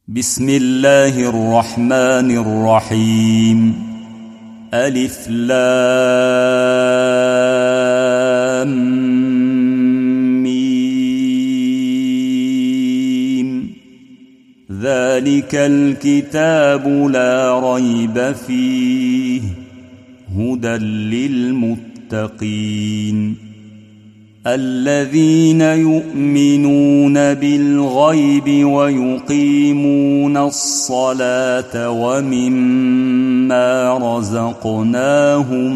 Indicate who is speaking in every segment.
Speaker 1: بسم الله الرحمن الرحيم. ألف لام ميم. ذلك الكتاب لا ريب فيه هدى للمتقين الذين يؤمنون بالغيب ويقيمون الصلاة ومما رزقناهم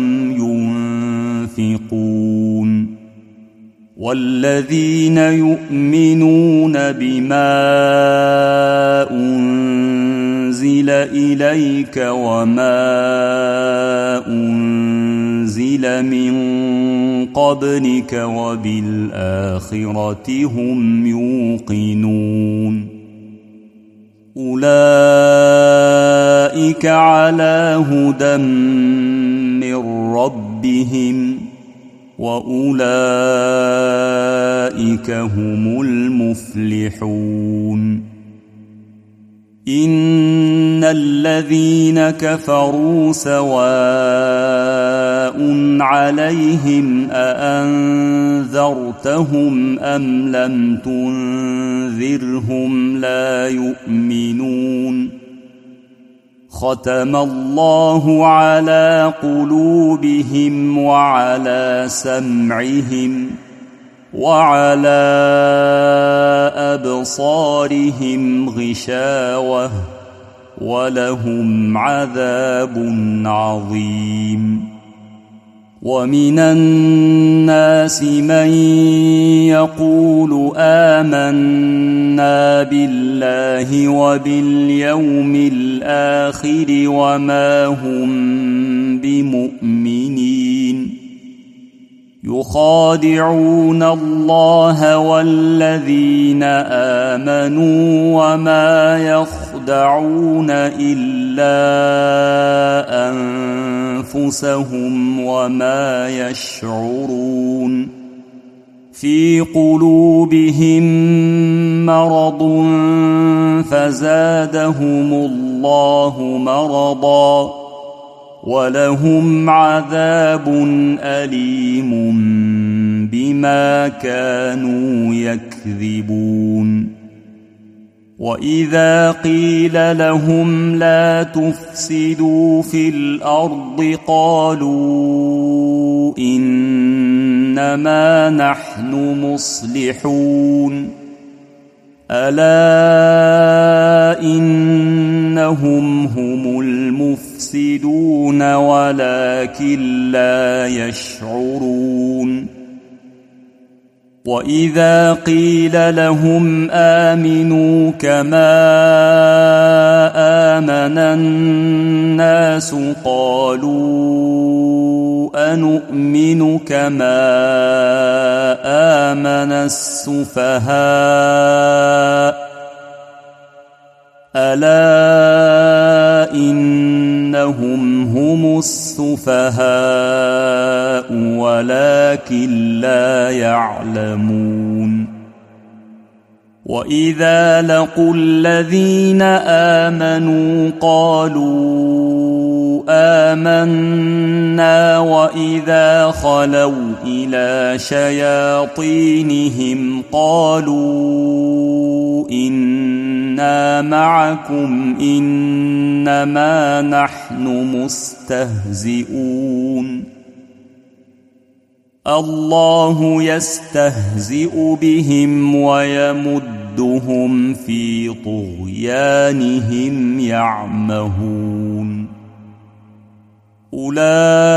Speaker 1: ينفقون والذين يؤمنون بما أنزل إليك وما أنزل من قبلك وبالآخرة هم يوقنون أولئك على هدى من ربهم وأولئك هم المفلحون. إن الذين كفروا سواء عليهم أأنذرتهم أم لم تنذرهم لا يؤمنون. ختم الله على قلوبهم وعلى سمعهم وعلى أبصارهم غشاوة ولهم عذاب عظيم. ومن الناس من يقول آمنا بالله وباليوم الآخر وما هم بمؤمنين يخادعون الله والذين آمنوا وما يخدعون إلا أنفسهم وما يشعرون. في قلوبهم مرض فزادهم الله مرضا ولهم عذاب أليم بما كانوا يكذبون. وإذا قيل لهم لا تفسدوا في الأرض قالوا إنما نحن مصلحون. ألا إنهم هم المفسدون ولكن لا يشعرون. وإذا قيل لهم آمنوا كما آمن الناس قالوا أنؤمن كما آمن السفهاء. ألا إنهم هم السفهاء ولكن لا يعلمون. وإذا لقوا الذين آمنوا قالوا آمنا وإذا خلوا إلى شياطينهم قالوا إنا معكم إنما نحن مستهزئون. الله يستهزئ بهم ويمدهم في طغيانهم يعمهون. أولئك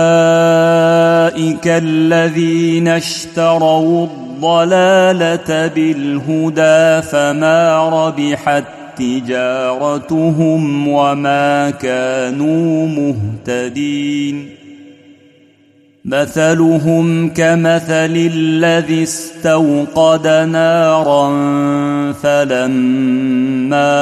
Speaker 1: الذين اشتروا الضلالة بالهدى فما ربحت تجارتهم وما كانوا مهتدين. مثلهم كمثل الذي استوقد نارا فلما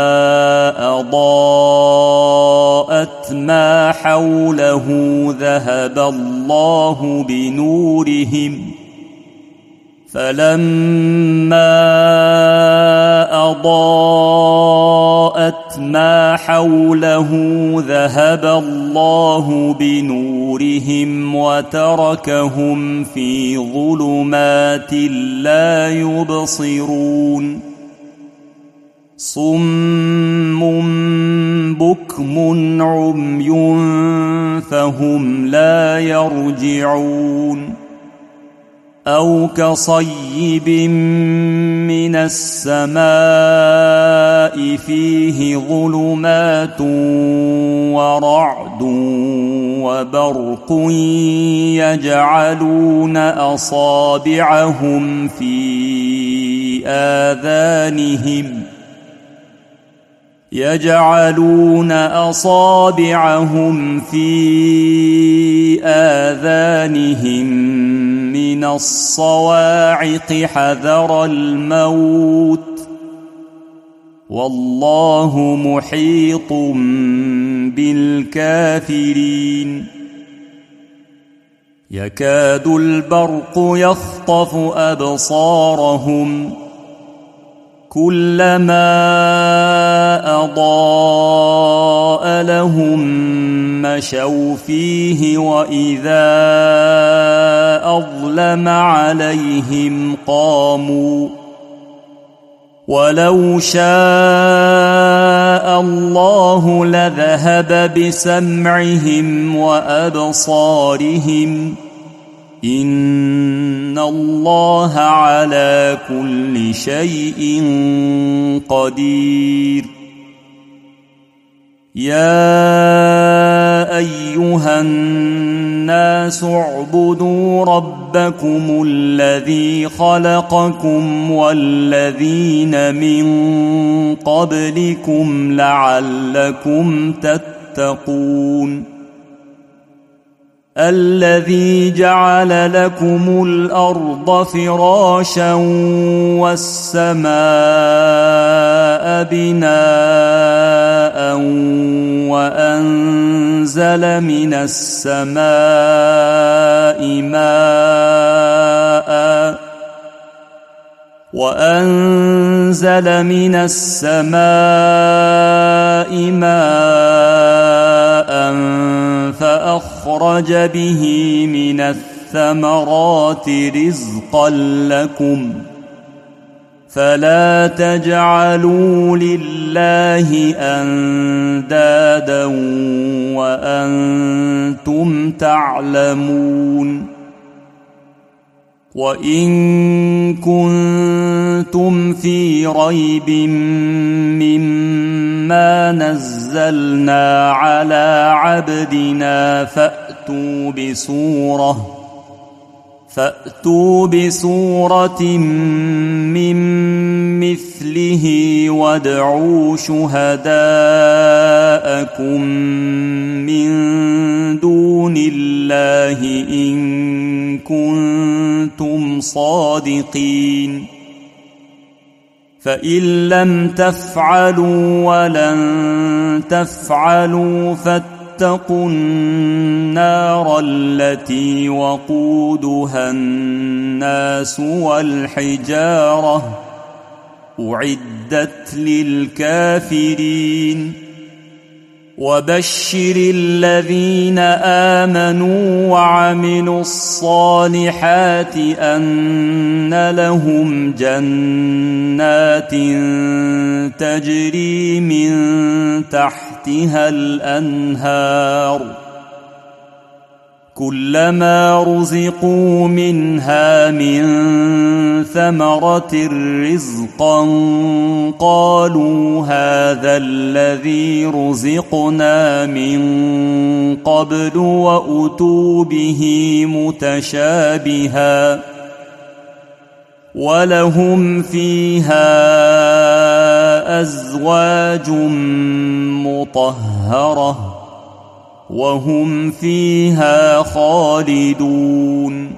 Speaker 1: أضاءت ما حوله ذهب الله بنورهم فلما أضاءت ما حوله ذهب الله بنورهم فلما أضاءت وأضاءت ما حوله ذهب الله بنورهم وتركهم في ظلمات لا يبصرون صم بكم عمي فهم لا يرجعون أو كصيب من السماء فيه ظلمات ورعد وبرق يجعلون أصابعهم في آذانهم من الصواعق حذر الموت والله محيط بالكافرين يكاد البرق يخطف أبصارهم كلما أضاء لهم مشوا فيه وإذا أظلم عليهم قاموا ولو شاء الله لذهب بسمعهم وأبصارهم إن الله على كل شيء قدير يا أيها الناس اعبدوا ربكم الذي خلقكم والذين من قبلكم لعلكم تتقون الذي جعل لكم الأرض فراشا والسماء بناء وأنزل من السماء ماء فأخرج به من الثمرات رزقا لكم فلا تجعلوا لله أندادا وأنتم تعلمون وإن كنتم في ريب مما نزلنا على عبدنا فأتوا بسورة من مثله وادعوا شهداءكم من دون الله إن كنتم صادقين فإن لم تفعلوا ولن تفعلوا فاتقوا النار التي وقودها الناس والحجارة أعدت للكافرين وبشر الذين آمنوا وعملوا الصالحات أن لهم جنات تجري من تحتها الأنهار كلما رزقوا منها من ثمرة رزقا قالوا هذا الذي رزقنا من قبل وأتوا به متشابها ولهم فيها أزواج مطهرة وهم فيها خالدون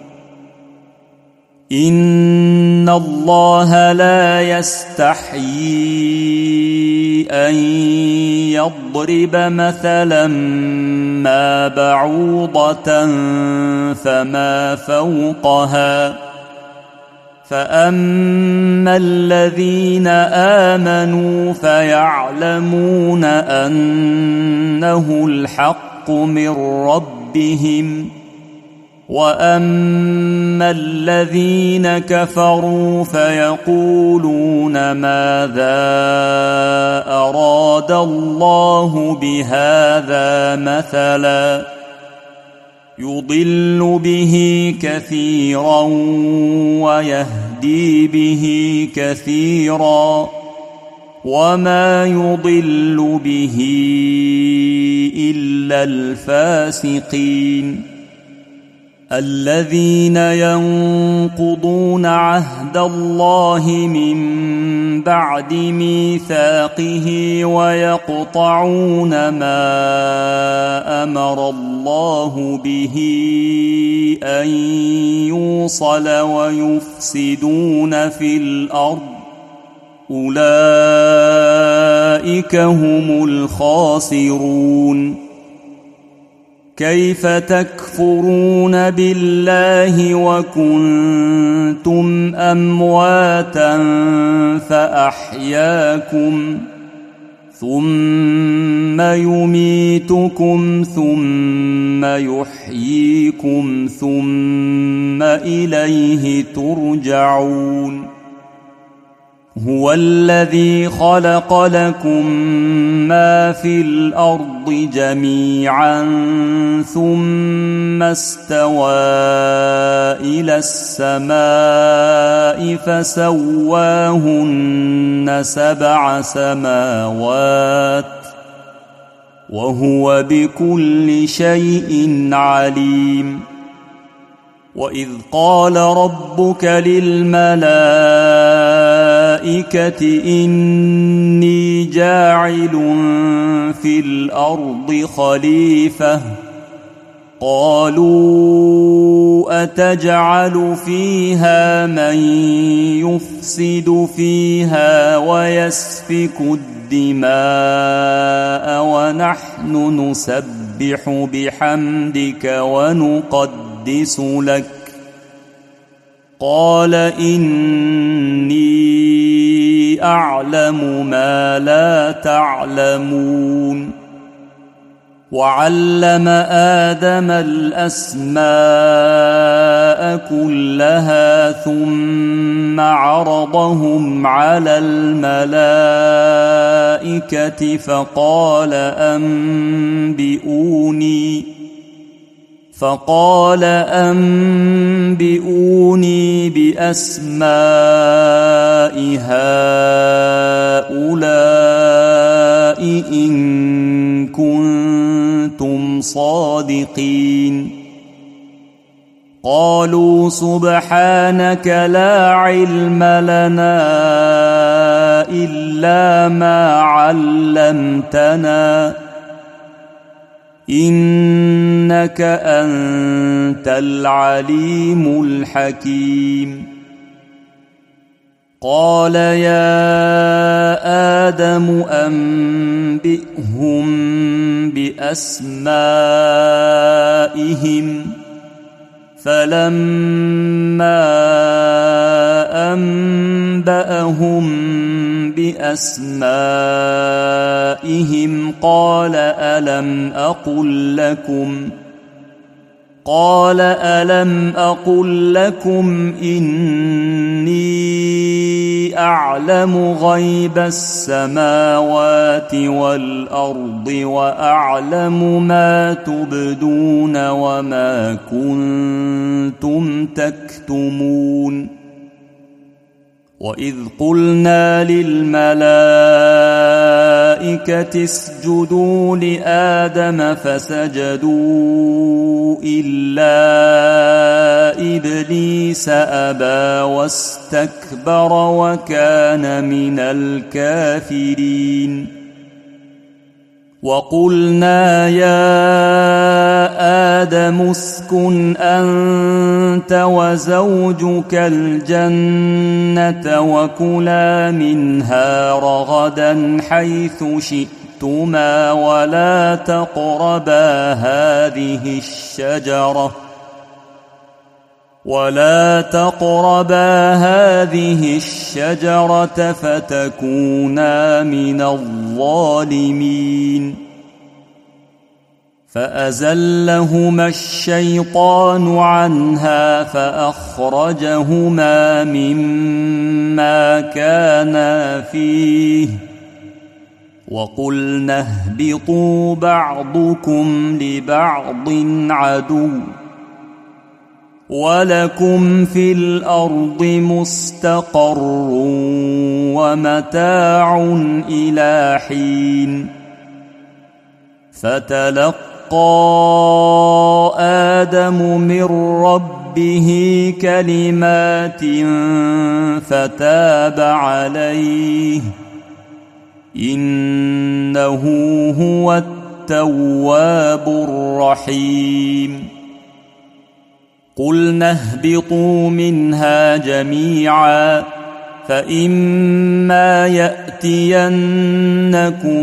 Speaker 1: إن الله لا يستحيي أن يضرب مثلا ما بعوضة فأما الذين آمنوا فيعلمون أنه الحق من ربهم، وأما الذين كفروا فيقولون ماذا أراد الله بهذا مثلا يضل به كثيرا ويهدي به كثيرا، وما يضل به إلا الفاسقين الذين ينقضون عهد الله من بعد ميثاقه ويقطعون ما أمر الله به أن يوصل ويفسدون في الأرض، أولئك هم الخاسرون. كيف تكفرون بالله وكنتم أمواتا فأحياكم، ثم يميتكم ثم يحييكم ثم إليه ترجعون. هو الذي خلق لكم ما في الأرض جميعا ثم استوى إلى السماء فسواهن 7 سماوات وهو بكل شيء عليم. وإذ قال ربك للملائكة إني جاعل في الأرض خليفة، قالوا أتجعل فيها من يفسد فيها ويسفك الدماء ونحن نسبح بحمدك ونقدس لك؟ قال إني أعلم ما لا تعلمون. وعلم آدم الأسماء كلها ثم عرضهم على الملائكة فقال أنبئوني بأسماء هؤلاء إن كنتم صادقين. قالوا سبحانك لا علم لنا إلا ما علمتنا إنك أنت العليم الحكيم. قال يا آدم أنبئهم بأسمائهم، فلما أنبأهم بأسمائهم قال ألم أقل لكم إني أعلم غيب السماوات والأرض وأعلم ما تبدون وما كنتم تكتمون. وإذ قلنا للملائكة اسجدوا لآدم فسجدوا إلا إبليس أبى واستكبر وكان من الكافرين. وقلنا يا آدم اسكن أنت وزوجك الجنة وكلا منها رغدا حيث شئتما ولا تقربا هذه الشجرة ولا تقربا هذه الشجرة فتكونا من الظالمين فأزلهما الشيطان عنها فأخرجهما مما كانا فيه وقلنا اهبطوا بعضكم لبعض عدو ولكم في الأرض مستقر ومتاع إلى حين فتلقى آدم من ربه كلمات فتاب عليه إنه هو التواب الرحيم قلنا اهبطوا منها جميعا فإما يأتينكم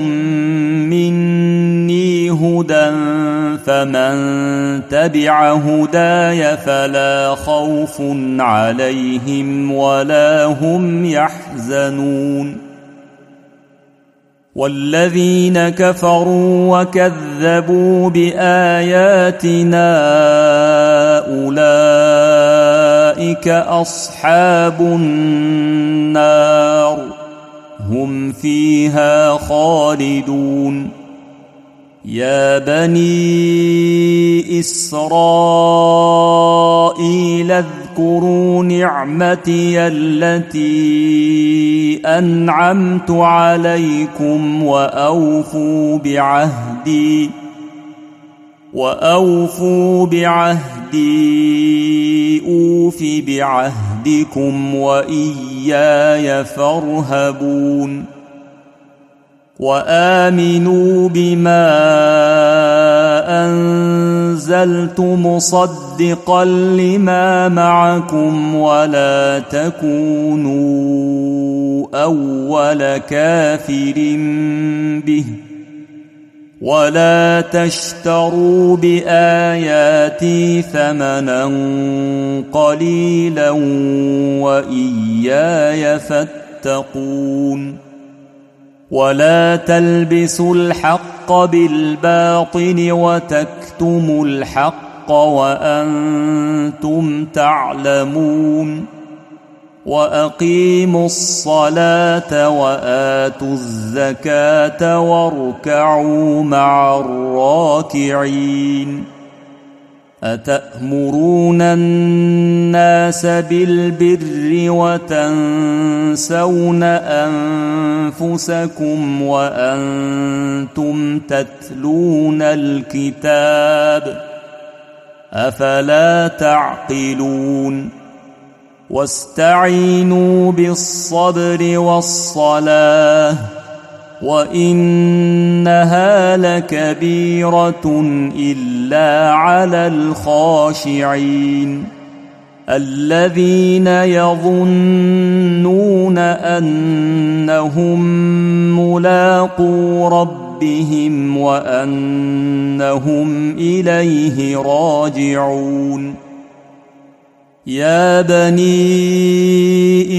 Speaker 1: مني هدى فمن تبع هداي فلا خوف عليهم ولا هم يحزنون والذين كفروا وكذبوا بآياتنا أولئك أصحاب النار هم فيها خالدون يا بني إسرائيل اذكروا نعمتي التي أنعمت عليكم وأوفوا بعهدي أوف بعهدكم وإياي فارهبون وآمنوا بما أنزلت مصدقا لما معكم ولا تكونوا أول كافر به ولا تشتروا بآياتي ثمنا قليلا وإياي فاتقون ولا تلبسوا الحق بالباطل وتكتموا الحق وأنتم تعلمون وأقيموا الصلاة وآتوا الزكاة واركعوا مع الراكعين أتأمرون الناس بالبر وتنسون أنفسكم وأنتم تتلون الكتاب أفلا تعقلون واستعينوا بالصبر والصلاة وإنها لكبيرة إلا على الخاشعين الذين يظنون أنهم ملاقو ربهم وأنهم إليه راجعون يا بني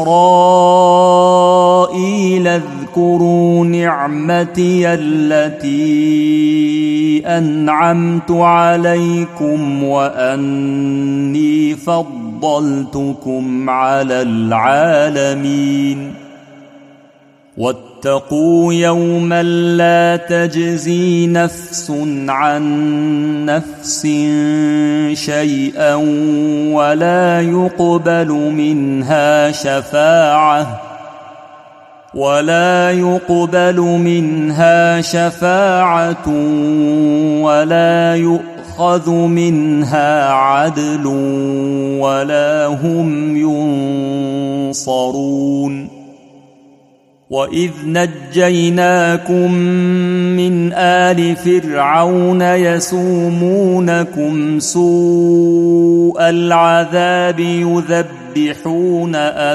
Speaker 1: إسرائيل اذكروا نعمتي التي أنعمت عليكم وأني فضلتكم على العالمين واتقوا يوما لا تجزي نفس عن نفس شيئا ولا يقبل منها شفاعة ولا يؤخذ منها عدل ولا هم ينصرون وإذ نجيناكم من آل فرعون يسومونكم سوء العذاب يذبحون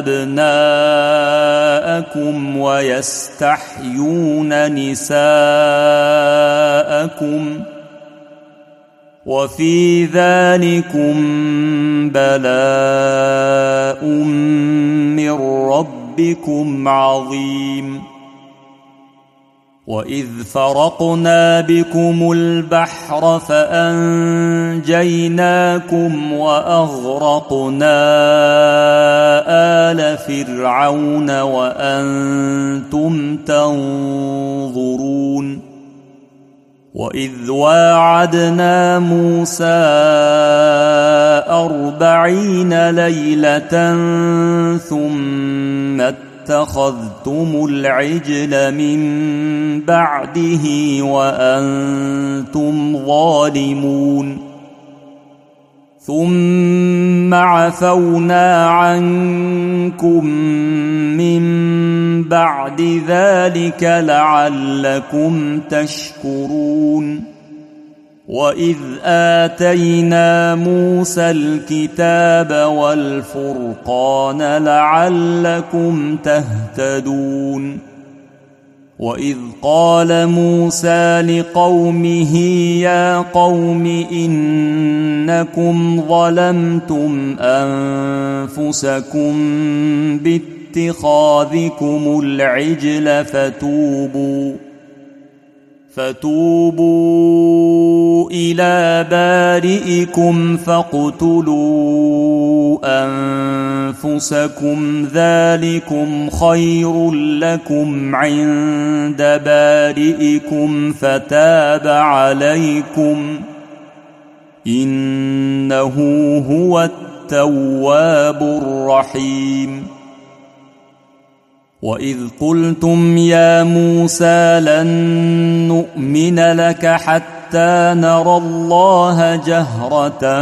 Speaker 1: أبناءكم وفي ذلكم بلاء من ربكم عظيم. وإذ فرقنا بكم البحر فأنجيناكم وأغرقنا آل فرعون وأنتم تنظرون. وإذ واعدنا موسى 40 ليلة ثم اتخذتم العجل من بعده وأنتم ظالمون. ثم عفونا عنكم من بعد ذلك لعلكم تشكرون. وإذ آتينا موسى الكتاب والفرقان لعلكم تهتدون. وإذ قال موسى لقومه يا قوم إنكم ظلمتم أنفسكم باتخاذكم العجل فتوبوا إلى بارئكم فاقتلوا أنفسكم ذلكم خير لكم عند بارئكم فتاب عليكم إنه هو التواب الرحيم. وإذ قلتم يا موسى لن نؤمن لك حتى نرى الله جهرة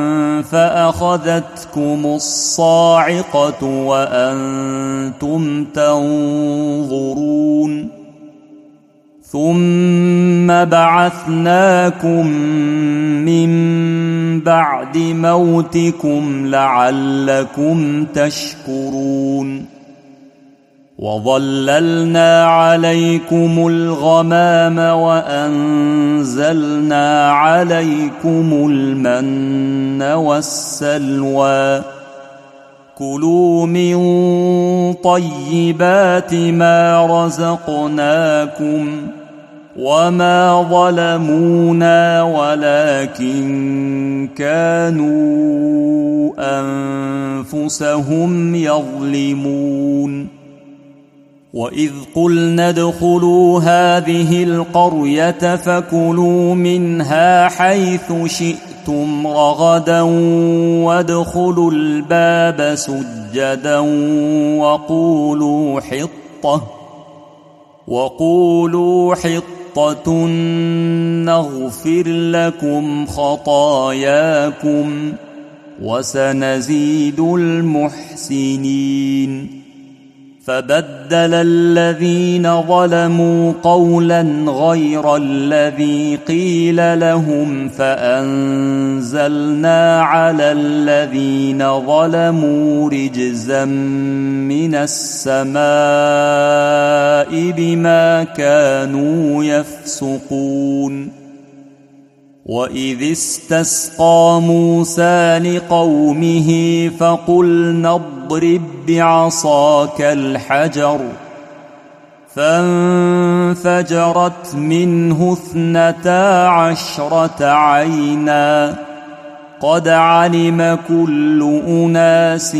Speaker 1: فأخذتكم الصاعقة وأنتم تنظرون. ثم بعثناكم من بعد موتكم لعلكم تشكرون. وظللنا عليكم الغمام وأنزلنا عليكم المن والسلوى كلوا من طيبات ما رزقناكم وما ظلمونا ولكن كانوا أنفسهم يظلمون. وإذ قلنا ادخلوا هذه القرية فكلوا منها حيث شئتم رغدا وادخلوا الباب سجدا وقولوا حطة نغفر لكم خطاياكم وسنزيد المحسنين. فبدل الذين ظلموا قولا غير الذي قيل لهم فأنزلنا على الذين ظلموا رجزا من السماء بما كانوا يفسقون. وإذ استسقى موسى لقومه فقلنا اضرب بعصاك الحجر فانفجرت منه 12 عينا قد علم كل أناس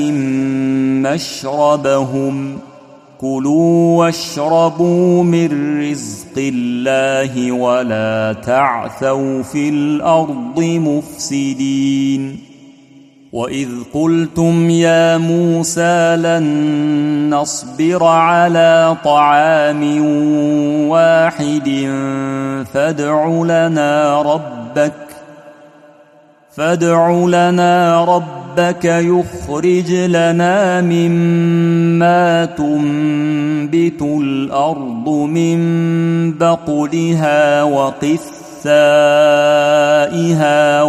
Speaker 1: مشربهم كلوا واشربوا من رزق الله ولا تعثوا في الأرض مفسدين. وإذ قلتم يا موسى لن نصبر على طعام واحد فادع لنا ربك يخرج لنا مما تنبت الأرض من بقلها وقثائها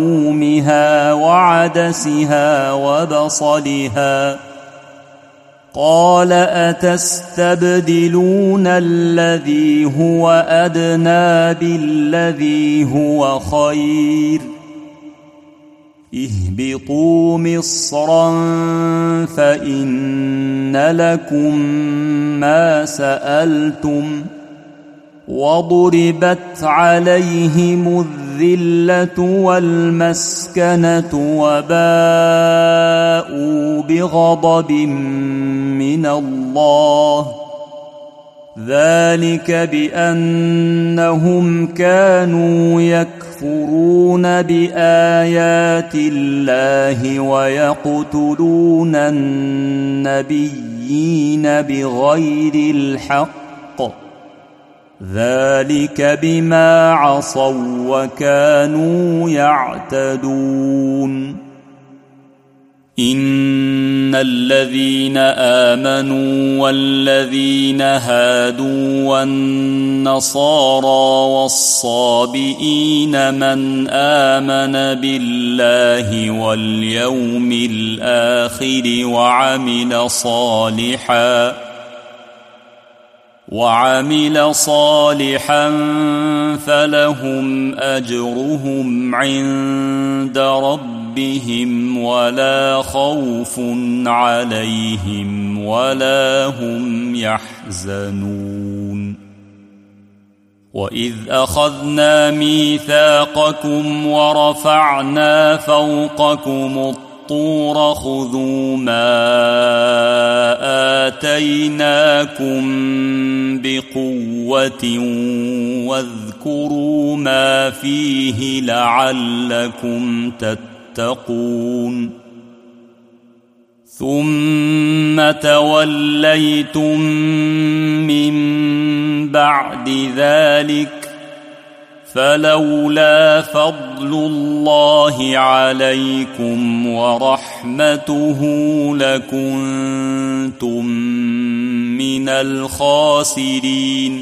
Speaker 1: وفومها وعدسها وبصلها قال أتستبدلون الذي هو أدنى بالذي هو خير اهبطوا مصرا فإن لكم ما سألتم وضربت عليهم الذلة والمسكنة وباءوا بغضب من الله ذلك بأنهم كانوا يكفرون بآيات الله ويقتلون النبيين بغير الحق ذلك بما عصوا وكانوا يعتدون إن الذين آمنوا والذين هادوا والنصارى والصابئين من آمن بالله واليوم الآخر وعمل صالحا فلهم أجرهم عند ربهم ولا خوف عليهم ولا هم يحزنون وإذ أخذنا ميثاقكم ورفعنا فوقكم الطور خذوا ما آتيناكم بقوة واذكروا ما فيه لعلكم تتقون ثم توليتم من بعد ذلك فلولا فضل الله عليكم ورحمته لكنتم من الخاسرين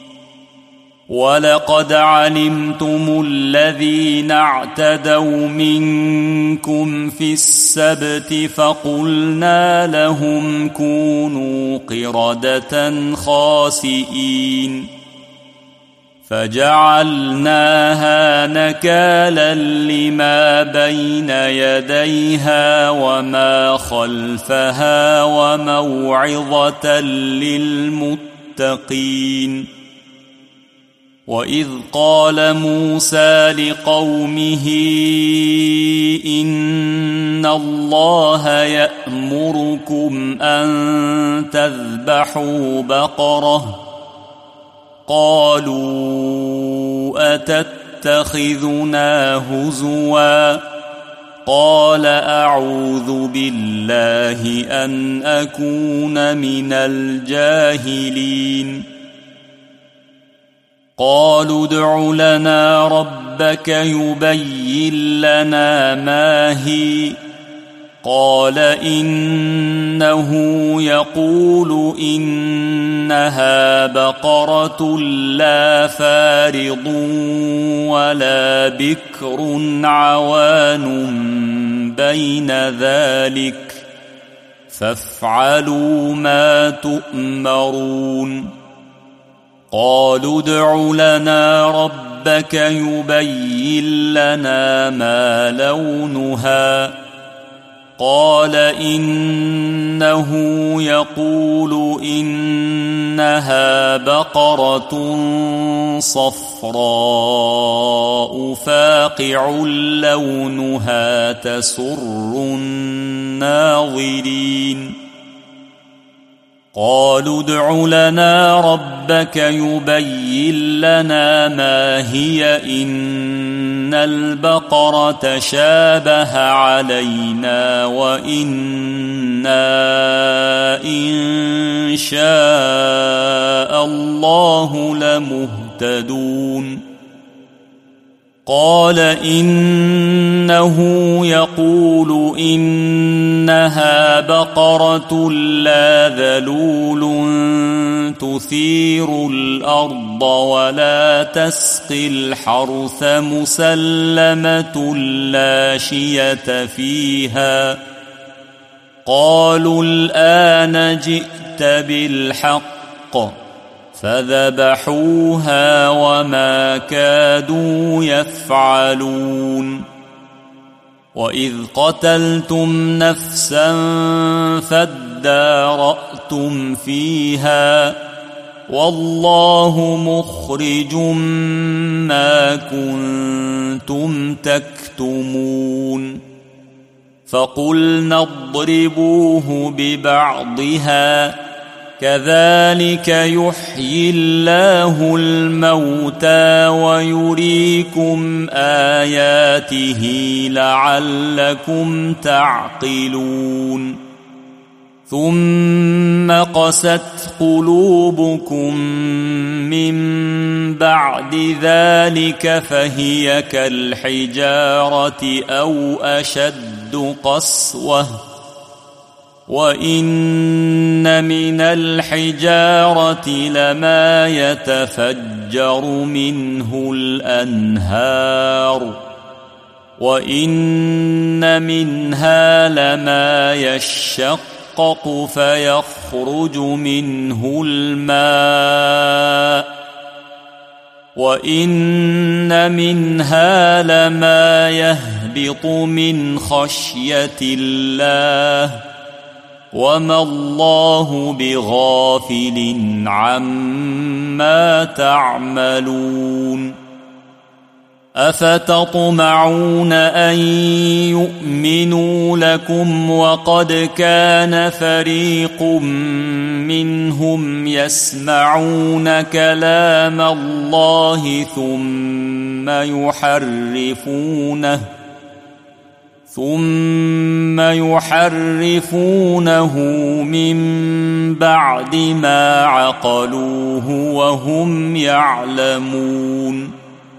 Speaker 1: ولقد علمتم الذين اعتدوا منكم في السبت فقلنا لهم كونوا قردة خاسئين فجعلناها نكالا لما بين يديها وما خلفها وموعظة للمتقين وإذ قال موسى لقومه إن الله يأمركم أن تذبحوا بقرة قالوا أتتخذنا هزوا قال أعوذ بالله أن أكون من الجاهلين قالوا ادع لنا ربك يبين لنا ما هي قال إنه يقول إنها بقرة لا فارض ولا بكر عوان بين ذلك فافعلوا ما تؤمرون قالوا ادع لنا ربك يبين لنا ما لونها قال إنه يقول إنها بقرة صفراء فاقع لونها تسر الناظرين قالوا ادع لنا ربك يبين لنا ما هي إن البقرة شابه علينا وإنا إن شاء الله لمهتدون قال إنه يقول إنها بقرة لا ذلول تثير الأرض ولا تسقي الحرث مسلمة لا شية فيها قالوا الآن جئت بالحق فذبحوها وما كادوا يفعلون وإذ قتلتم نفسا فادارأتم فيها والله مخرج ما كنتم تكتمون فقلنا اضربوه ببعضها كذلك يحيي الله الموتى ويريكم آياته لعلكم تعقلون ثم قست قلوبكم من بعد ذلك فهي كالحجارة أو أشد قسوة وإن من الحجارة لما يتفجر منه الأنهار وإن منها لما يشقق فيخرج منه الماء وإن منها لما يهبط من خشية الله وما الله بغافل عما تعملون أفتطمعون أن يؤمنوا لكم وقد كان فريق منهم يسمعون كلام الله ثم يحرفونه من بعد ما عقلوه وهم يعلمون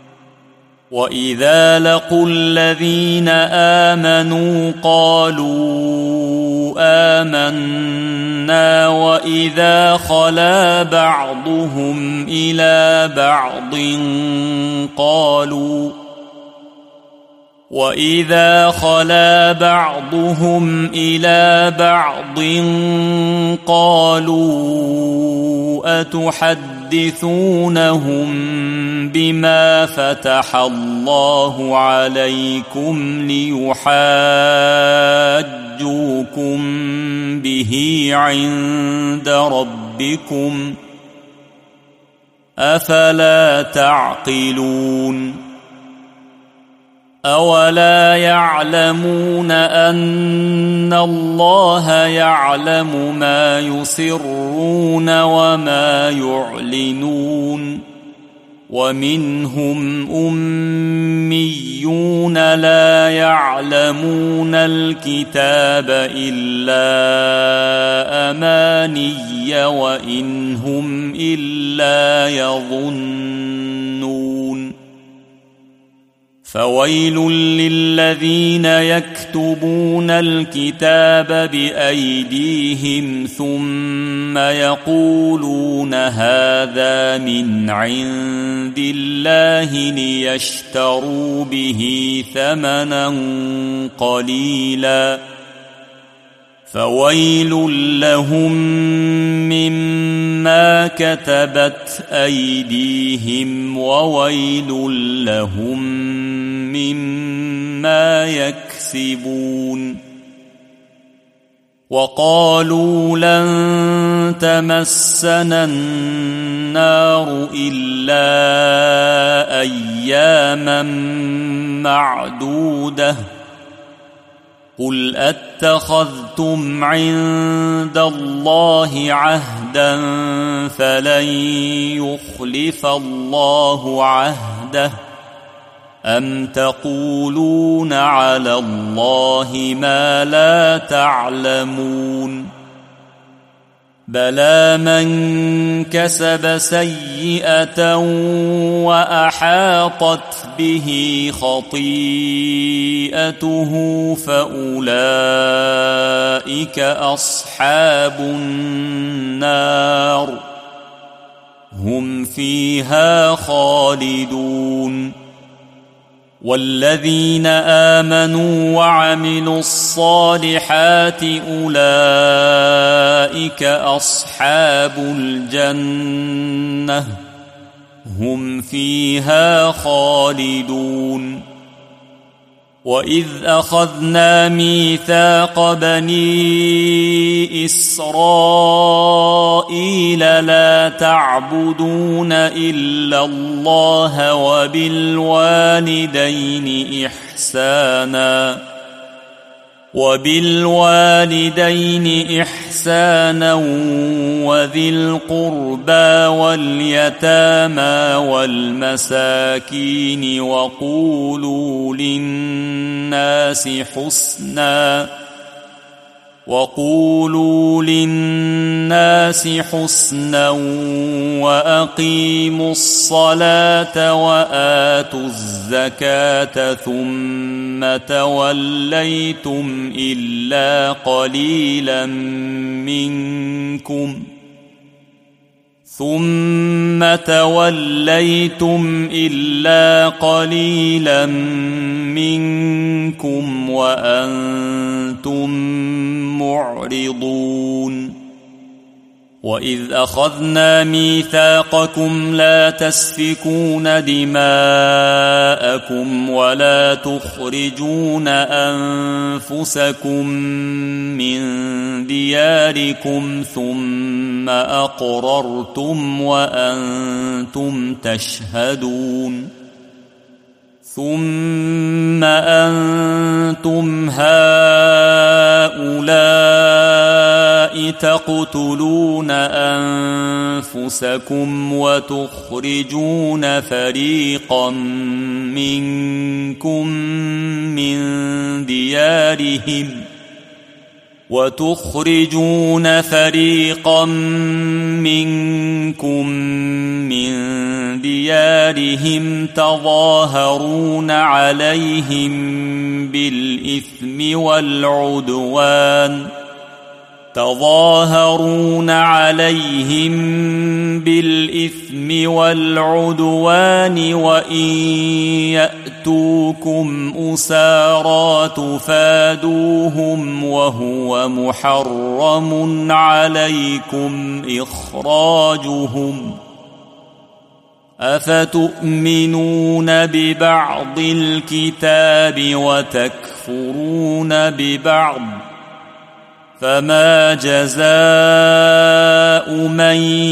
Speaker 1: وإذا لقوا الذين آمنوا قالوا آمنا وإذا خلا بعضهم إلى بعض قالوا أتحدثونهم بما فتح الله عليكم ليحاجوكم به عند ربكم أفلا تعقلون أولا يعلمون أن الله يعلم ما يسرون وما يعلنون ومنهم أميون لا يعلمون الكتاب إلا أماني وإن هم إلا يظنون فويل للذين يكتبون الكتاب بأيديهم ثم يقولون هذا من عند الله ليشتروا به ثمنا قليلا فويل لهم مما كتبت أيديهم وويل لهم مما يكسبون وقالوا لن تمسنا النار إلا أياما معدودة قل أتخذتم عند الله عهدا فلن يخلف الله عهده أم تقولون على الله ما لا تعلمون بلى من كسب سيئة وأحاطت به خطيئته فأولئك أصحاب النار هم فيها خالدون والذين آمنوا وعملوا الصالحات أولئك أصحاب الجنة هم فيها خالدون. وإذ أخذنا ميثاق بني إسرائيل لا تعبدون إلا الله وبالوالدين إحسانا وذي القربى واليتامى والمساكين وقولوا للناس حسنا وأقيموا الصلاة وآتوا الزكاة ثم توليتم إلا قليلا منكم وأنتم معرضون. وإذ أخذنا ميثاقكم لا تسفكون دماءكم ولا تخرجون أنفسكم من دياركم ثم أقررتم وأنتم تشهدون. ثم أنتم هؤلاء تقتلون أنفسكم وتخرجون فريقا منكم من ديارهم تظاهرون عليهم بالإثم والعدوان وإن يأتوكم أسارى تفادوهم وهو محرم عليكم إخراجهم. أفتؤمنون ببعض الكتاب وتكفرون ببعض فما جزاء من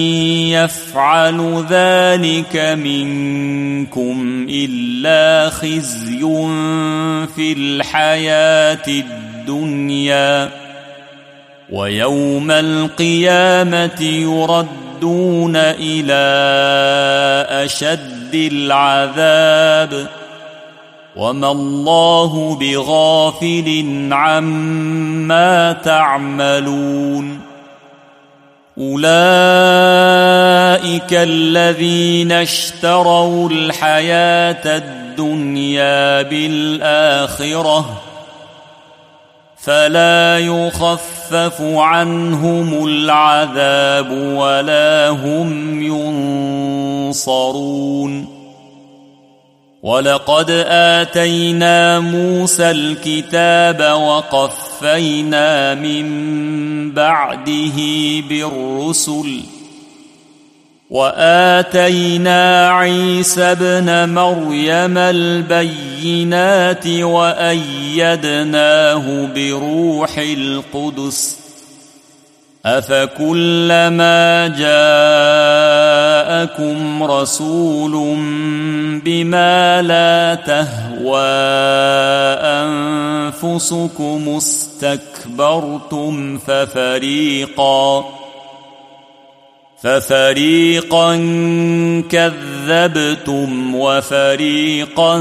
Speaker 1: يفعل ذلك منكم إلا خزي في الحياة الدنيا ويوم القيامة يردون إلى أشد العذاب وما الله بغافل عما تعملون. أولئك الذين اشتروا الحياة الدنيا بالآخرة فلا يخفف عنهم العذاب ولا هم ينصرون. ولقد آتينا موسى الكتاب وقفينا من بعده بالرسل وآتينا عيسى ابن مريم البينات وأيدناه بروح القدس أفكلما جاءكم رسول بما لا تهوى أنفسكم استكبرتم ففريقا كذبتم وفريقا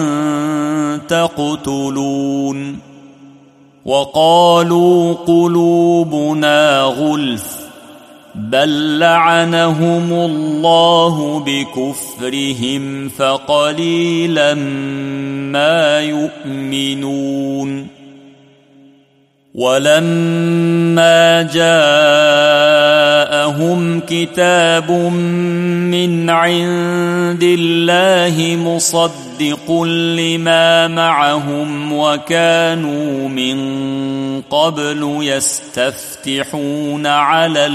Speaker 1: تقتلون. وقالوا قلوبنا غلف بل لعنهم الله بكفرهم فقليلا ما يؤمنون. ولما جاءهم كتاب من عند الله مصدق لما معهم وكانوا من قبل يستفتحون على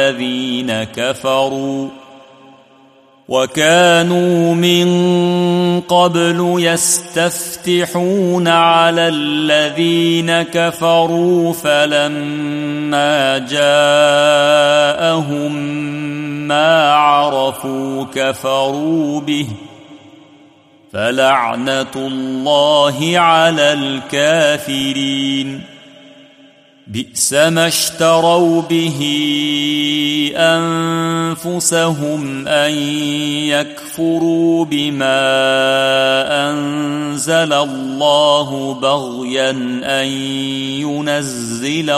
Speaker 1: الذين كفروا فلما جاءهم ما عرفوا كفروا به فلعنة الله على الكافرين بئس ما اشتروا به أنفسهم أن يكفروا بما أنزل الله بغيا أن ينزل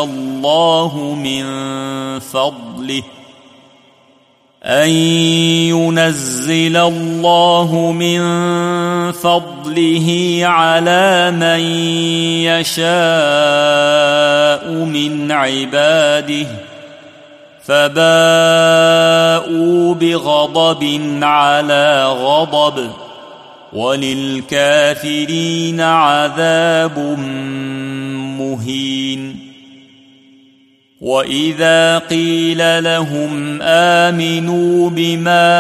Speaker 1: الله من فضله على من يشاء من عباده فباءوا بغضب على غضب وللكافرين عذاب مهين وإذا قيل لهم آمنوا بما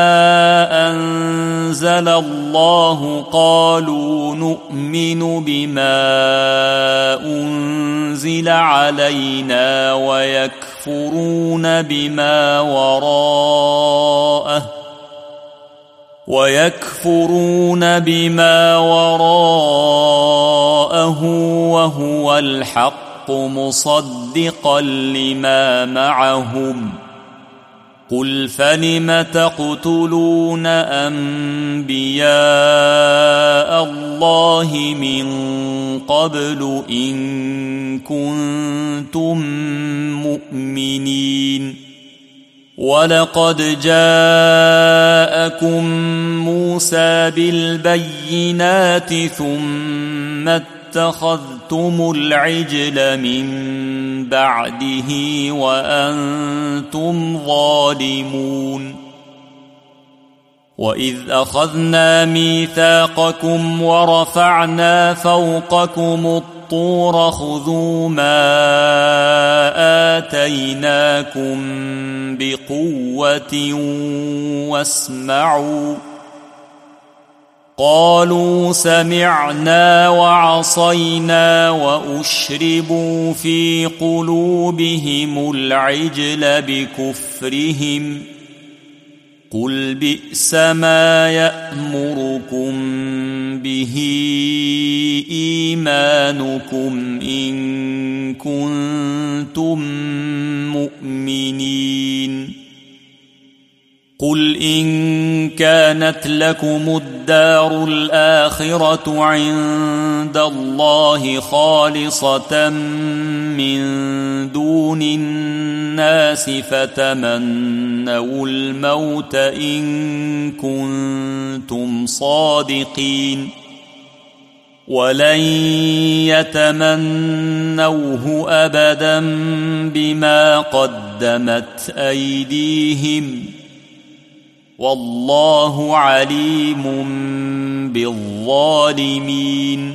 Speaker 1: أنزل الله قالوا نؤمن بما أنزل علينا ويكفرون بما وراءه وهو الحق مصدقا لما معهم قل فلم تقتلون أنبياء الله من قبل إن كنتم مؤمنين ولقد جاءكم موسى بالبينات ثم اتخذتم العجل من بعده وأنتم ظالمون وإذ أخذنا ميثاقكم ورفعنا فوقكم الطور خذوا ما آتيناكم بقوة واسمعوا قالوا سمعنا وعصينا وأشربوا في قلوبهم العجل بكفرهم قل بئس ما يأمركم به إيمانكم إن كنتم مؤمنين قل إن كانت لكم الدار الآخرة عند الله خالصة من دون الناس فتمنوا الموت إن كنتم صادقين ولن يتمنوه أبدا بما قدمت أيديهم والله عليم بالظالمين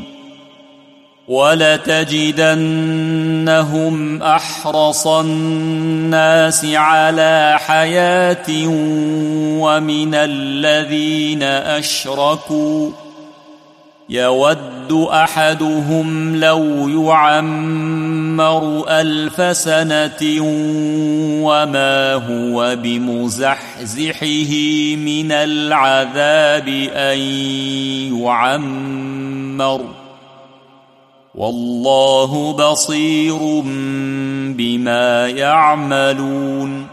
Speaker 1: ولتجدنهم أحرص الناس على حياة ومن الذين أشركوا يود أحدهم لو يعمر 1000 سنة وما هو بمزحزحه من العذاب أن يعمر والله بصير بما يعملون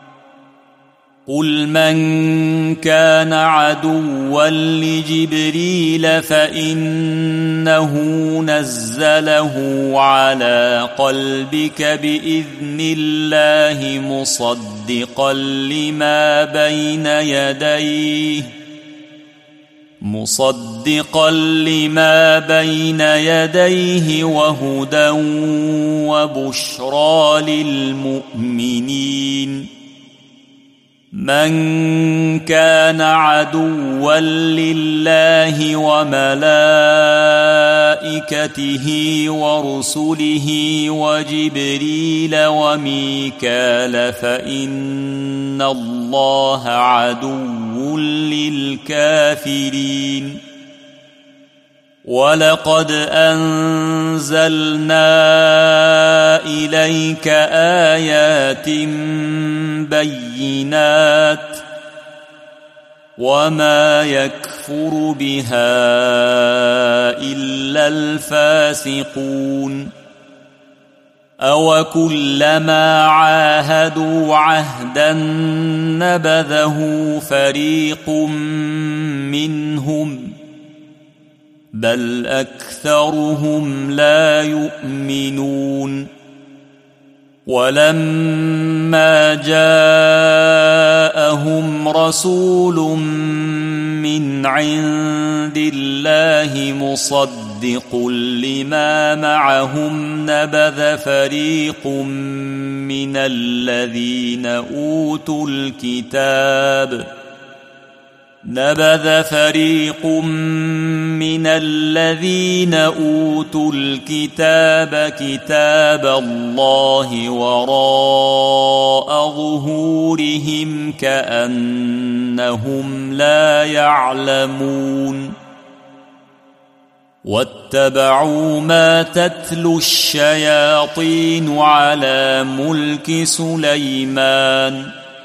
Speaker 1: قل من كان عدوا لجبريل فإنه نزله على قلبك بإذن الله مصدقا لما بين يديه وهدى وبشرى للمؤمنين من كان عدوا لله وملائكته ورسله وجبريل وميكال فإن الله عدو للكافرين ولقد أنزلنا إليك آيات بينات وما يكفر بها إلا الفاسقون أو كلما عاهدوا عهدا نبذه فريق منهم بل أكثرهم لا يؤمنون ولما جاءهم رسول من عند الله مصدق لما معهم نبذ فريق من الذين أوتوا الكتاب كتاب الله وراء ظهورهم كأنهم لا يعلمون واتبعوا ما تتلو الشياطين على ملك سليمان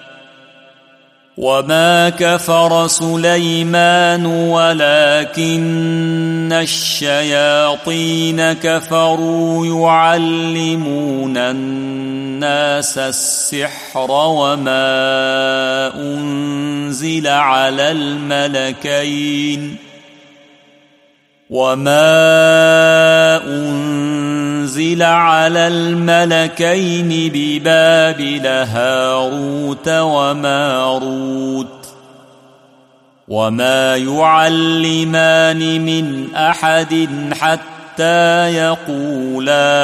Speaker 1: وما كفر سليمان ولكن الشياطين كفروا يعلمون الناس السحر وما أنزل على الملكين ببابل هاروت وماروت وما يعلمان من أحد حتى يقولا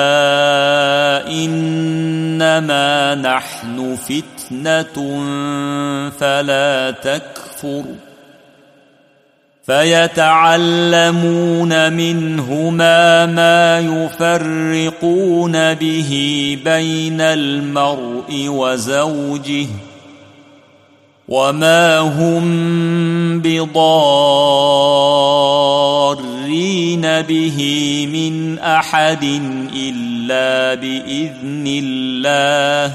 Speaker 1: إنما نحن فتنة فلا تكفر فيتعلمون منهما ما يفرقون به بين المرء وزوجه وما هم بضارين به من أحد إلا بإذن الله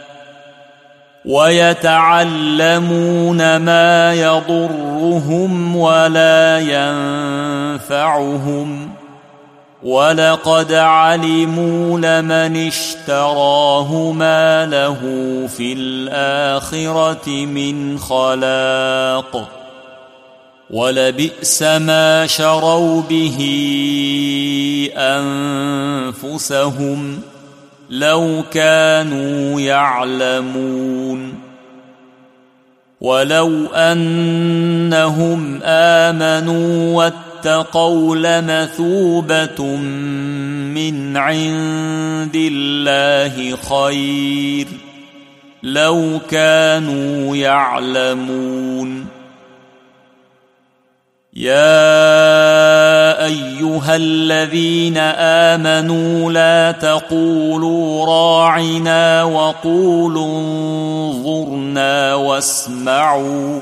Speaker 1: ويتعلمون ما يضرهم ولا ينفعهم ولقد علموا لمن اشتراه ما له في الآخرة من خلاق ولبئس ما شروا به أنفسهم لو كانوا يعلمون ولو أنهم آمنوا واتقوا لمثوبة من عند الله خير لو كانوا يعلمون يا أيها الذين آمنوا لا تقولوا راعنا وقولوا انظرنا واسمعوا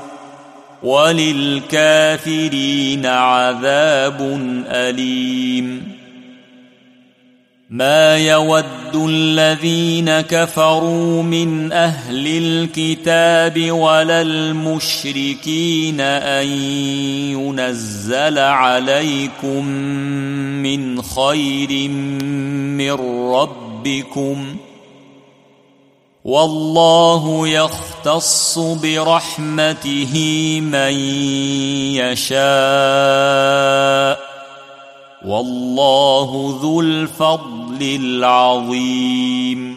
Speaker 1: وللكافرين عذاب أليم ما يود الذين كفروا من أهل الكتاب ولا المشركين أن ينزل عليكم من خير من ربكم والله يختص برحمته من يشاء والله ذو الفضل العظيم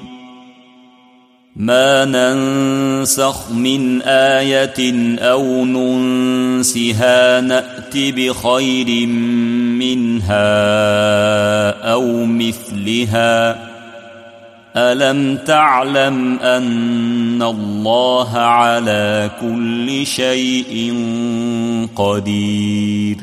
Speaker 1: ما ننسخ من آية أو ننسها نأت فأت بخير منها أو مثلها ألم تعلم أن الله على كل شيء قدير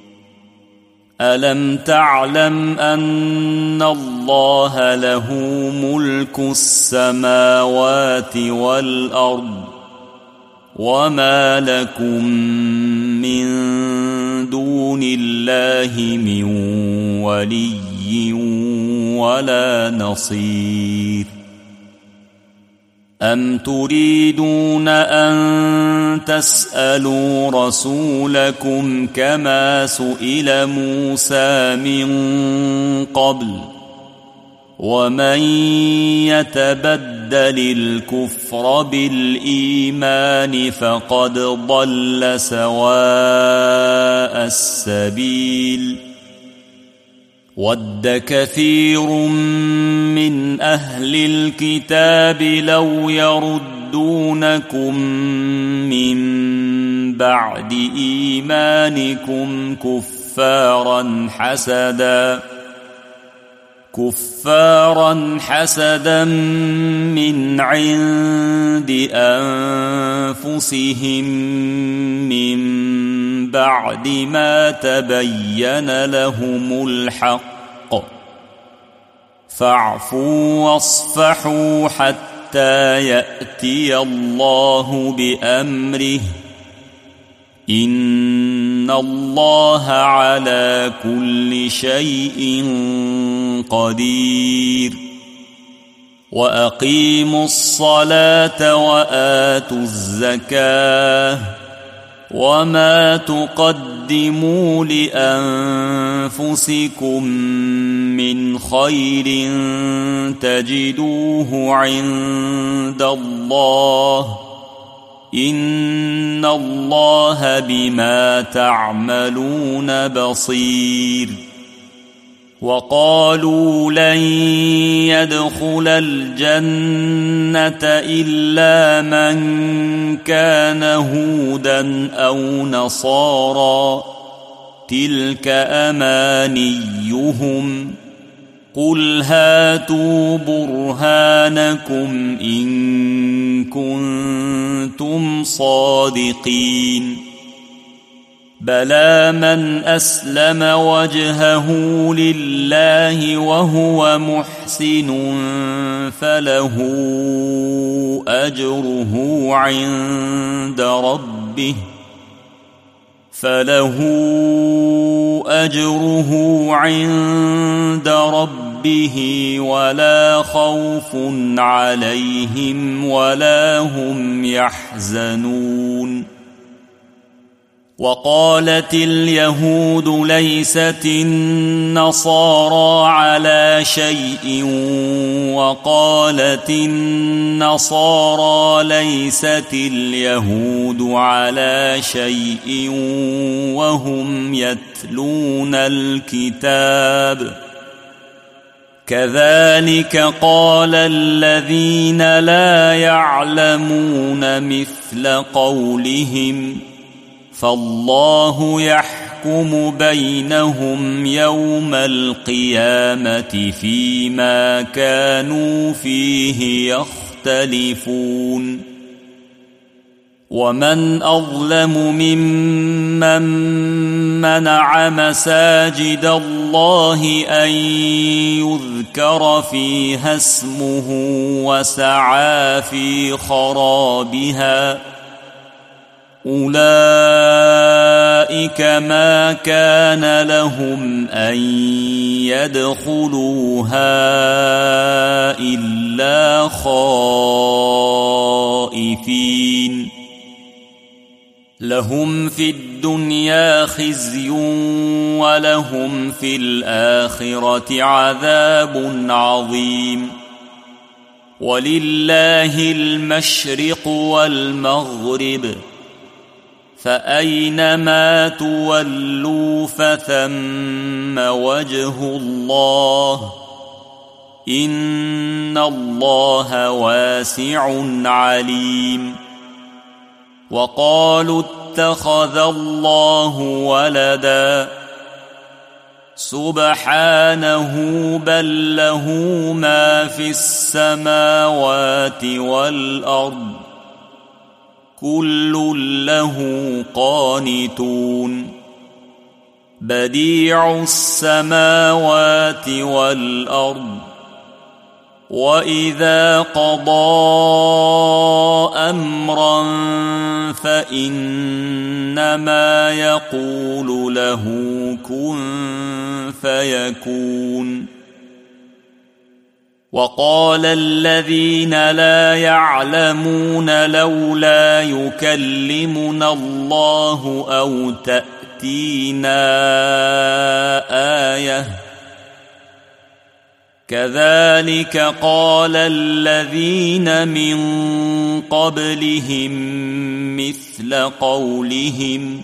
Speaker 1: ألم تعلم أن الله له ملك السماوات والأرض وما لكم من دون الله من ولي ولا نصير أم تريدون أن تسألوا رسولكم كما سئل موسى من قبل ومن يتبدل الكفر بالإيمان فقد ضل سواء السبيل ود كثير من أهل الكتاب لو يردونكم من بعد إيمانكم كفارا حسدا من عند أنفسهم من بعد ما تبين لهم الحق فاعفوا واصفحوا حتى يأتي الله بأمره إن الله على كل شيء قدير وأقيموا الصلاة وآتوا الزكاة وما تقدموا لأنفسكم من خير تجدوه عند الله إن الله بما تعملون بصير وقالوا لن يدخل الجنة إلا من كان هودا أو نصارى تلك أمانيهم قل هاتوا برهانكم إن كنتم صادقين بلى من أسلم وجهه لله وهو محسن فله أجره عند ربه ولا خوف عليهم ولا هم يحزنون وقالت اليهود ليست النصارى على شيء وقالت النصارى ليست اليهود على شيء وهم يتلون الكتاب كذلك قال الذين لا يعلمون مثل قولهم فالله يحكم بينهم يوم القيامة فيما كانوا فيه يختلفون ومن أظلم ممن منع مساجد الله أن يذكر فيها اسمه وسعى في خرابها أولئك ما كان لهم أن يدخلوها إلا خائفين لهم في الدنيا خزي ولهم في الآخرة عذاب عظيم ولله المشرق والمغرب فأينما تولوا فثم وجه الله إن الله واسع عليم وقالوا اتخذ الله ولدا سبحانه بل له ما في السماوات والأرض كل له قانتون بديع السماوات والأرض وإذا قضى أمرا فإنما يقول له كن فيكون وقال الذين لا يعلمون لولا يكلمنا الله أو تأتينا آية كذلك قال الذين من قبلهم مثل قولهم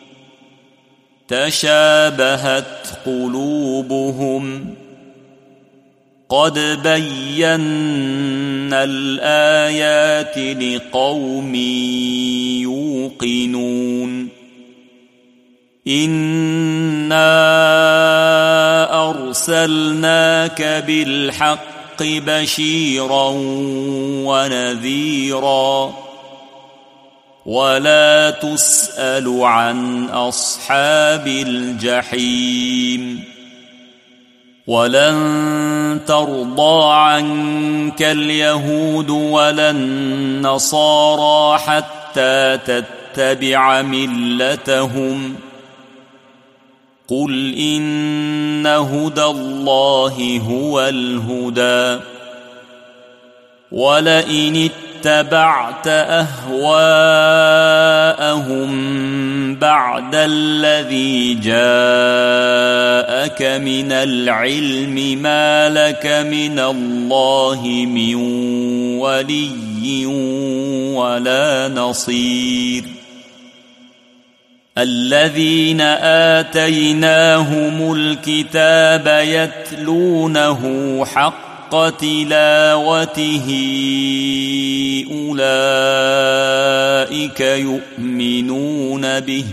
Speaker 1: تشابهت قلوبهم قد بينا الآيات لقوم يوقنون إنا أرسلناك بالحق بشيرا ونذيرا ولا تسأل عن أصحاب الجحيم ولن ترضى عنك اليهود ولا النصارى حتى تتبع ملتهم قل إن هدى الله هو الهدى ولئن اتبعت أهواءهم بعد الذي جاءك من العلم ما لك من الله من ولي ولا نصير الذين آتيناهم الكتاب يتلونه حق تلاوته أولئك يؤمنون به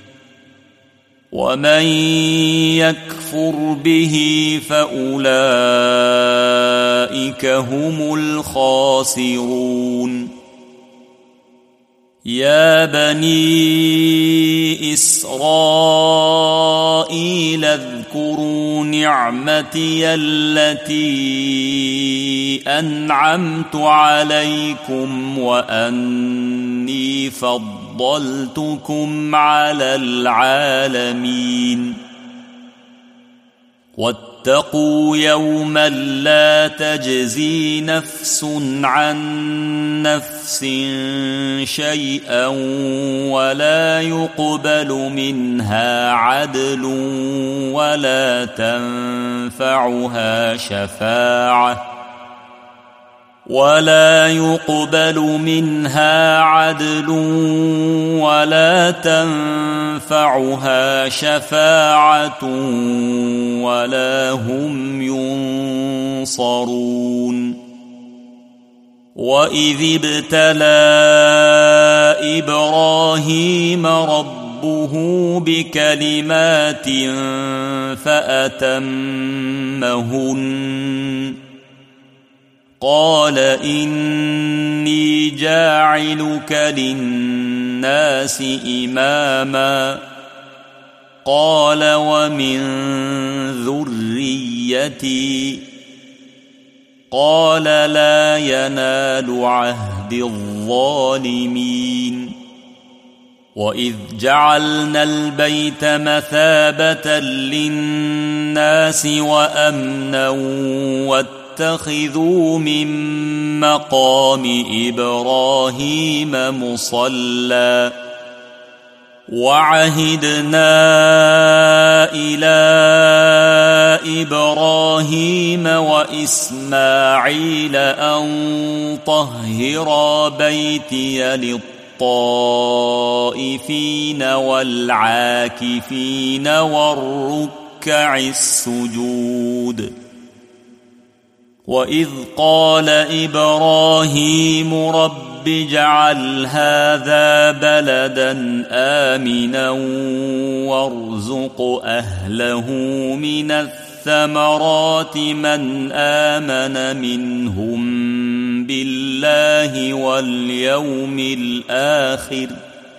Speaker 1: ومن يكفر به فأولئك هم الخاسرون يا بني إسرائيل اذكروا نعمتي التي أنعمت عليكم وأني فضلتكم على العالمين واتقوا يوما لا تجزي نفس عن نفس شيئا ولا يقبل منها عدل ولا تنفعها شفاعة ولا هم ينصرون وإذ ابتلى إبراهيم ربه بكلمات فأتمهن قال إني جاعلك للناس إماما قال ومن ذريتي قال لا ينال عهد الظالمين وإذ جعلنا البيت مثابة للناس وأمنا واتخذوا من مقام إبراهيم مصلى وعهدنا إلى إبراهيم وإسماعيل أن طهرا بيتي للطائفين والعاكفين والركع السجود وإذ قال إبراهيم رب اجعل هذا بلدا آمنا وارزق أهله من الثمرات من آمن منهم بالله واليوم الآخر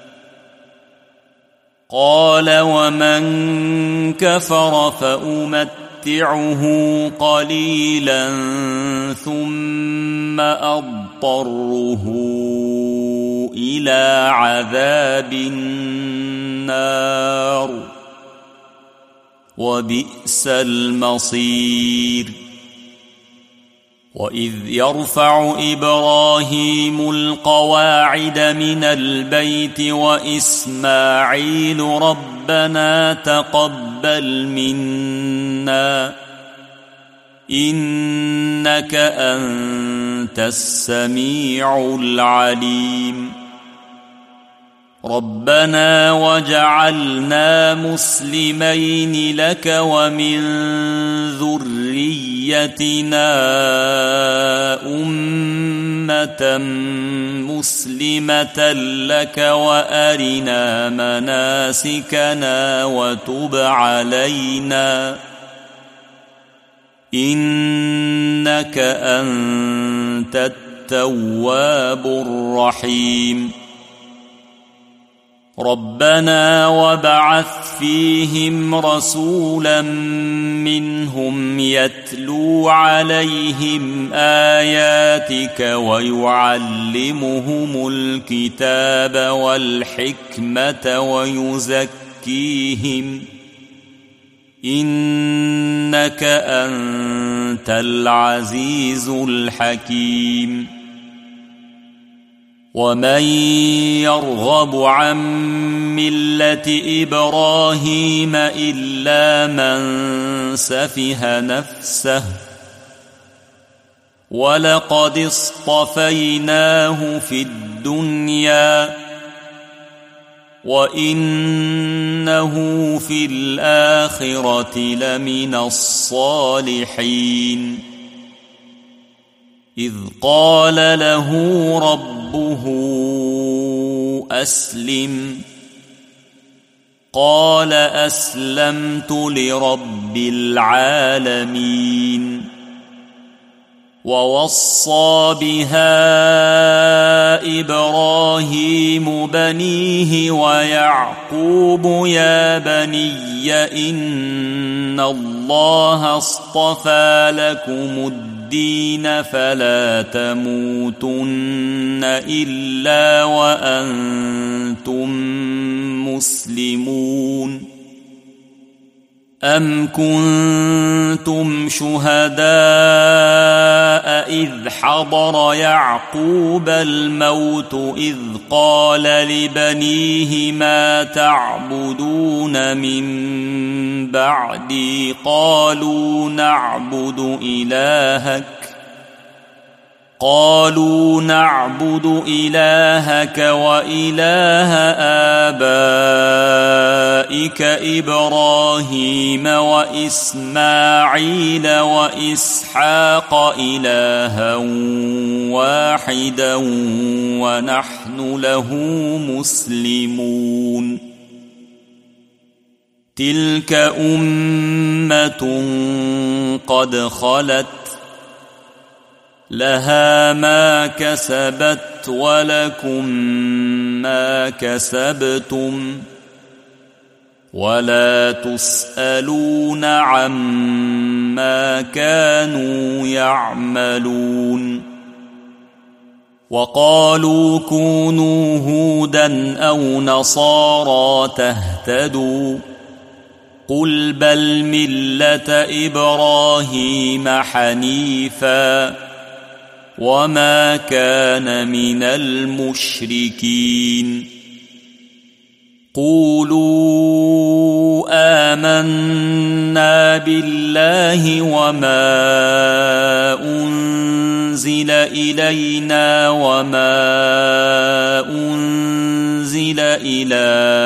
Speaker 1: قال ومن كفر فأمتعه قليلا ثم أضطره إلى عذاب النار وبئس المصير وإذ يرفع إبراهيم القواعد من البيت وإسماعيل ربنا تقبل منا إنك أنت السميع العليم ربنا وجعلنا مسلمين لك ومن ذريتنا أمة مسلمة لك وأرنا مناسكنا وتب علينا إنك أنت التواب الرحيم ربنا وابعث فيهم رسولا منهم يتلو عليهم آياتك ويعلمهم الكتاب والحكمة ويزكيهم إنك أنت العزيز الحكيم ومن يرغب عن ملة إبراهيم إلا من سفه نفسه ولقد اصطفيناه في الدنيا وإنه في الآخرة لمن الصالحين إذ قال له ربه أسلم قال أسلمت لرب العالمين ووصى بها إبراهيم بنيه ويعقوب يا بني إن الله اصطفى لكم الدين فلا تموتن إلا وأنتم مسلمون أم كنتم شهداء إذ حضر يعقوب الموت إذ قال لبنيه ما تعبدون من بعدي قالوا نعبد إلهك وإله آبائك إبراهيم وإسماعيل وإسحاق إلها واحدا ونحن له مسلمون تلك أمة قد خلت لها ما كسبت ولكم ما كسبتم ولا تسألون عما كانوا يعملون وقالوا كونوا هودا أو نصارى تهتدوا قل بل ملة إبراهيم حنيفا وما كان من المشركين قولوا آمنا بالله وما أنزل إلينا وما أنزل إلى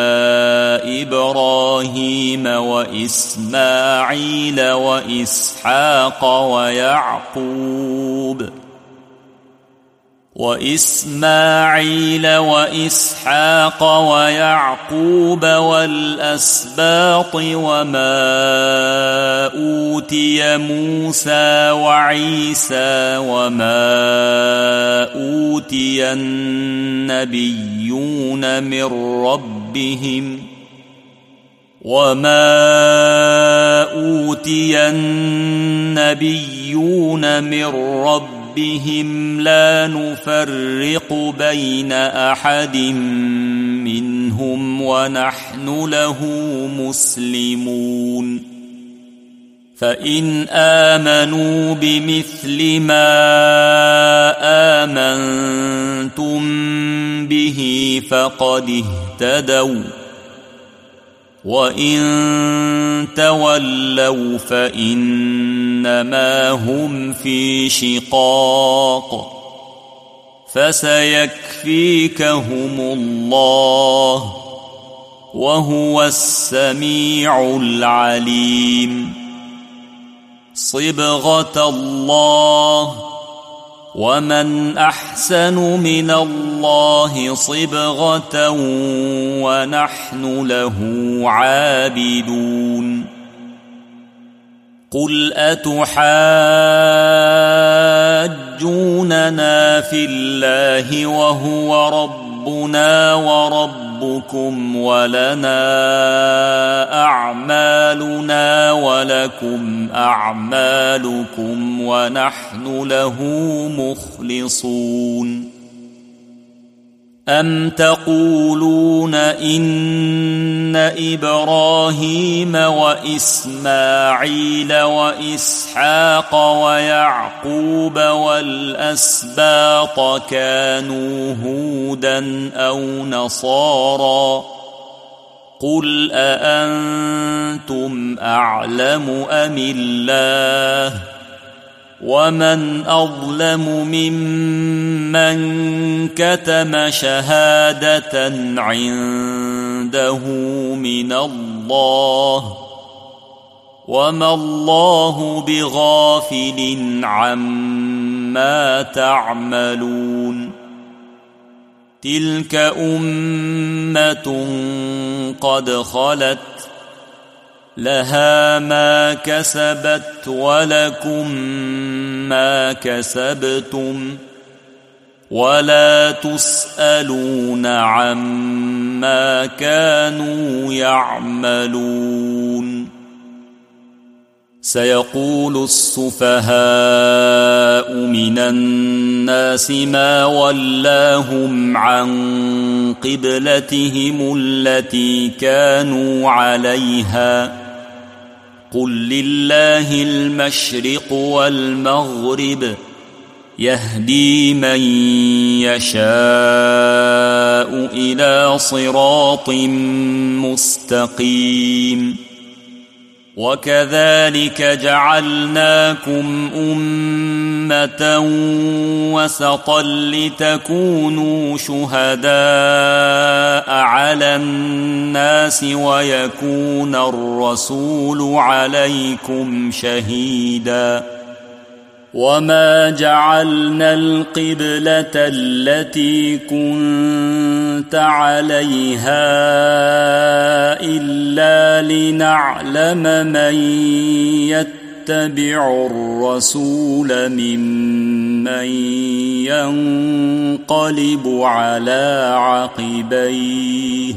Speaker 1: إبراهيم وإسماعيل وإسحاق ويعقوب وإسماعيل وإسحاق ويعقوب والأسباط وما أوتي موسى وعيسى وما أوتي النبيون من ربهم لا نفرق بين أحد منهم ونحن له مسلمون فإن آمنوا بمثل ما آمنتم به فقد اهتدوا وإن تولوا فإنما هم في شقاق فسيكفيكهم الله وهو السميع العليم صبغة الله ومن أحسن من الله صبغة ونحن له عابدون قل أتحاجوننا في الله وهو ربنا وربكم ولنا أعمالنا ولكم أعمالكم ونحن له مخلصون أم تقولون إن إبراهيم وإسماعيل وإسحاق ويعقوب والأسباط كانوا هودا أو نصارى قل أأنتم أعلم أم الله ومن أظلم ممن كتم شهادة عنده من الله وما الله بغافل عما تعملون تلك أمة قد خلت لها ما كسبت ولكم ما كسبتم ولا تسألون عما كانوا يعملون سيقول السفهاء من الناس ما ولاهم عن قبلتهم التي كانوا عليها قل لله المشرق والمغرب يهدي من يشاء إلى صراط مستقيم وكذلك جعلناكم أمة وسطا لتكونوا شهداء على الناس ويكون الرسول عليكم شهيدا وما جعلنا القبلة التي كنت عليها إلا لنعلم من يتبع الرسول ممن ينقلب على عقبيه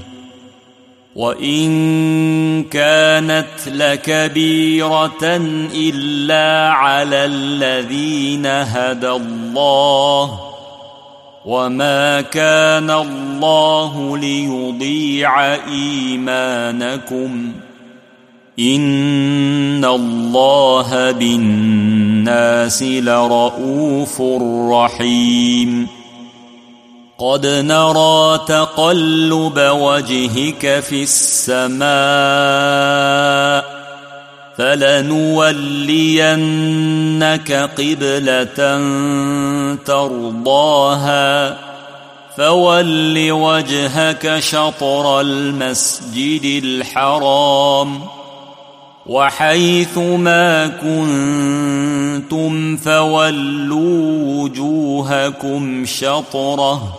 Speaker 1: وإن كانت لكبيرة إلا على الذين هدى الله وما كان الله ليضيع إيمانكم إن الله بالناس لرؤوف رحيم قد نرى تقلب وجهك في السماء فلنولينك قبلة ترضاها فول وجهك شطر المسجد الحرام وحيث ما كنتم فولوا وجوهكم شطره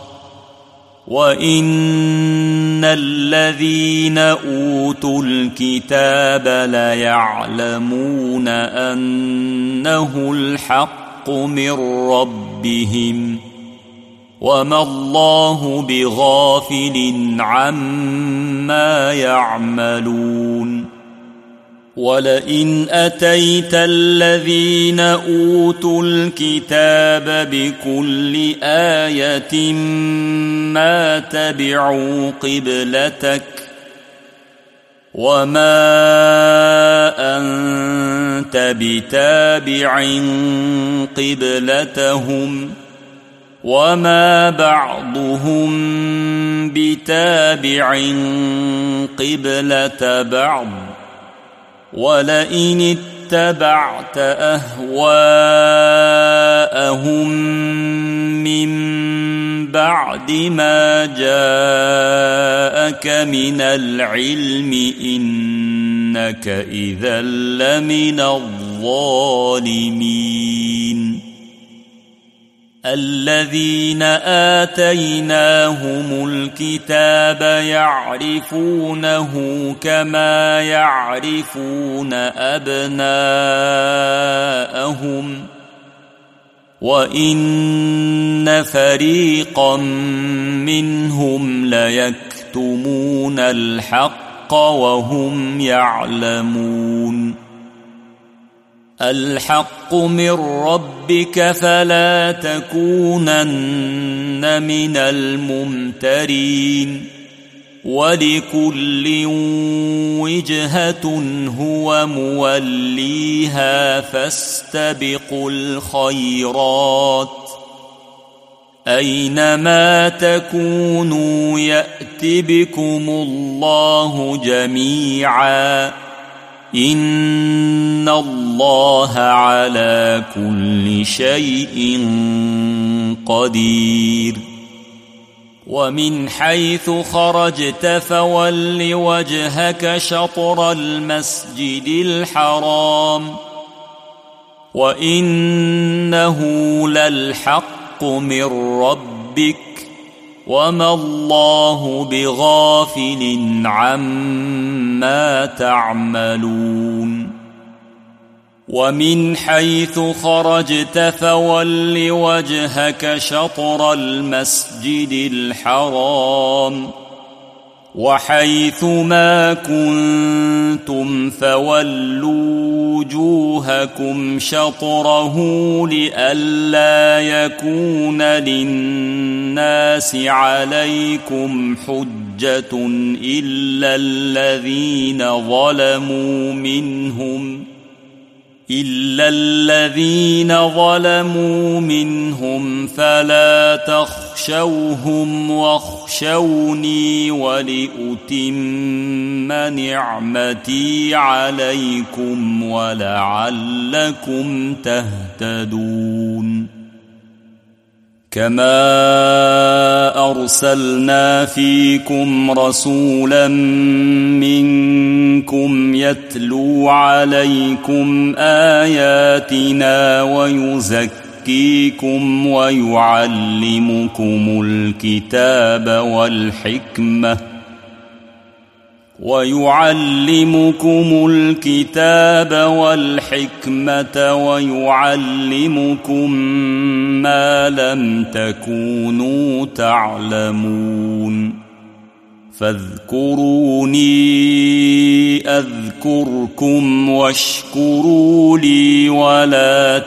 Speaker 1: وإن الذين أوتوا الكتاب ليعلمون أنه الحق من ربهم وما الله بغافل عما يعملون ولئن أتيت الذين أوتوا الكتاب بكل آية ما تبعوا قبلتك وما أنت بتابع قبلتهم وما بعضهم بتابع قبلة بعض ولئن اتبعت أهواءهم من بعد ما جاءك من العلم إنك إذا لمن الظالمين الذين آتيناهم الكتاب يعرفونه كما يعرفون أبناءهم وإن فريقا منهم ليكتمون الحق وهم يعلمون الحق من ربك فلا تكونن من الممترين ولكل وجهة هو موليها فاستبقوا الخيرات أينما تكونوا يأت بكم الله جميعا إن الله على كل شيء قدير ومن حيث خرجت فول وجهك شطر المسجد الحرام وإنه للحق من ربك وما الله بغافل عما تعملون ومن حيث خرجت فول وجهك شطر المسجد الحرام وحيث ما كنتم فولوا وجوهكم شطره لئلا يكون للناس عليكم حجة إلا الذين ظلموا منهم فلا تخشوهم واخشوني ولأتم نعمتي عليكم ولعلكم تهتدون كما أرسلنا فيكم رسولا منكم يتلو عليكم آياتنا ويزكيكم ويعلمكم الكتاب والحكمة ويعلمكم ما لم تكونوا تعلمون فاذكروني أذكركم واشكروا لي ولا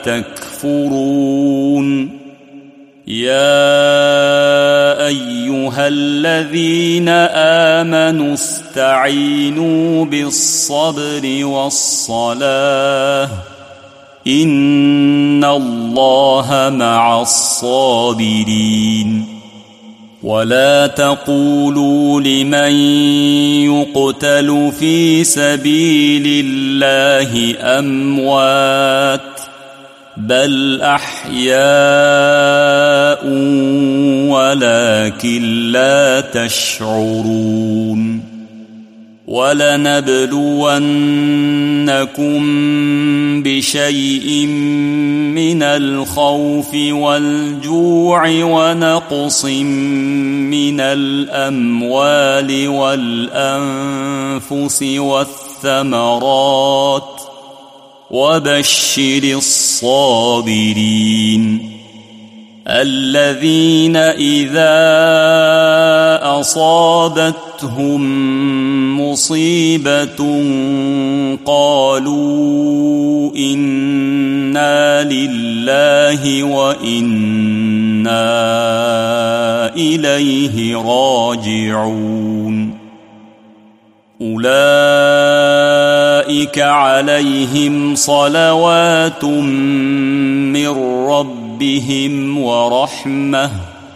Speaker 1: تكفرون يا أيها الذين آمنوا استعينوا بالصبر والصلاة إن الله مع الصابرين ولا تقولوا لمن يقتل في سبيل الله أموات بل أحياء ولكن لا تشعرون ولنبلونكم بشيء من الخوف والجوع ونقص من الأموال والأنفس والثمرات وبشر الصابرين الذين إذا أصابتهم مصيبة قالوا إنا لله وإنا إليه راجعون أولئك عليهم صلوات من ربهم ورحمة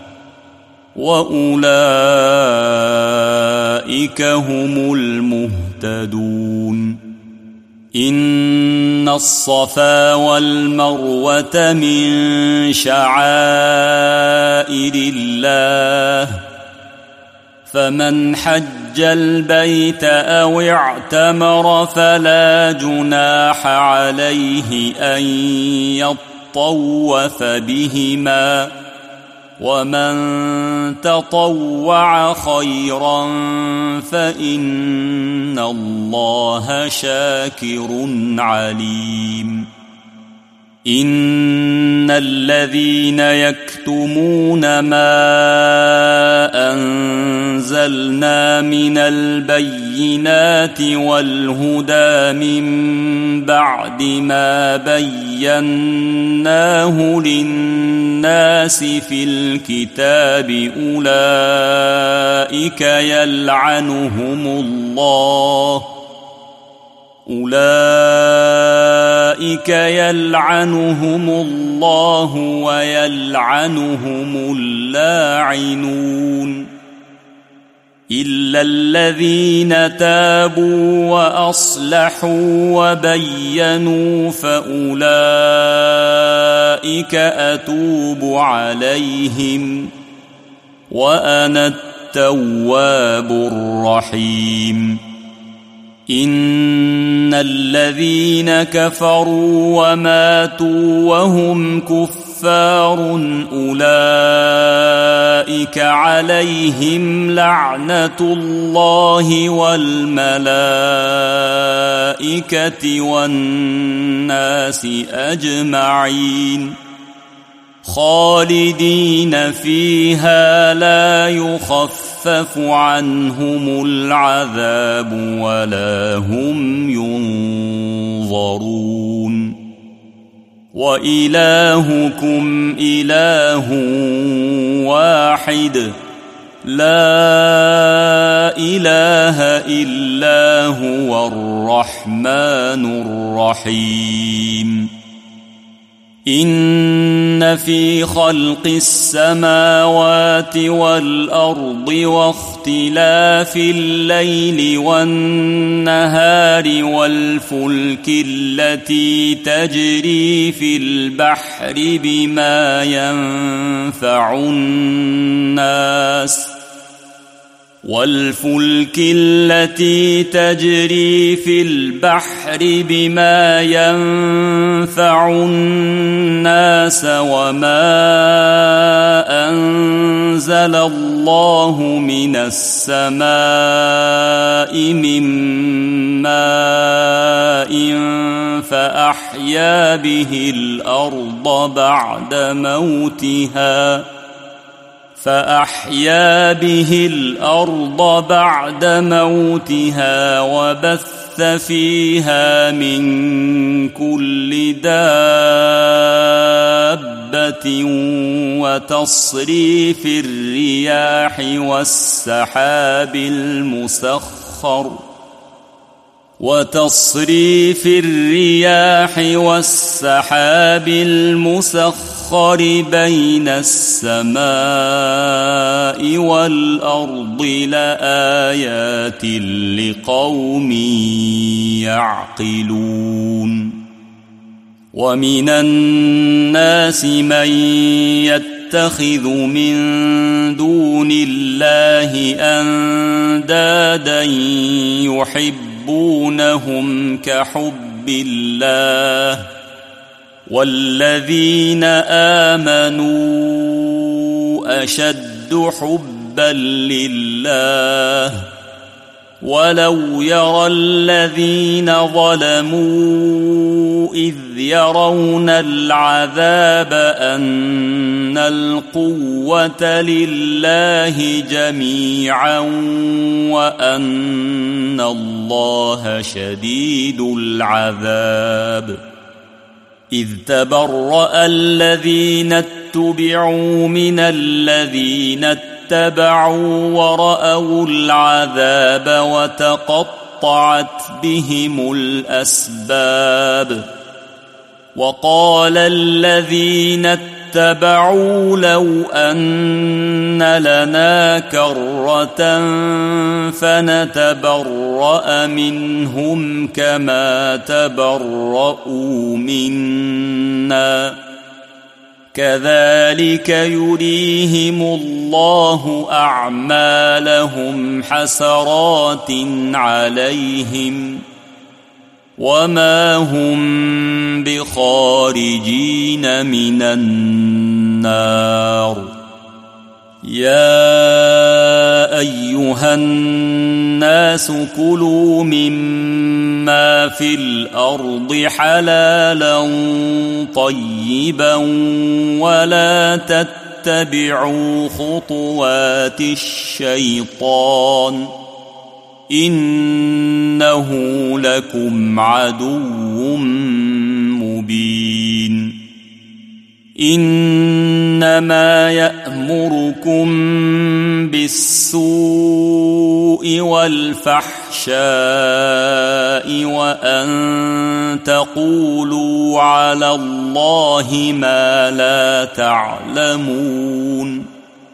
Speaker 1: وأولئك هم المهتدون إن الصفا والمروة من شعائر الله فمن حج البيت أو اعتمر فلا جناح عليه أن يطوف بهما ومن تطوع خيرا فإن الله شاكر عليم إن الذين يكتمون ما أنزلنا من البينات والهدى من بعد ما بيناه للناس في الكتاب أولئك يلعنهم الله ويلعنهم اللاعنون إلا الذين تابوا وأصلحوا وبينوا فأولئك أتوب عليهم وأنا التواب الرحيم إن الذين كفروا وماتوا وهم كفار أولئك عليهم لعنة الله والملائكة والناس أجمعين خالدين فيها لا يخفف عنهم العذاب ولا هم ينظرون وإلهكم إله واحد لا إله إلا هو الرحمن الرحيم إن في خلق السماوات والأرض واختلاف الليل والنهار والفلك التي تجري في البحر بما ينفع الناس وما أنزل الله من السماء من ماء فأحيا به الأرض بعد موتها وبث فيها من كل دابة وتصريف الرياح والسحاب المسخر بين السماء والأرض لآيات لقوم يعقلون ومن الناس من يتبع يتخذ من دون الله أندادا يحبونهم كحب الله والذين آمنوا أشد حبا لله ولو يرى الذين ظلموا إذ يرون العذاب أن القوة لله جميعا وأن الله شديد العذاب إذ تبرأ الذين اتبعوا من الذين اتبعوا ورأوا العذاب وتقطعت بهم الأسباب وقال الذين اتبعوا لو أن لنا كرة فنتبرأ منهم كما تبرؤوا منا كذلك يريهم الله أعمالهم حسرات عليهم وما هم بخارجين من النار يا أيها الناس كلوا مما في الأرض حلالا طيبا ولا تتبعوا خطوات الشيطان إنه لكم عدو مبين إنما يأمركم بالسوء والفحشاء وأن تقولوا على الله ما لا تعلمون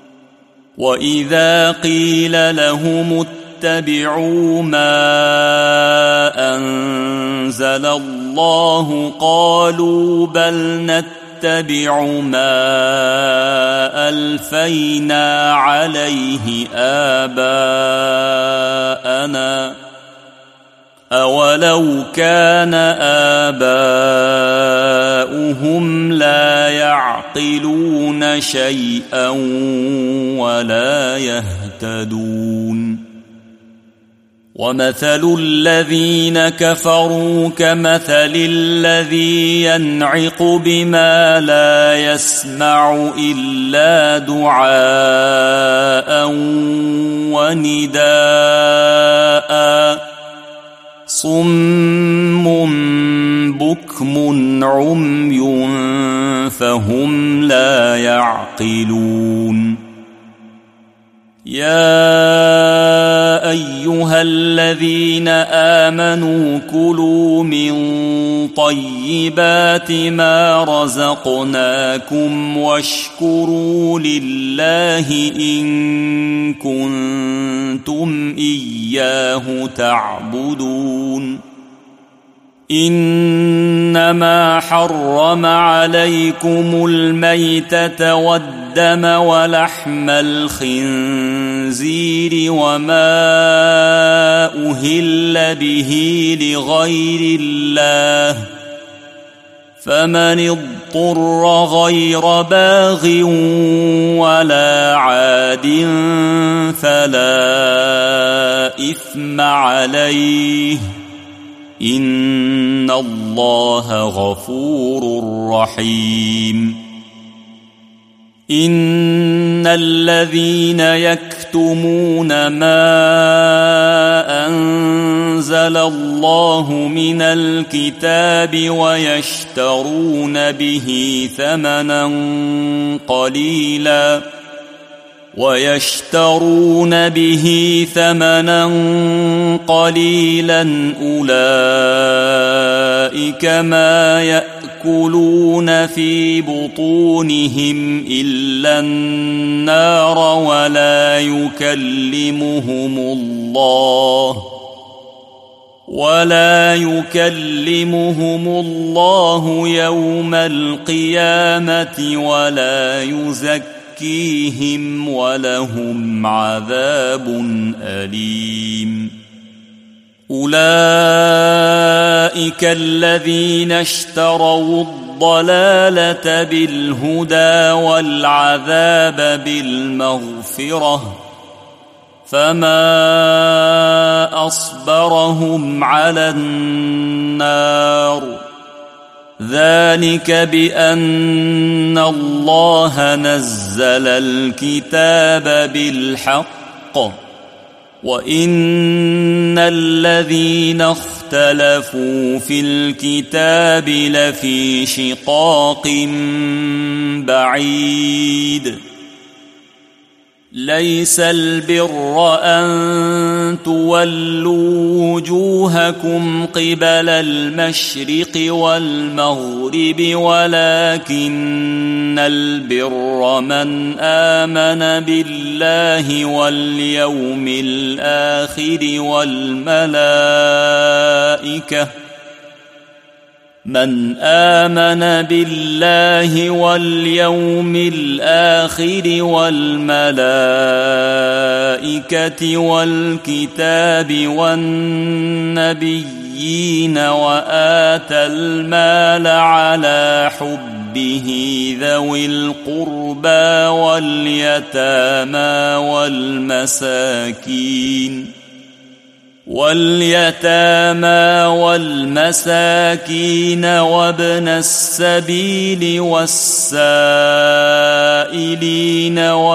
Speaker 1: وإذا قيل لهم اتبعوا ما أنزل الله قالوا بل نتبع ما ألفينا عليه آباءنا أولو كان آباؤهم لا يعقلون شيئا ولا يهتدون ومثل الذين كفروا كمثل الذي ينعق بما لا يسمع إلا دعاء ونداء صم بكم عمي فهم لا يعقلون يا أيها الذين آمنوا كلوا من طيبات ما رزقناكم واشكروا لله إن كنتم إياه تعبدون إنما حرم عليكم الميتة والدم ولحم الخنزير وما أهل به لغير الله فمن اضطر غير باغ ولا عاد فلا إثم عليه إن الله غفور رحيم إن الذين يكتمون ما أنزل الله من الكتاب ويشترون به ثمنا قليلا أولئك ما يأكلون في بطونهم إلا النار ولا يكلمهم الله يوم القيامة ولا يزكيهم ولهم عذاب أليم أولئك الذين اشتروا الضلالة بالهدى والعذاب بالمغفرة فما أصبرهم على النار ذلك بأن الله نزل الكتاب بالحق وإن الذين اختلفوا في الكتاب لفي شقاق بعيد ليس البر أن تولوا وجوهكم قبل المشرق والمغرب ولكن البر من آمن بالله واليوم الآخر والملائكة والكتاب والنبيين وآتى المال على حبه ذوي القربى واليتامى والمساكين وابن السبيل والسائلين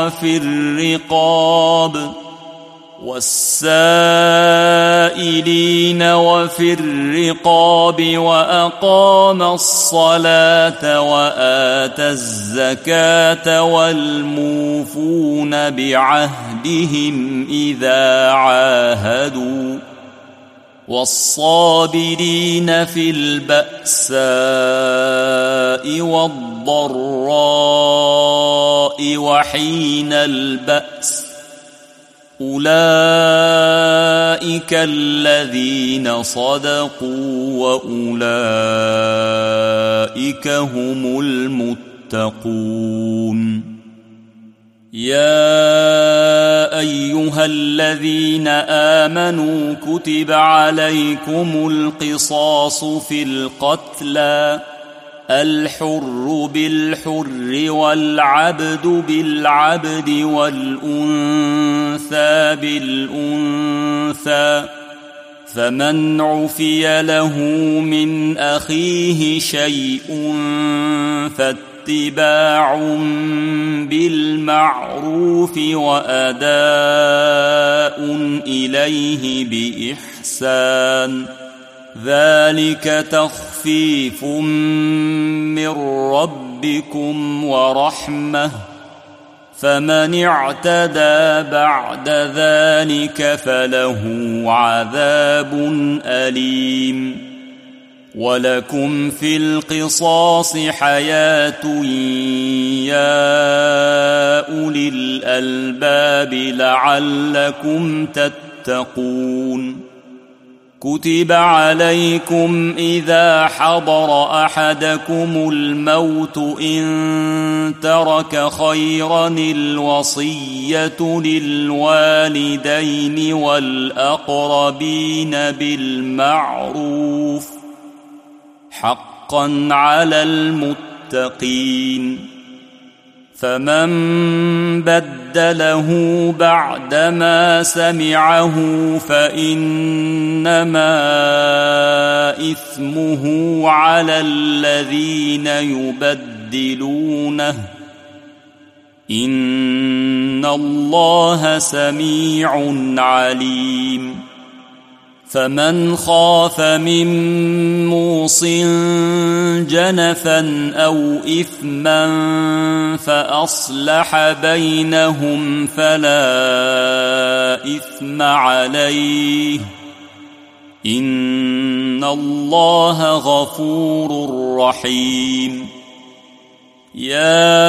Speaker 1: وفي الرقاب وأقام الصلاة وآتى الزكاة والموفون بعهدهم إذا عاهدوا والصابرين في البأساء والضراء وحين البأس أولئك الذين صدقوا وأولئك هم المتقون يا أيها الذين آمنوا كتب عليكم القصاص في القتلى الحر بالحر والعبد بالعبد والأنثى بالأنثى فمن عفي له من أخيه شيء فاتباع بالمعروف وأداء إليه بإحسان ذلك تخفيف من ربكم ورحمة فمن اعتدى بعد ذلك فله عذاب أليم ولكم في القصاص حياة يا أولي الألباب لعلكم تتقون كتب عليكم إذا حضر أحدكم الموت إن ترك خيرا الوصية للوالدين والأقربين بالمعروف حقا على المتقين فمن بدله بعدما سمعه فإنما إثمه على الذين يبدلونه إن الله سميع عليم فمن خاف من موص جنفا أو إثما فأصلح بينهم فلا إثم عليه إن الله غفور رحيم يا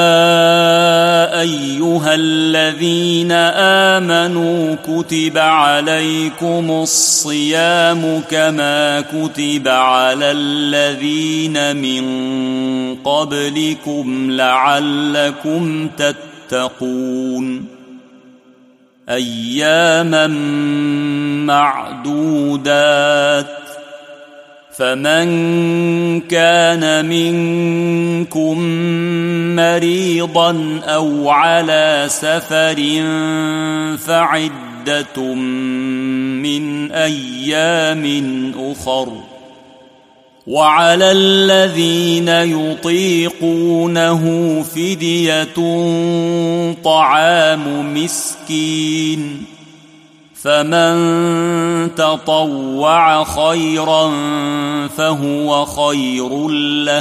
Speaker 1: أيها الذين آمنوا كتب عليكم الصيام كما كتب على الذين من قبلكم لعلكم تتقون أياما معدودات فمن كان منكم مريضا أو على سفر فعدة من أيام أخر وعلى الذين يطيقونه فدية طعام مسكين فمن تطوع خيرا فهو خير له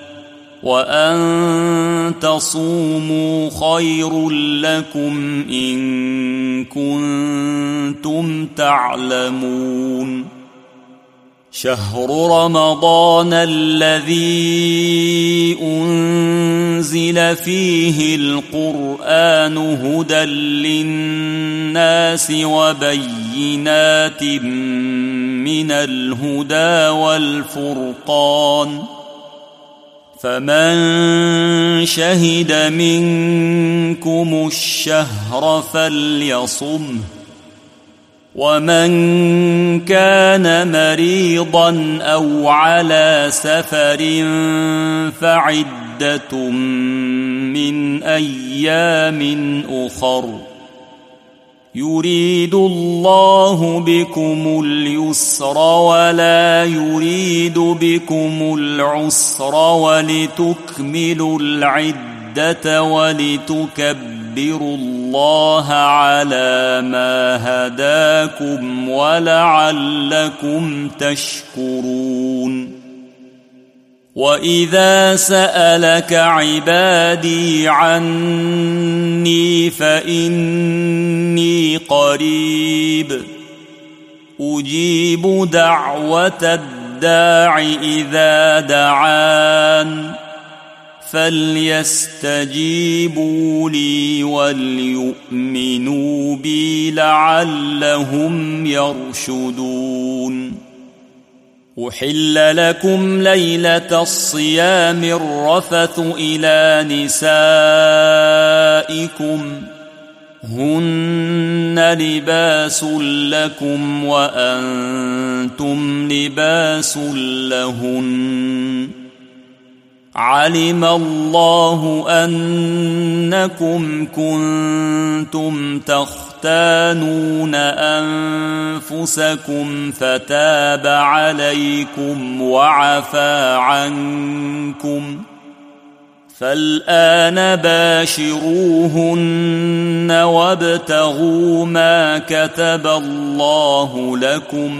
Speaker 1: وأن تصوموا خير لكم إن كنتم تعلمون شهر رمضان الذي أنزل فيه القرآن هدى للناس وبينات من الهدى والفرقان فمن شهد منكم الشهر فليصمه ومن كان مريضا أو على سفر فعدة من أيام أخر يريد الله بكم اليسر ولا يريد بكم العسر ولتكملوا العدة ولتكبروا الله على ما هداكم ولعلكم تشكرون وإذا سألك عبادي عني فإني قريب أجيب دعوة الداع إذا دعان فليستجيبوا لي وليؤمنوا بي لعلهم يرشدون أحل لكم ليلة الصيام الرفث إلى نسائكم هن لباس لكم وأنتم لباس لهن علم الله أنكم كنتم تختانون أنفسكم فتاب عليكم وعفى عنكم فالآن باشروهن وابتغوا ما كتب الله لكم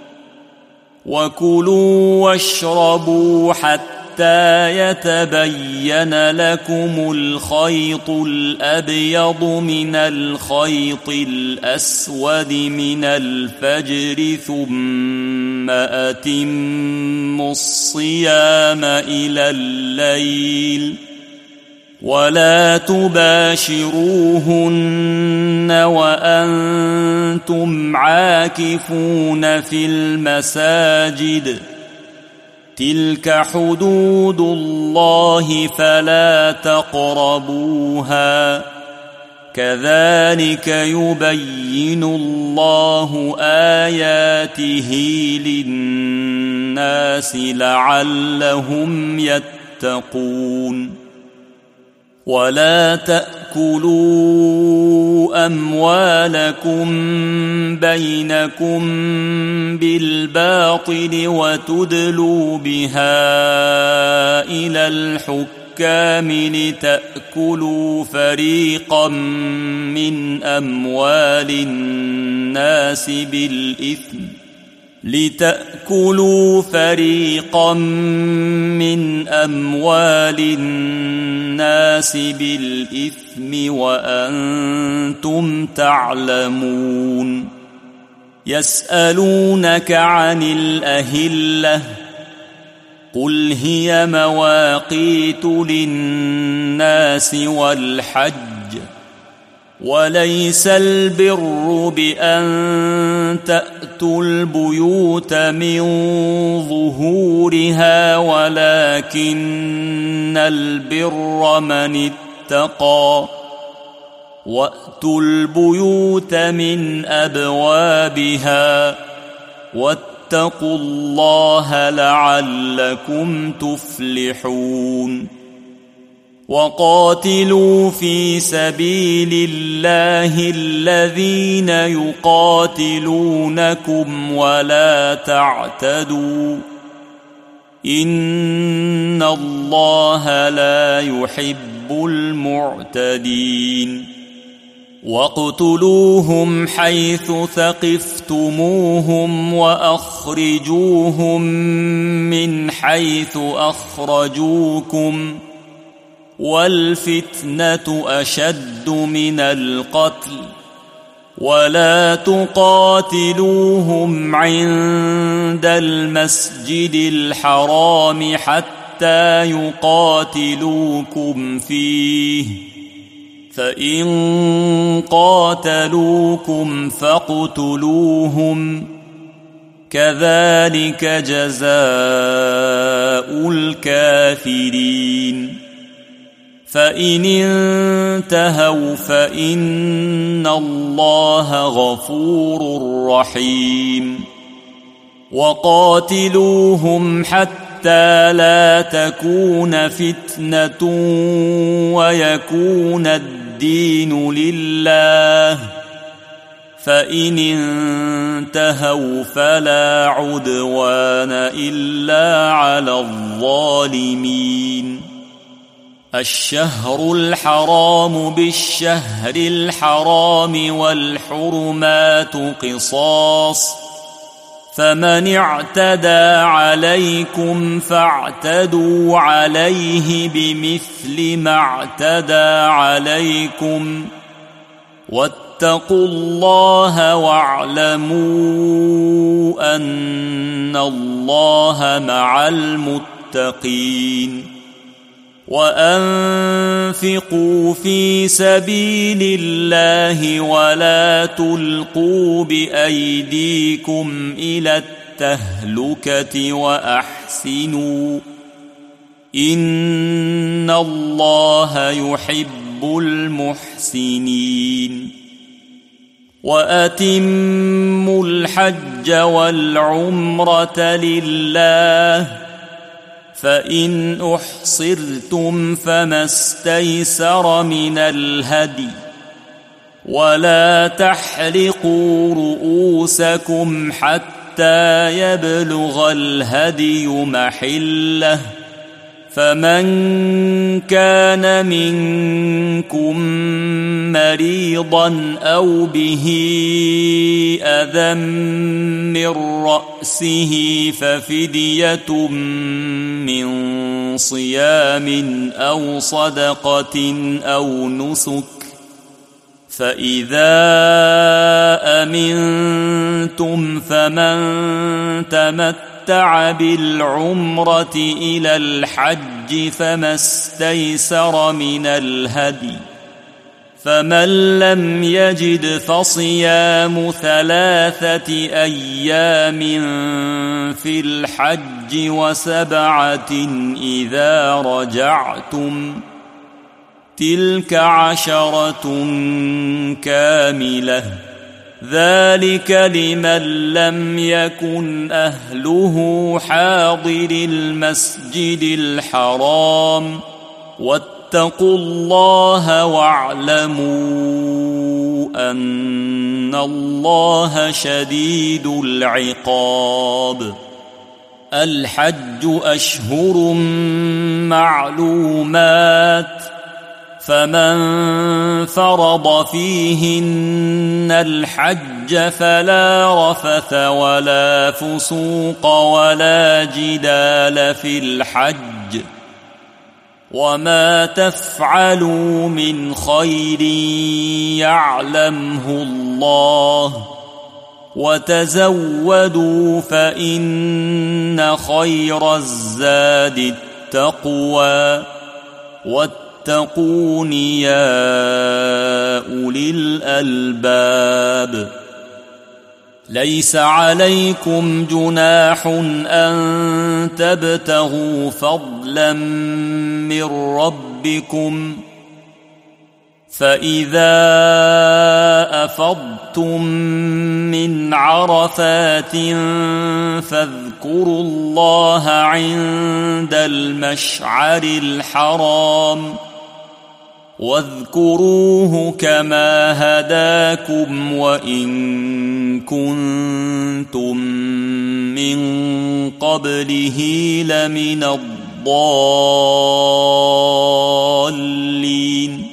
Speaker 1: وكلوا واشربوا حتى يتبين لكم الخيط الأبيض من الخيط الأسود من الفجر ثم أتموا الصيام إلى الليل ولا تباشروهن وأنتم عاكفون في المساجد تلك حدود الله فلا تقربوها كذلك يبين الله آياته للناس لعلهم يتقون ولا تأكلوا أموالكم بينكم بالباطل وتدلوا بها إلى الحكام لتأكلوا فريقا من أموال الناس بالإثم وأنتم تعلمون يسألونك عن الأهلة قل هي مواقيت للناس والحج وليس البر بأن تأتوا البيوت من ظهورها ولكن البر من اتقى وأتوا البيوت من أبوابها واتقوا الله لعلكم تفلحون وقاتلوا في سبيل الله الذين يقاتلونكم ولا تعتدوا إن الله لا يحب المعتدين واقتلوهم حيث ثقفتموهم وأخرجوهم من حيث أخرجوكم والفتنة أشد من القتل ولا تقاتلوهم عند المسجد الحرام حتى يقاتلوكم فيه فإن قاتلوكم فاقتلوهم كذلك جزاء الكافرين فإن انتهوا فإن الله غفور رحيم وقاتلوهم حتى لا تكون فتنة ويكون الدين لله فإن انتهوا فلا عدوان إلا على الظالمين الشهر الحرام بالشهر الحرام والحرمات قصاص فمن اعتدى عليكم فاعتدوا عليه بمثل ما اعتدى عليكم واتقوا الله واعلموا أن الله مع المتقين وأنفقوا في سبيل الله ولا تلقوا بأيديكم إلى التهلكة وأحسنوا إن الله يحب المحسنين وأتموا الحج والعمرة لله فإن أحصرتم فما استيسر من الهدي ولا تحلقوا رؤوسكم حتى يبلغ الهدي محله فمن كان منكم مريضا أو به أذى من رأسه ففدية من صيام أو صدقة أو نسك فإذا أمنتم فمن تمتع بالعمرة إلى الحج فما استيسر من الهدي فمن لم يجد فصيام 3 أيام في الحج و7 إذا رجعتم تلك 10 كاملة ذلك لمن لم يكن أهله حاضر المسجد الحرام واتقوا الله واعلموا أن الله شديد العقاب الحج أشهر معلومات فمن فرض فيهن الحج فلا رفث ولا فسوق ولا جدال في الحج وما تفعلوا من خير يعلمه الله وتزودوا فإن إن خير الزاد التقوى واتقون يا أولي الألباب. ليس عليكم جناح أن تبتغوا فضلا من ربكم، فإذا أفضتم من عرفات فاذكروا الله عند المشعر الحرام، واذكروه كما هداكم وإن كنتم من قبله لمن الضالين.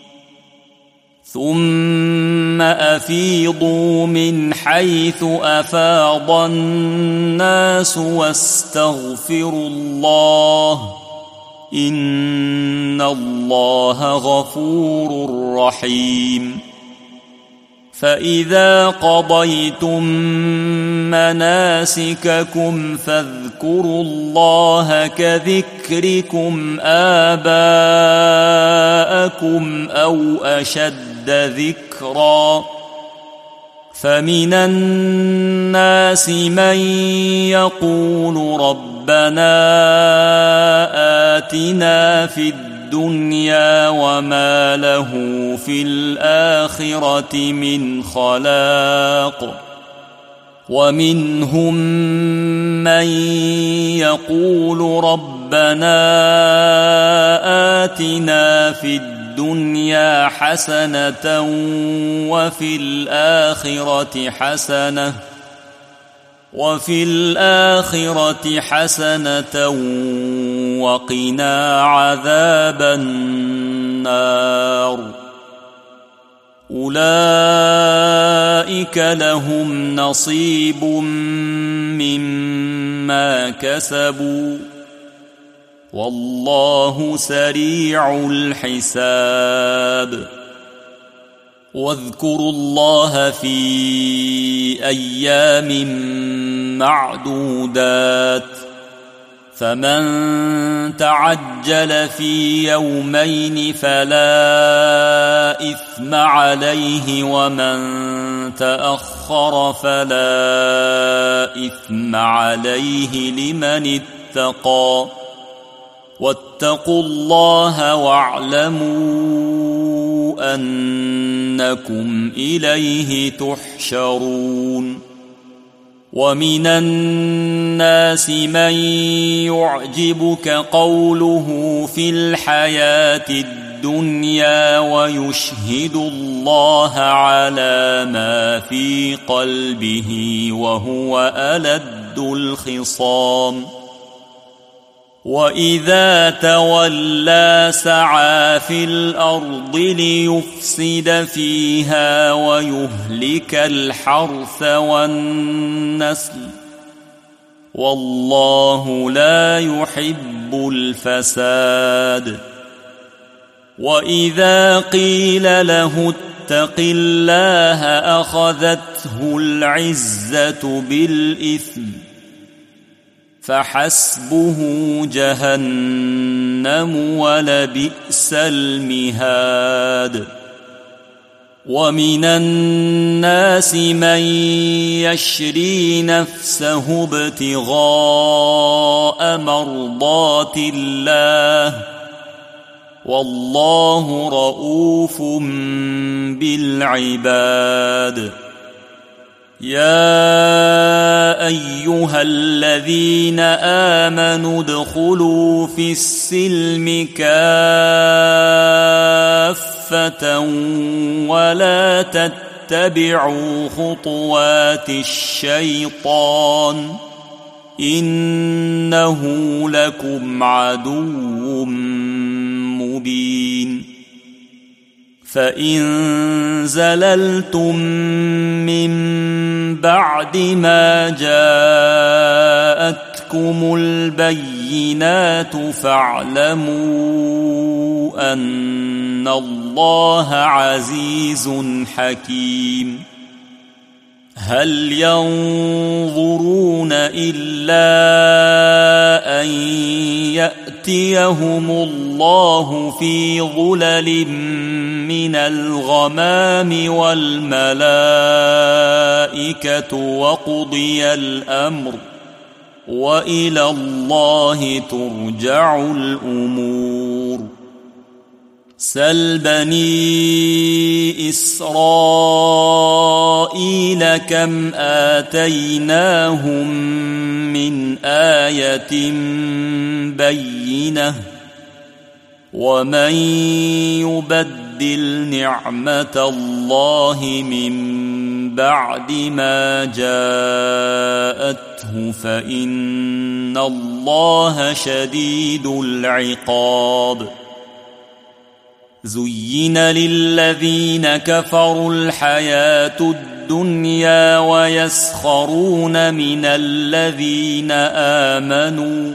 Speaker 1: ثم أفيضوا من حيث أفاض الناس واستغفروا الله، إن الله غفور رحيم. فإذا قضيتم مناسككم فاذكروا الله كذكركم آباءكم أو أشد ذكرا. فمن الناس من يقول ربنا آتنا في الدنيا وما له في الآخرة من خلاق، ومنهم من يقول ربنا آتنا في الدنيا حسنة وفي الآخرة حسنة وقنا عذاب النار. أولئك لهم نصيب مما كسبوا والله سريع الحساب. واذكروا الله في أيام معدودات، فمن تعجل في يومين فلا إثم عليه، ومن تأخر فلا إثم عليه لمن اتقى. واتقوا الله واعلموا أنكم إليه تحشرون. ومن الناس من يعجبك قوله في الحياة الدنيا ويشهد الله على ما في قلبه وهو ألد الخصام. وإذا تولى سعى في الأرض ليفسد فيها ويهلك الحرث والنسل، والله لا يحب الفساد. وإذا قيل له اتق الله أخذته العزة بالإثم، فحسبه جهنم ولبئس المهاد. ومن الناس من يشري نفسه ابتغاء مرضات الله، والله رؤوف بالعباد. يا أيها الذين آمنوا ادخلوا في السلم كافة ولا تتبعوا خطوات الشيطان، إنه لكم عدو مبين. فإن زللتم من بعد ما جاءتكم البينات فاعلموا أن الله عزيز حكيم. هل ينظرون إلا أن يأتيهم الله في ظلل من الغمام والملائكة وقضي الأمر وإلى الله ترجع الأمور سل بني إسرائيل كم آتيناهم من آية بينة ومن يبدل نعمة الله من بعد ما جاءته فإن الله شديد العقاب زين للذين كفروا الحياة الدنيا ويسخرون من الذين آمنوا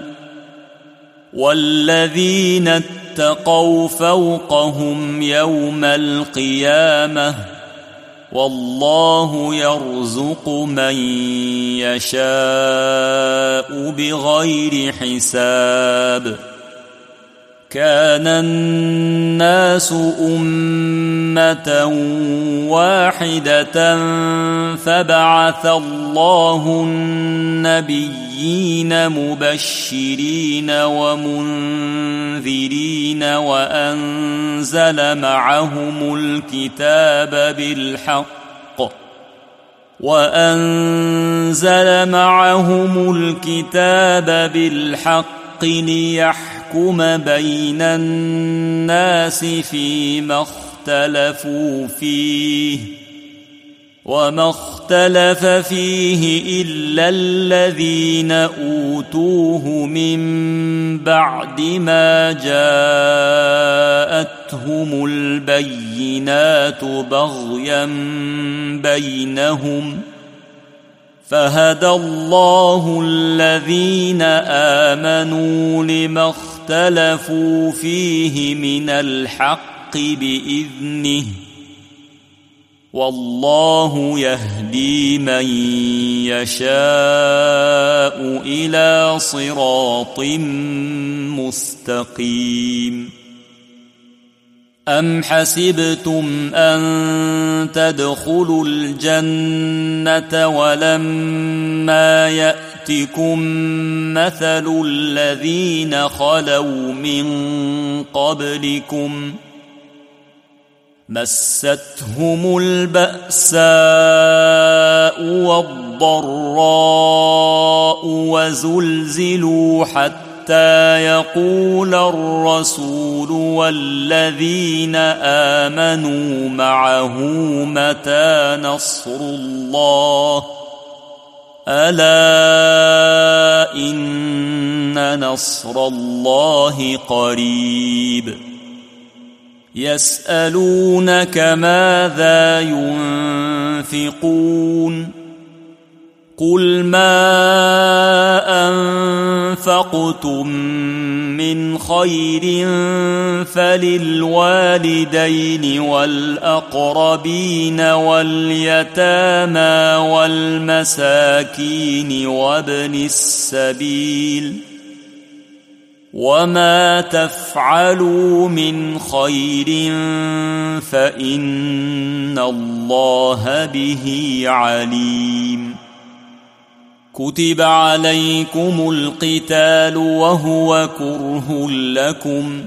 Speaker 1: والذين اتقوا فوقهم يوم القيامة والله يرزق من يشاء بغير حساب كان الناس أمة واحدة فبعث الله النبيين مبشرين ومنذرين وأنزل معهم الكتاب بالحق ليحكم بين الناس فيما اختلفوا فيه وما اختلف فيه إلا الذين أوتوه من بعد ما جاءتهم البينات بغيا بينهم فهدى الله الذين آمنوا لما اختلفوا فيه من الحق بإذنه والله يهدي من يشاء إلى صراط مستقيم أم حسبتم أن تدخلوا الجنة ولما يأتكم مثل الذين خلوا من قبلكم مستهم البأساء والضراء وزلزلوا حتى يقول الرسول والذين آمنوا معه متى نصر الله ألا إن نصر الله قريب يسألونك ماذا ينفقون قل ما أنفقتم من خير فللوالدين والأقربين واليتامى والمساكين وابن السبيل وما تفعلوا من خير فإن الله به عليم كتب عليكم القتال وهو كره لكم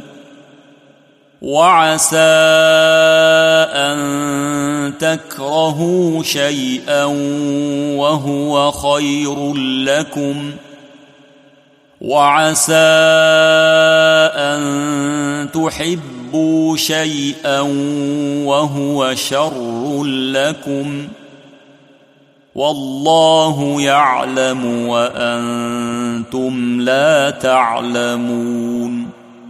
Speaker 1: وعسى أن تكرهوا شيئا وهو خير لكم وعسى أن تحبوا شيئا وهو شر لكم والله يعلم وأنتم لا تعلمون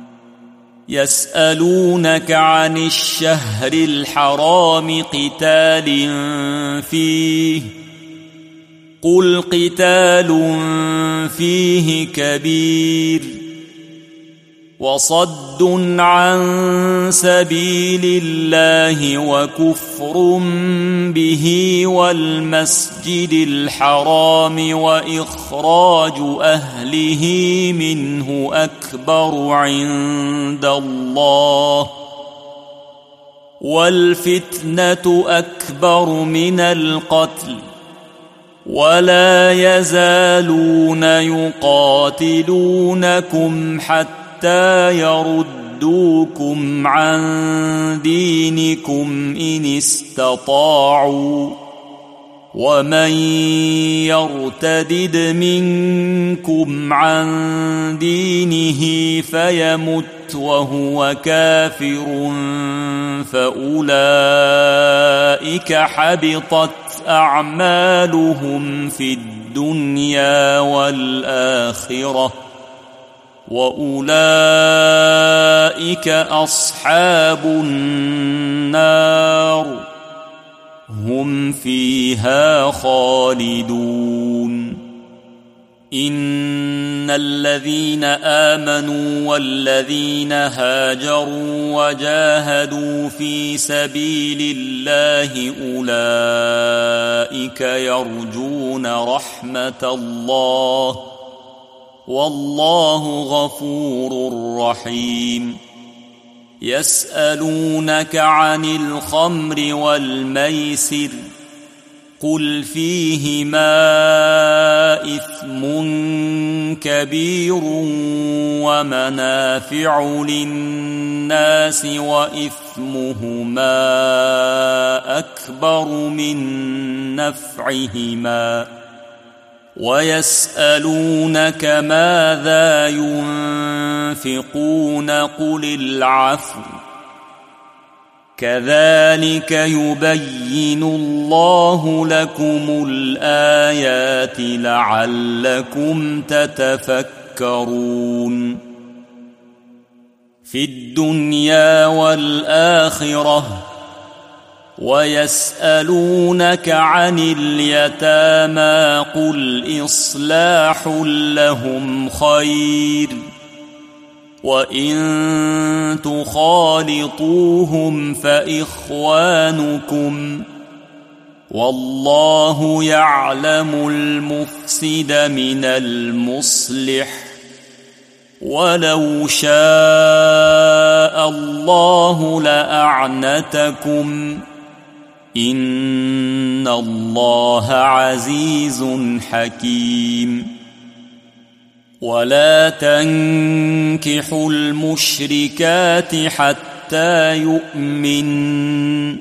Speaker 1: يسألونك عن الشهر الحرام قتال فيه قل قتال فيه كبير وصد عن سبيل الله وكفر به والمسجد الحرام وإخراج أهله منه أكبر عند الله والفتنة أكبر من القتل ولا يزالون يقاتلونكم حتى يردوكم عن دينكم إن استطاعوا ومن يرتدد منكم عن دينه فيمت وهو كافر فأولئك حبطت أعمالهم في الدنيا والآخرة وأولئك أصحاب النار هم فيها خالدون إن الذين آمنوا والذين هاجروا وجاهدوا في سبيل الله أولئك يرجون رحمة الله والله غفور رحيم يسألونك عن الخمر والميسر قل فيهما إثم كبير ومنافع للناس وإثمهما أكبر من نفعهما ويسألونك ماذا ينفقون قل العفو كذلك يبين الله لكم الآيات لعلكم تتفكرون في الدنيا والآخرة ويسألونك عن اليتامى قل إصلاح لهم خير وإن تخالطوهم فإخوانكم والله يعلم المفسد من المصلح ولو شاء الله لأعنتكم إن الله عزيز حكيم ولا تنكحوا المشركات حتى يؤمن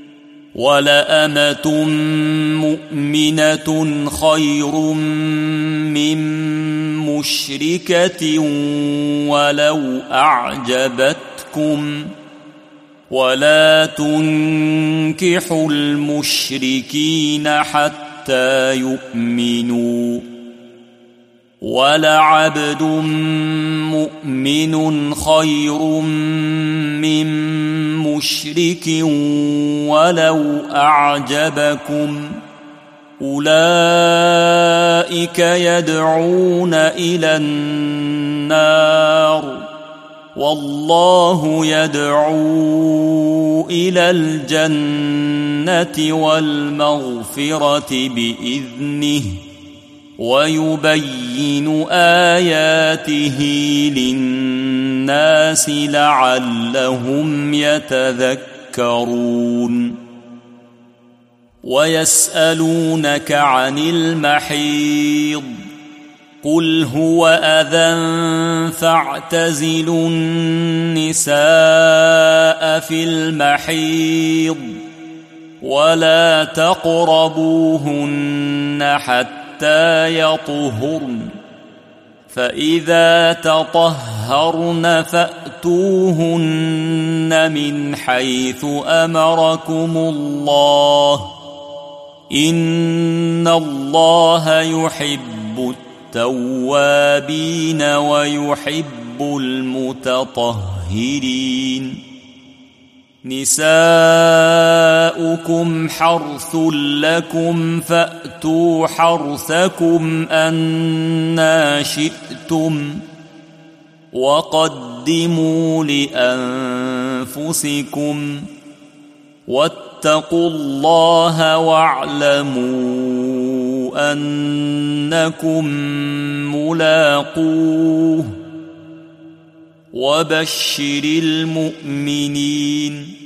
Speaker 1: ولأمة مؤمنة خير من مشركة ولو أعجبتكم ولا تنكحوا المشركين حتى يؤمنوا ولعبد مؤمن خير من مشرك ولو أعجبكم أولئك يدعون إلى النار والله يدعو إلى الجنة والمغفرة بإذنه ويبين آياته للناس لعلهم يتذكرون ويسألونك عن المحيض قل هو أذى فاعتزلوا النساء في المحيض ولا تقربوهن حتى يطهرن فإذا تطهرن فأتوهن من حيث أمركم الله إن الله يحب التوابين ويحب المتطهرين نساؤكم حرث لكم فأتوا حرثكم أنى شئتم وقدموا لأنفسكم واتقوا الله واعلموا أنكم ملاقوه وبشر المؤمنين.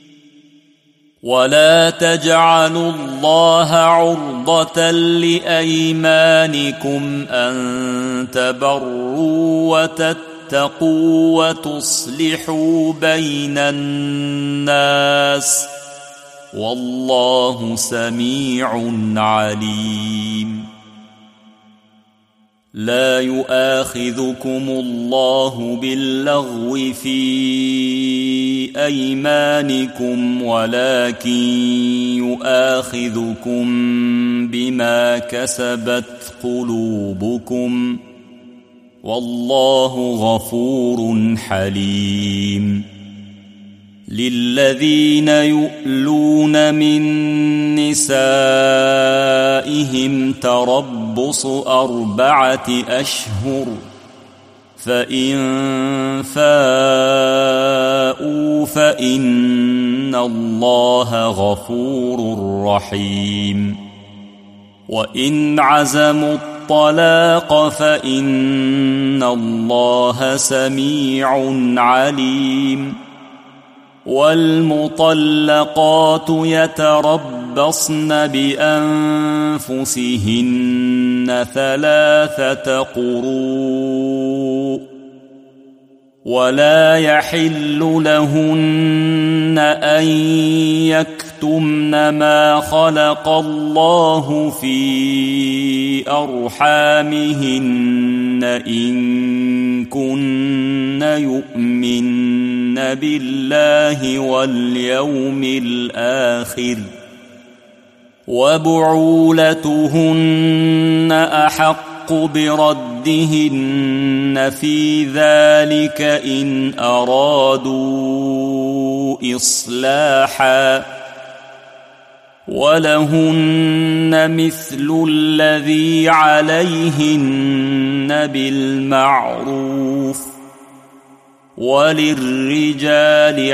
Speaker 1: ولا تجعلوا الله عرضة لأيمانكم أن تبروا وتتقوا وتصلحوا بين الناس والله سميع عليم. لا يؤاخذكم الله باللغو في أيمانكم ولكن يؤاخذكم بما كسبت قلوبكم والله غفور حليم. للذين يؤلون من نسائهم تربص 4 أشهر فإن فاءوا فإن الله غفور رحيم. وإن عزموا الطلاق فإن الله سميع عليم. والمطلقات يتربصن بأنفسهن 3 قروء ولا يحل لهن أن يكتمن ما خلق الله في أرحامهن إن كن يؤمن بالله واليوم الآخر وبعولتهن أحق بردهن في ذلك إن أرادوا إصلاحا ولهن مثل الذي عليهن بالمعروف وللرجال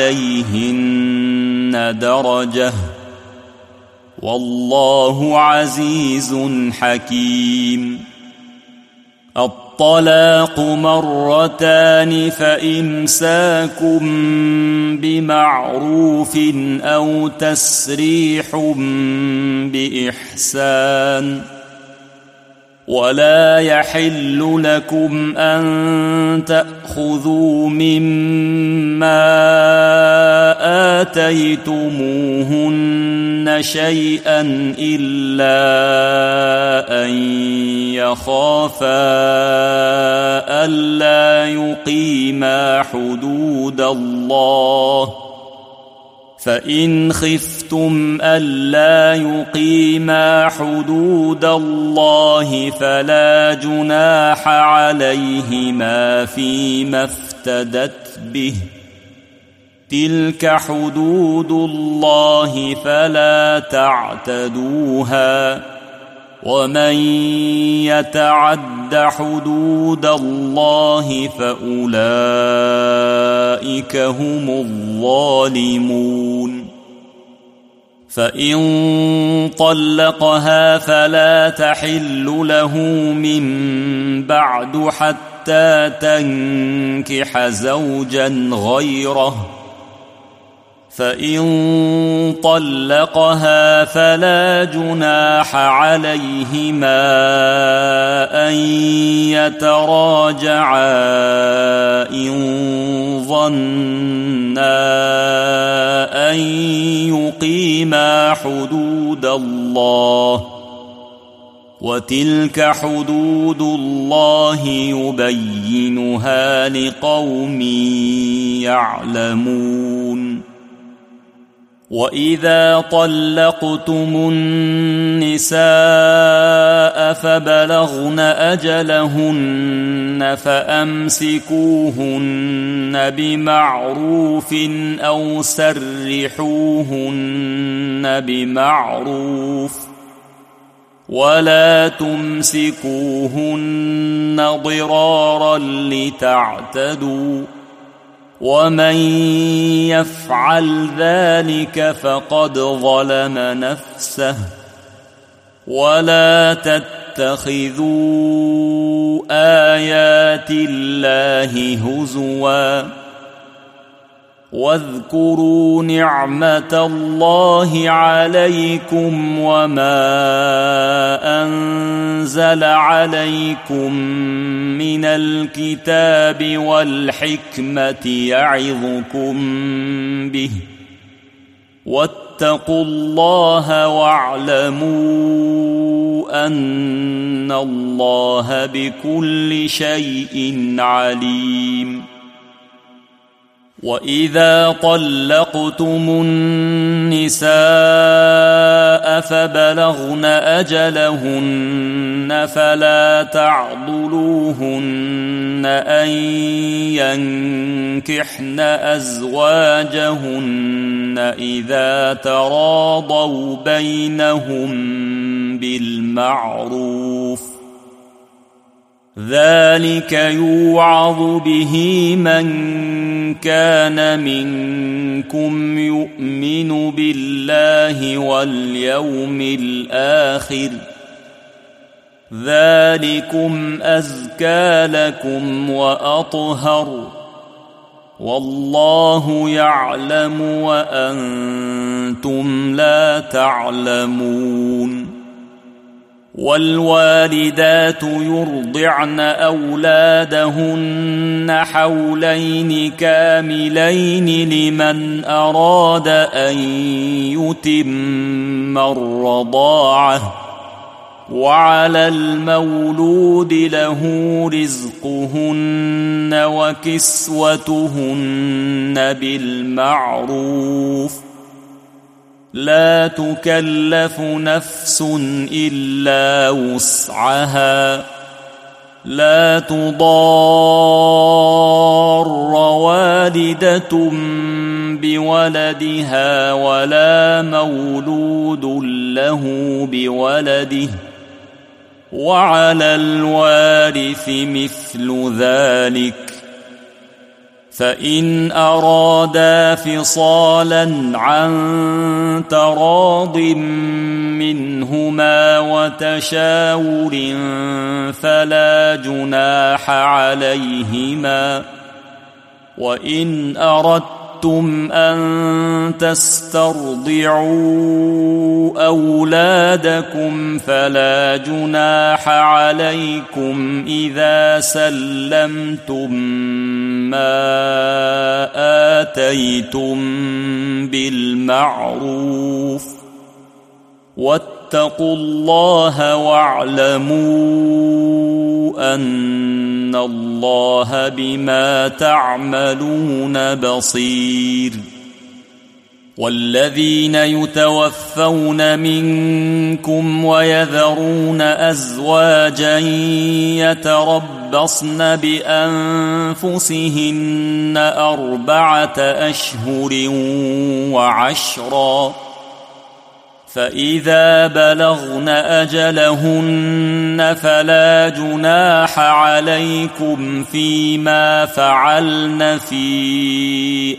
Speaker 1: عليهن درجة والله عزيز حكيم. الطلاق 2 فإمساك بمعروف أو تسريح بإحسان. ولا يحل لكم أن تأخذوا مما آتيتموهن شيئا إلا أن يخافا ألا يقيما حدود الله فإن خفتم ألا يقيما حدود الله فلا جناح عليهما فيما افتدت به تلك حدود الله فلا تعتدوها ومن يتعد حدود الله فأولئك هم الظالمون. فإن طلقها فلا تحل له من بعد حتى تنكح زوجا غيره فإن طلقها فلا جناح عليهما أن يتراجعا إن ظنا أن يقيما حدود الله وتلك حدود الله يبينها لقوم يعلمون. وإذا طلقتم النساء فبلغن أجلهن فأمسكوهن بمعروف أو سرحوهن بمعروف ولا تمسكوهن ضرارا لتعتدوا ومن يفعل ذلك فقد ظلم نفسه ولا تتخذوا آيات الله هزوا واذكروا نعمة الله عليكم وما أنزل عليكم من الكتاب والحكمة يعظكم به واتقوا الله واعلموا أن الله بكل شيء عليم وإذا طلقتم النساء فبلغن أجلهن فلا تعضلوهن أن ينكحن أزواجهن إذا تراضوا بينهم بالمعروف ذلك يوعظ به من كان منكم يؤمن بالله واليوم الآخر ذلكم أزكى لكم وأطهر والله يعلم وأنتم لا تعلمون والوالدات يرضعن أولادهن حولين كاملين لمن أراد أن يتم الرضاعة وعلى المولود له رزقهن وكسوتهن بالمعروف لا تكلف نفس إلا وسعها لا تضار والدة بولدها ولا مولود له بولده وعلى الوارث مثل ذلك فإن أرادا فصالا عن تراض منهما وتشاور فلا جناح عليهما وإن أردتم أن تسترضعوا أولادكم فلا جناح عليكم إذا سلمتم ما آتيتم بالمعروف واتقوا الله واعلموا أن الله بما تعملون بصير والذين يتوفون منكم ويذرون أزواجا يتربصن بأنفسهن 4 أشهر وعشرا فإذا بلغن أجلهن فلا جناح عليكم فيما فعلن في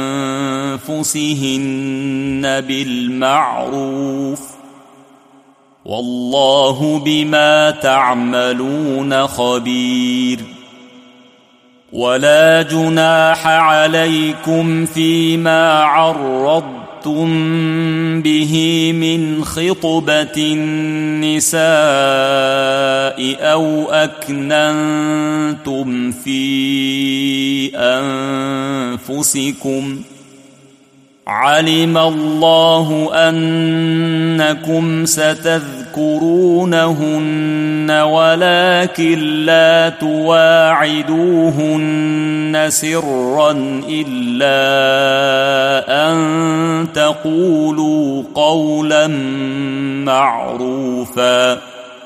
Speaker 1: أنفسهن بالمعروف والله بما تعملون خبير ولا جناح عليكم فيما عرضتم به من خطبة النساء أو أكننتم في أنفسكم علم الله أنكم ستذكرونهن ولكن لا تواعدوهن سرا إلا أن تقولوا قولا معروفا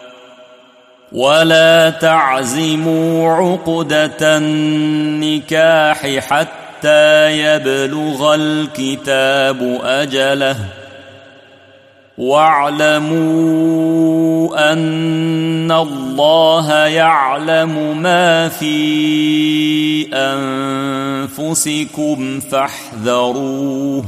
Speaker 1: ولا تعزموا عقدة النكاح حتى يبلغ الكتاب أجله واعلموا أن الله يعلم ما في أنفسكم فاحذروه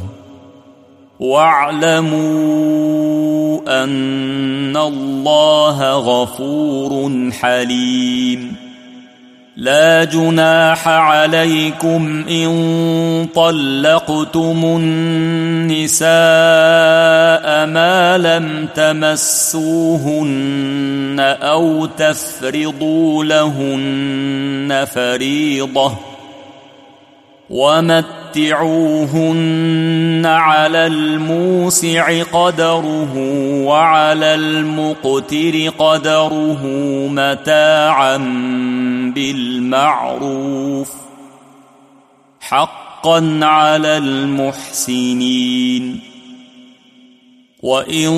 Speaker 1: واعلموا أن الله غفور حليم لا جناح عليكم إن طلقتم النساء ما لم تمسوهن أو تفرضوا لهن فريضة ومتعوهن على الموسع قدره وعلى المقتر قدره متاعا بالمعروف حقا على المحسنين وإن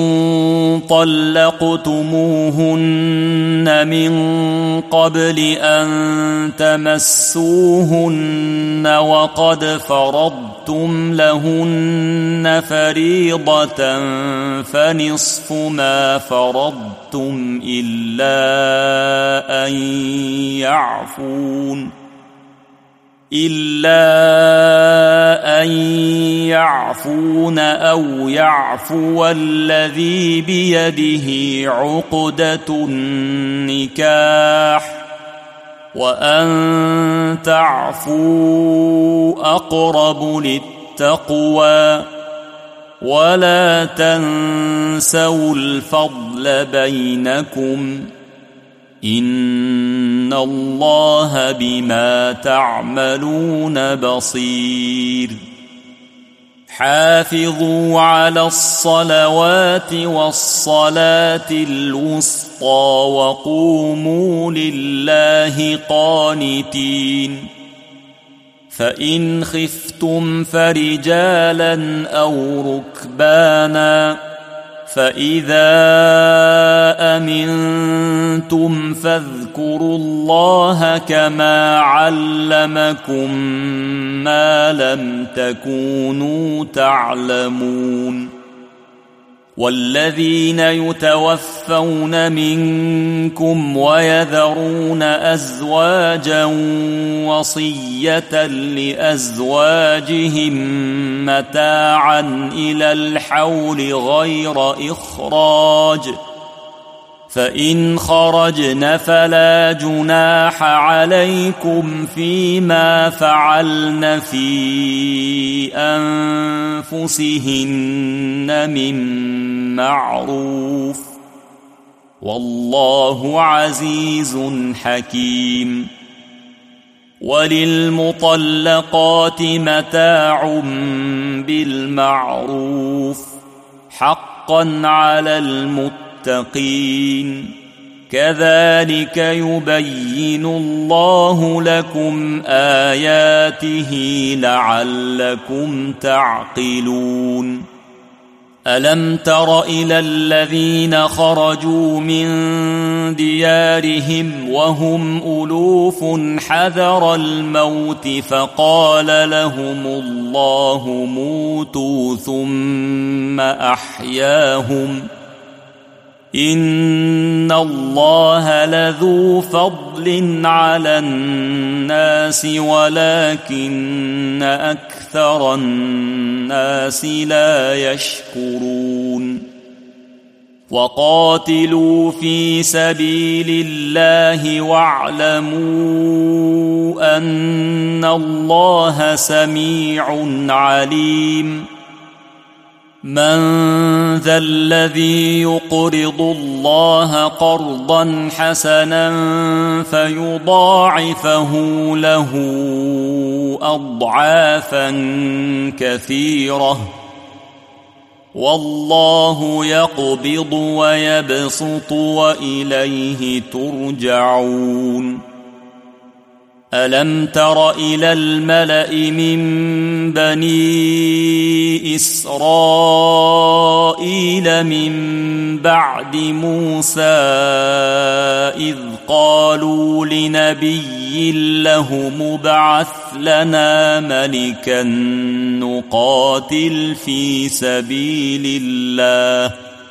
Speaker 1: طلقتموهن من قبل أن تمسوهن وقد فرضتم لهن فريضة فنصف ما فرضتم إلا أن يعفون أو يعفو الذي بيده عقدة النكاح وأن تعفوا أقرب للتقوى ولا تنسوا الفضل بينكم إن الله بما تعملون بصير حافظوا على الصلوات والصلاة الوسطى وقوموا لله قانتين فإن خفتم فرجالا أو ركبانا فإذا أمنتم فاذكروا الله كما علمكم ما لم تكونوا تعلمون والذين يتوفون منكم ويذرون أزواجا وصية لأزواجهم متاعا إلى الحول غير إخراج فإن خرجن فلا جناح عليكم فيما فعلن في أنفسهن من معروف والله عزيز حكيم وللمطلقات متاع بالمعروف حقا على المتقين كذلك يبين الله لكم آياته لعلكم تعقلون ألم تر إلى الذين خرجوا من ديارهم وهم ألوف حذر الموت فقال لهم الله موتوا ثم أحياهم إن الله لذو فضل على الناس ولكن أكثر الناس لا يشكرون وقاتلوا في سبيل الله واعلموا أن الله سميع عليم من ذا الذي يقرض الله قرضا حسنا فيضاعفه له أضعافا كثيرة والله يقبض ويبسط وإليه ترجعون ألم تر إلى الملأ من بني إسرائيل من بعد موسى إذ قالوا لنبي له مبعث لنا ملكا نقاتل في سبيل الله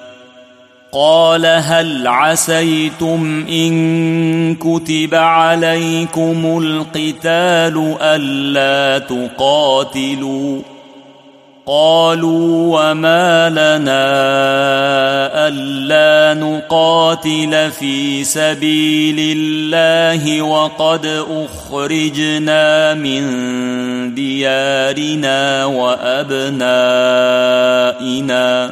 Speaker 1: قال هل عسيتم إن كتب عليكم القتال ألا تقاتلوا قالوا وما لنا ألا نقاتل في سبيل الله وقد أخرجنا من ديارنا وأبنائنا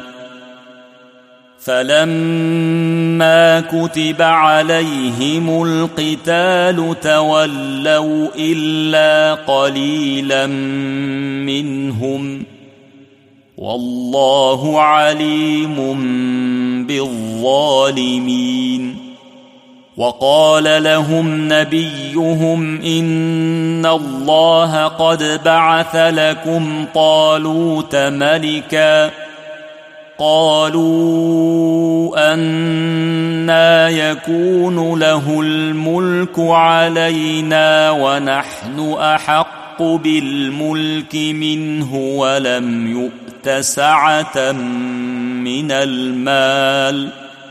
Speaker 1: فلما كتب عليهم القتال تولوا إلا قليلا منهم والله عليم بالظالمين وقال لهم نبيهم إن الله قد بعث لكم طالوت ملكا قالوا أنى يكون له الملك علينا ونحن أحق بالملك منه ولم يؤت سعة من المال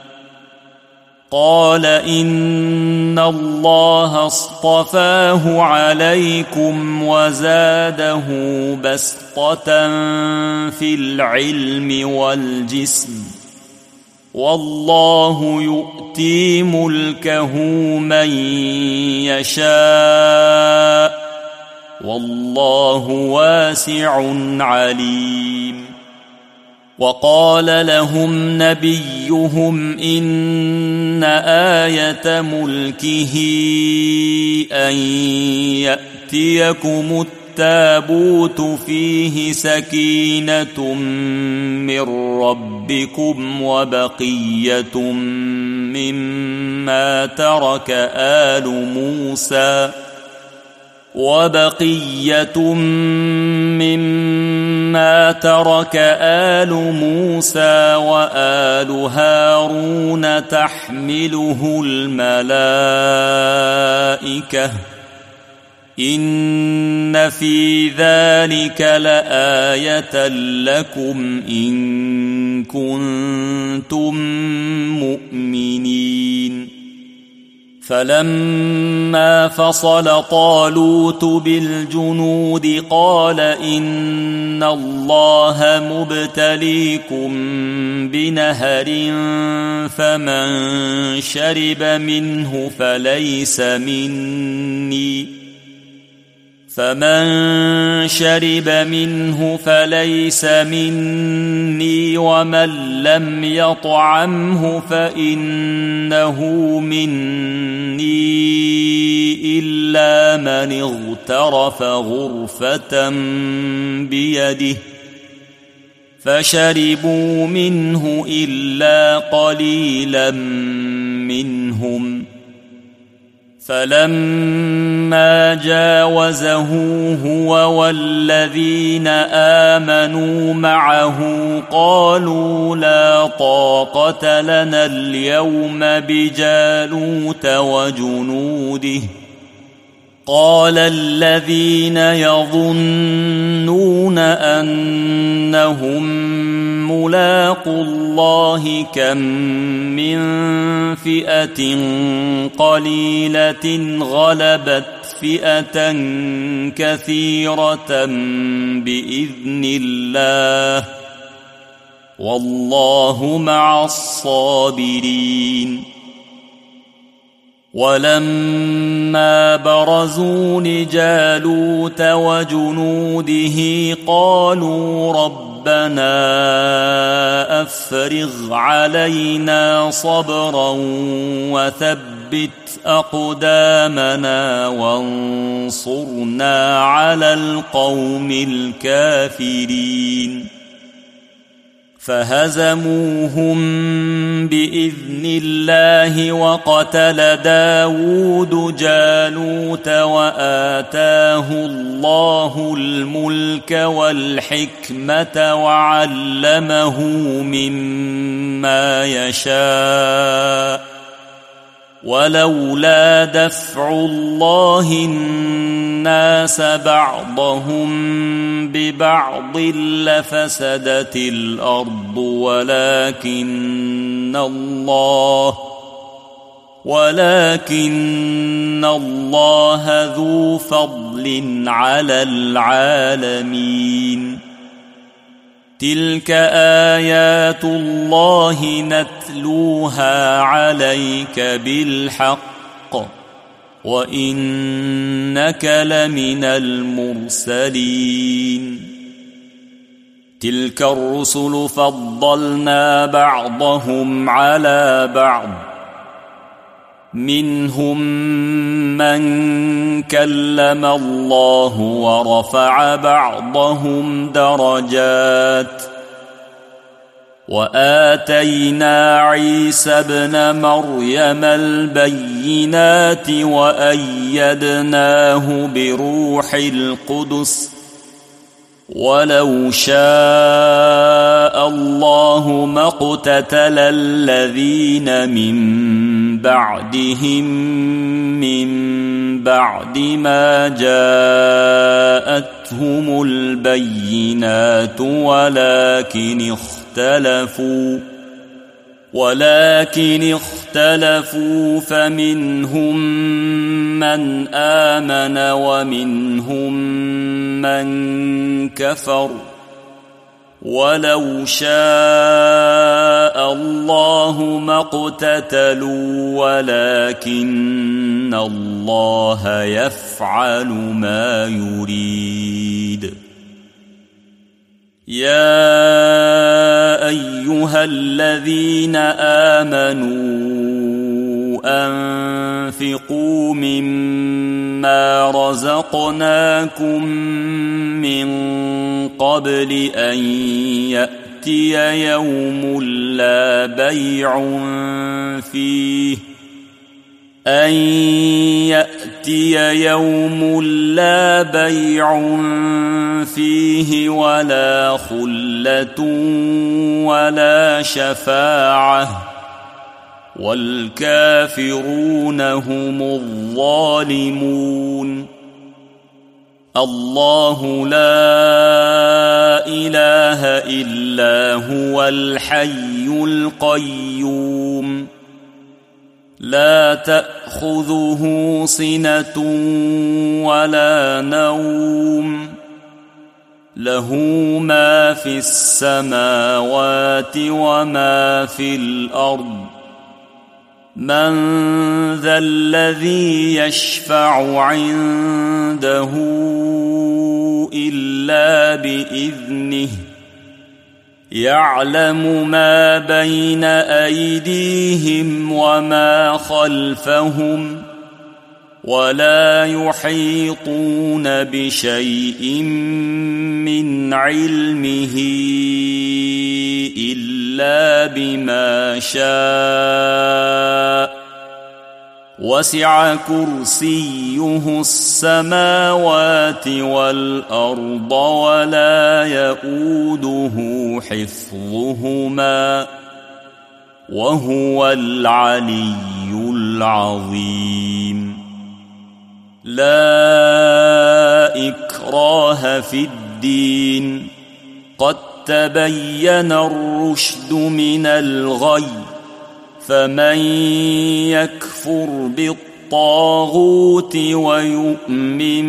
Speaker 1: قال إن الله اصطفاه عليكم وزاده بسطة في العلم والجسم والله يؤتي ملكه من يشاء والله واسع عليم وقال لهم نبيهم إن آية ملكه أن يأتيكم التابوت فيه سكينة من ربكم وبقية مما ترك آل موسى وآل هارون تحمله الملائكة إن في ذلك لآية لكم إن كنتم مؤمنين فلما فصل طالوت بالجنود قال إن الله مبتليكم بنهر فمن شرب منه فليس مني ومن لم يطعمه فإنه مني إلا من اغترف غرفة بيده فشربوا منه إلا قليلا منهم فلما جاوزه هو والذين آمنوا معه قالوا لا طاقة لنا اليوم بجالوت وجنوده قال الذين يظنون أنهم ملاقوا الله كم من فئة قليلة غلبت فئة كثيرة بإذن الله والله مع الصابرين ولما برزوا لجالوت وجنوده قالوا ربنا أفرغ علينا صبرا وثبت أقدامنا وانصرنا على القوم الكافرين فهزموهم بإذن الله وقتل داود جالوت وآتاه الله الملك والحكمة وعلمه مما يشاء ولولا دفع الله الناس بعضهم ببعض لفسدت الأرض ولكن الله ذو فضل على العالمين. تلك آيات الله نتلوها عليك بالحق وإنك لمن المرسلين. تلك الرسل فضلنا بعضهم على بعض، منهم من كلم الله ورفع بعضهم درجات، وآتينا عيسى ابن مريم البينات وأيدناه بروح القدس، ولو شاء الله ما اقتتل الذين من بعدهم من بعد ما جاءتهم البينات ولكن اختلفوا فمنهم من آمن ومنهم من كفر، ولو شاء الله ما اقتتلوا ولكن الله يفعل ما يريد. يا أيها الذين آمنوا أنفقوا مما رزقناكم من قبل أن يأتي يوم لا بيع فيه ولا خلة ولا شفاعة والكافرون هم الظالمون. الله لا إله إلا هو الحي القيوم لا تأخذه سنة ولا نوم، له ما في السماوات وما في الأرض. من ذا الذي يشفع عنده إلا بإذنه، يعلم ما بين أيديهم وما خلفهم، ولا يحيطون بشيء من علمه إلا بما شاء، وسع كرسيه السماوات والأرض ولا يؤوده حفظهما وهو العلي العظيم. لا إكراه في الدين، قد تبين الرشد من الغي، فمن يكفر بالطاغوت ويؤمن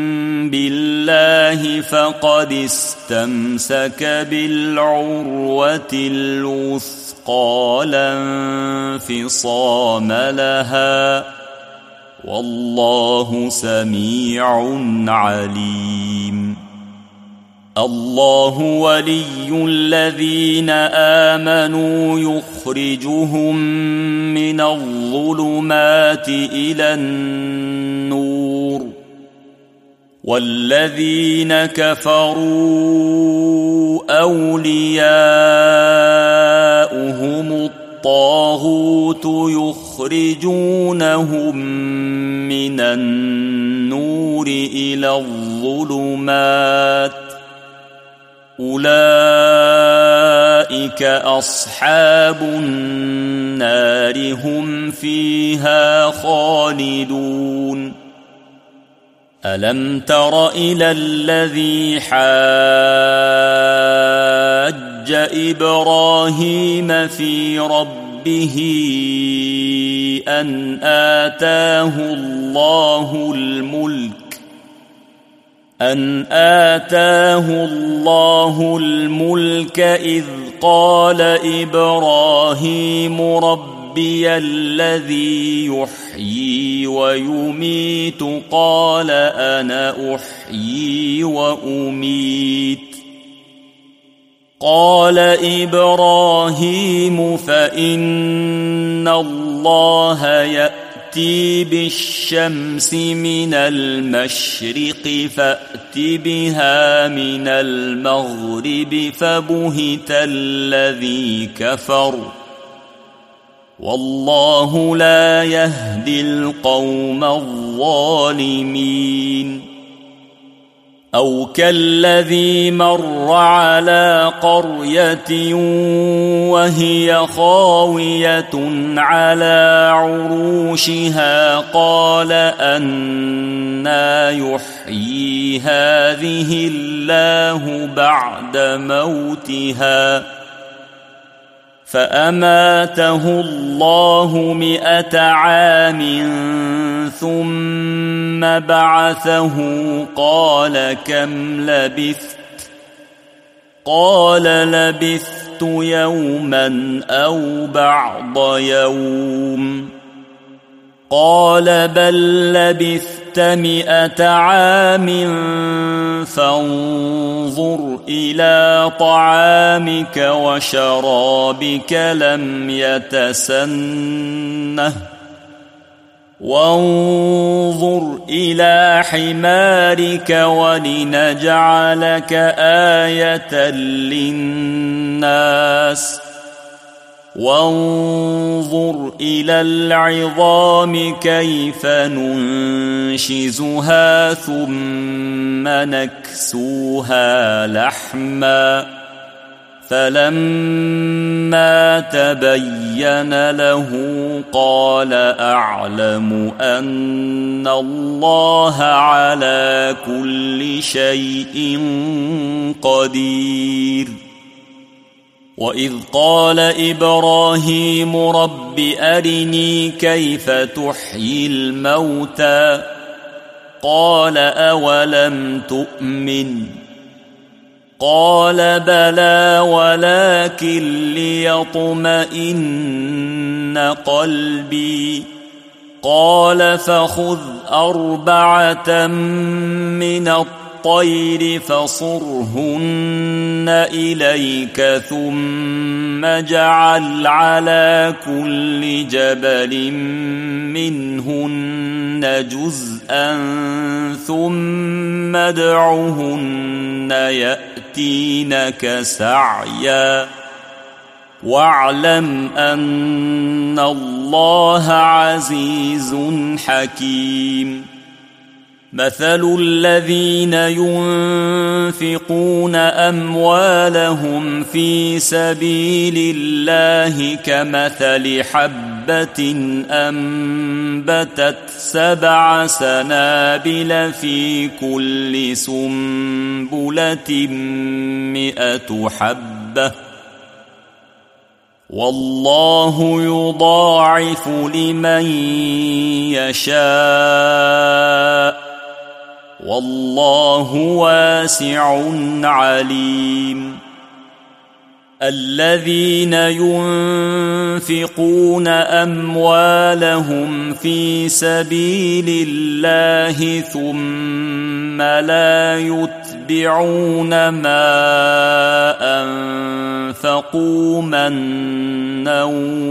Speaker 1: بالله فقد استمسك بالعروة الوثقى لا انفصام لها، والله سميع عليم. الله ولي الذين آمنوا يخرجهم من الظلمات إلى النور، والذين كفروا أولياؤهم الطاغوت يخرجونهم من النور إلى الظلمات، أولئك أولئك أصحاب النار هم فيها خالدون ألم تر إلى الذي حاج إبراهيم في ربه أن آتاه الله الملك إذ قال إبراهيم ربي الذي يحيي ويميت قال أنا أحيي وأميت قال إبراهيم فإن الله يأتي بالشمس من المشرق فأت بها من المغرب فبهت الذي كفر والله لا يهدي القوم الظالمين أو كالذي مر على قرية وهي خاوية على عروشها قال أنى يحيي هذه الله بعد موتها فأماته الله 100 عام ثم بعثه قال كم لبثت قال لبثت يوما أو بعض يوم قال بل لبثت 100 عام فانظر إلى طعامك وشرابك لم يتسنه وانظر إلى حمارك ولنجعلك آية للناس وانظر إلى العظام كيف ننشزها ثم نكسوها لحما فلما تبين له قال أعلم أن الله على كل شيء قدير وإذ قال إبراهيم رب أرني كيف تحيي الموتى قال أولم تؤمن قال بلى ولكن ليطمئن قلبي قال فخذ 4 من الطير فصرهن إليك ثم اجعل على كل جبل منهن جزءا ثم ادعهن يأتينك سعيا واعلم أن الله عزيز حكيم مثل الذين ينفقون أموالهم في سبيل الله كمثل حبة أنبتت 7 سنابل في كل سنبلة 100 حبة والله يضاعف لمن يشاء والله واسع عليم الذين ينفقون أموالهم في سبيل الله ثم لا يتبعون ما أنفقوا منا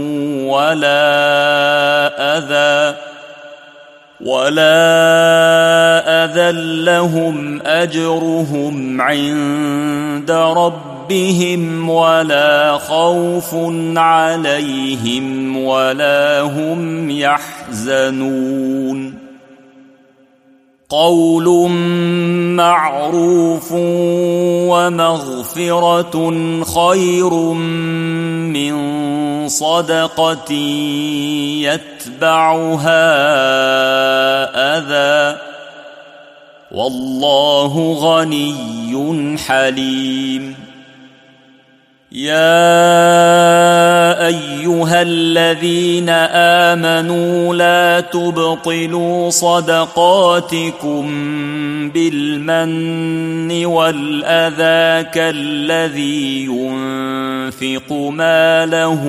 Speaker 1: ولا أذى لهم أجرهم عند ربهم ولا خوف عليهم ولا هم يحزنون قول معروف ومغفرة خير من صدقة يتبعها أذى والله غني حليم. يا أيها الذين آمنوا لا تبطلوا صدقاتكم بالمن والأذى كالذي ينفق ماله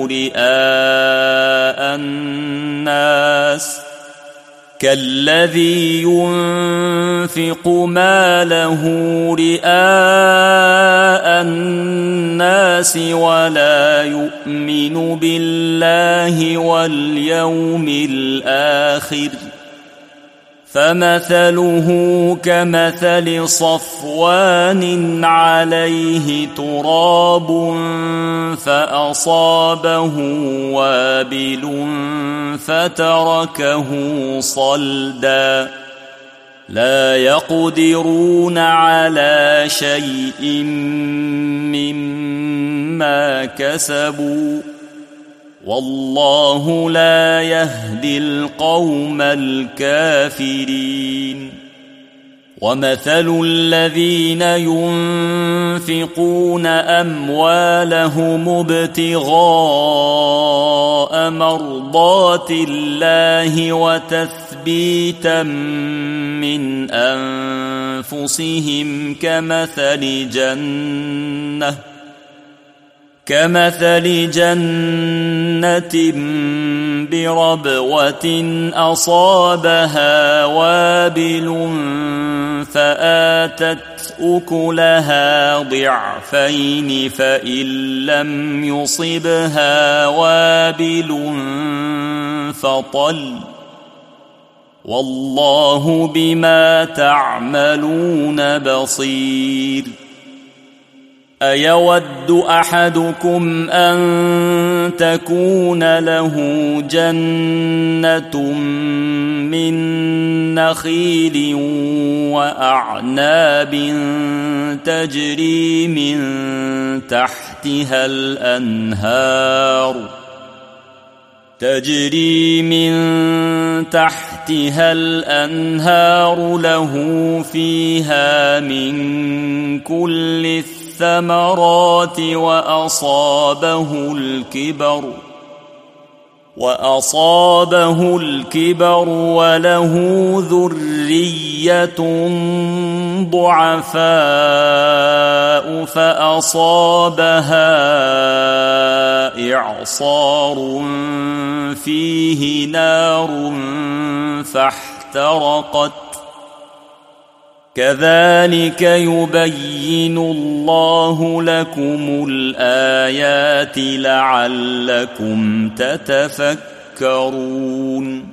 Speaker 1: رئاء الناس ولا يؤمن بالله واليوم الآخر فمثله كمثل صفوان عليه تراب فأصابه وابل فتركه صلدا لا يقدرون على شيء مما كسبوا والله لا يهدي القوم الكافرين. ومثل الذين ينفقون أموالهم ابتغاء مرضات الله وتثبيتا من أنفسهم كمثل جنة بربوة أصابها وابل فآتت أكلها ضعفين فإن لم يصبها وابل فطل والله بما تعملون بصير. أيود أحدكم أن تكون له جنة من نخيل وأعناب تجري من تحتها الأنهار له فيها من كل الثمرات وأصابه الكبر وله ذرية ضعفاء فأصابها إعصار فيه نار فاحترقت كذلك يبين الله لكم الآيات لعلكم تتفكرون.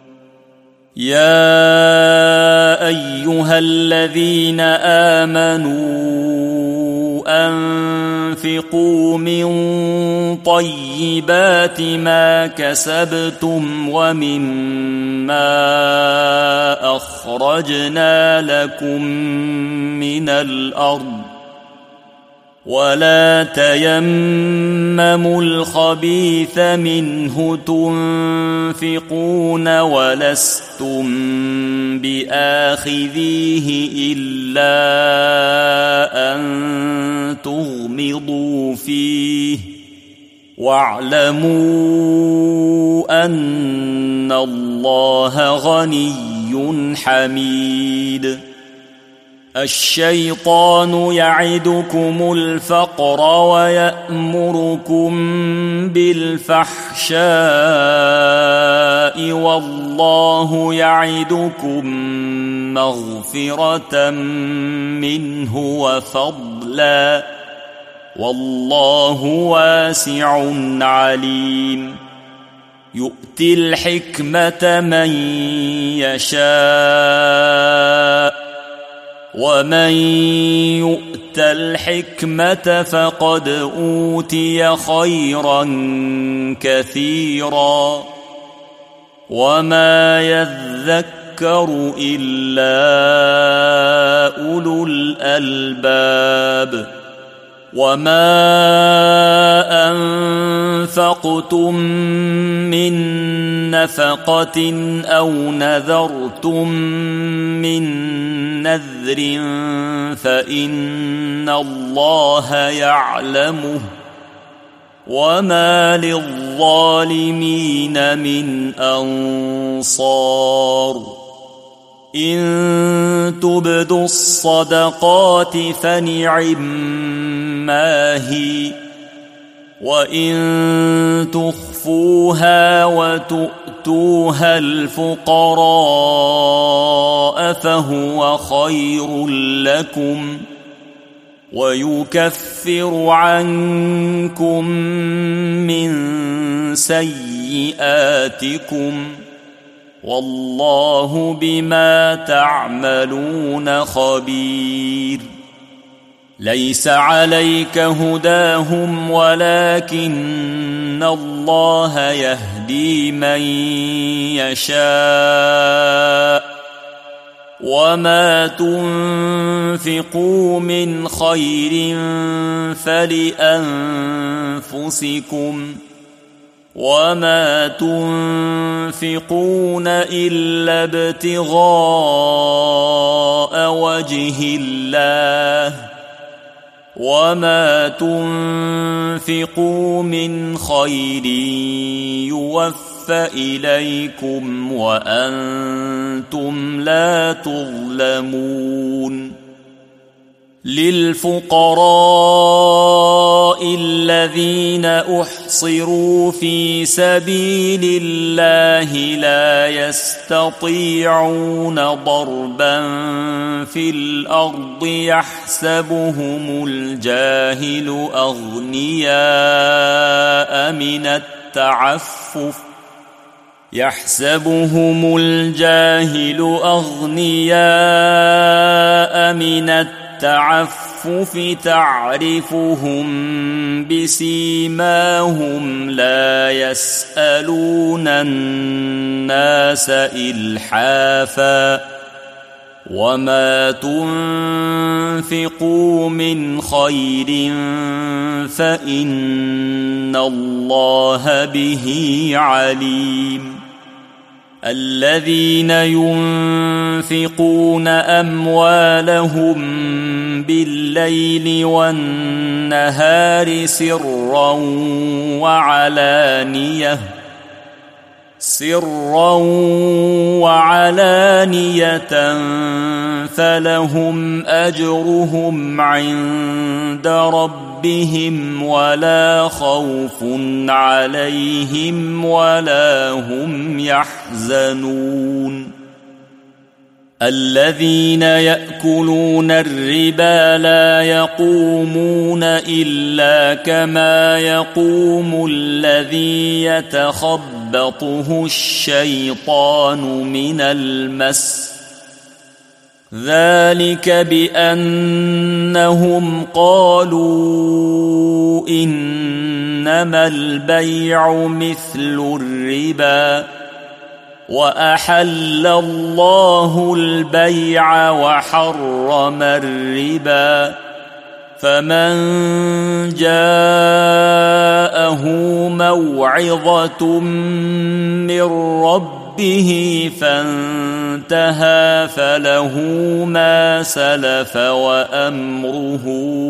Speaker 1: يا أيها الذين آمنوا أنفقوا من طيبات ما كسبتم ومما أخرجنا لكم من الأرض ولا تيمموا الخبيث منه تنفقون ولستم بآخذيه إلا أن تغمضوا فيه واعلموا أن الله غني حميد. الشيطان يعدكم الفقر ويأمركم بالفحشاء والله يعدكم مغفرة منه وفضلا والله واسع عليم. يؤتي الحكمة من يشاء ومن يؤت الحكمة فقد أوتي خيرا كثيرا وما يذكر يذكر إلا أولو الألباب وما أنفقتم من نفقة أو نذرتم من نذر فإن الله يعلمه وما للظالمين من أنصار إن تبدوا الصدقات فنعما هي وإن تخفوها وتؤتوها الفقراء فهو خير لكم ويكفر عنكم من سيئاتكم والله بما تعملون خبير ليس عليك هداهم ولكن الله يهدي من يشاء وما تنفقوا من خير فلأنفسكم وما تنفقون إلا ابتغاء وجه الله وما تنفقوا من خير يوفى إليكم وأنتم لا تظلمون للفقراء الذين أحصروا في سبيل الله لا يستطيعون ضربا في الأرض يحسبهم الجاهل أغنياء من التعفف تعرفهم بسيماهم لا يسألون الناس إلحافا وما تنفقوا من خير فإن الله به عليم الذين ينفقون أموالهم بالليل والنهار سرا وعلانية فلهم أجرهم عند ربهم ولا خوف عليهم ولا هم يحزنون الذين يأكلون الربا لا يقومون إلا كما يقوم الذي يتخبطه الشيطان من المس ذلك بأنهم قالوا إنما البيع مثل الربا وأحل الله البيع وحرم الربا فمن جاءه موعظة من ربه فانتهى فله ما سلف وأمره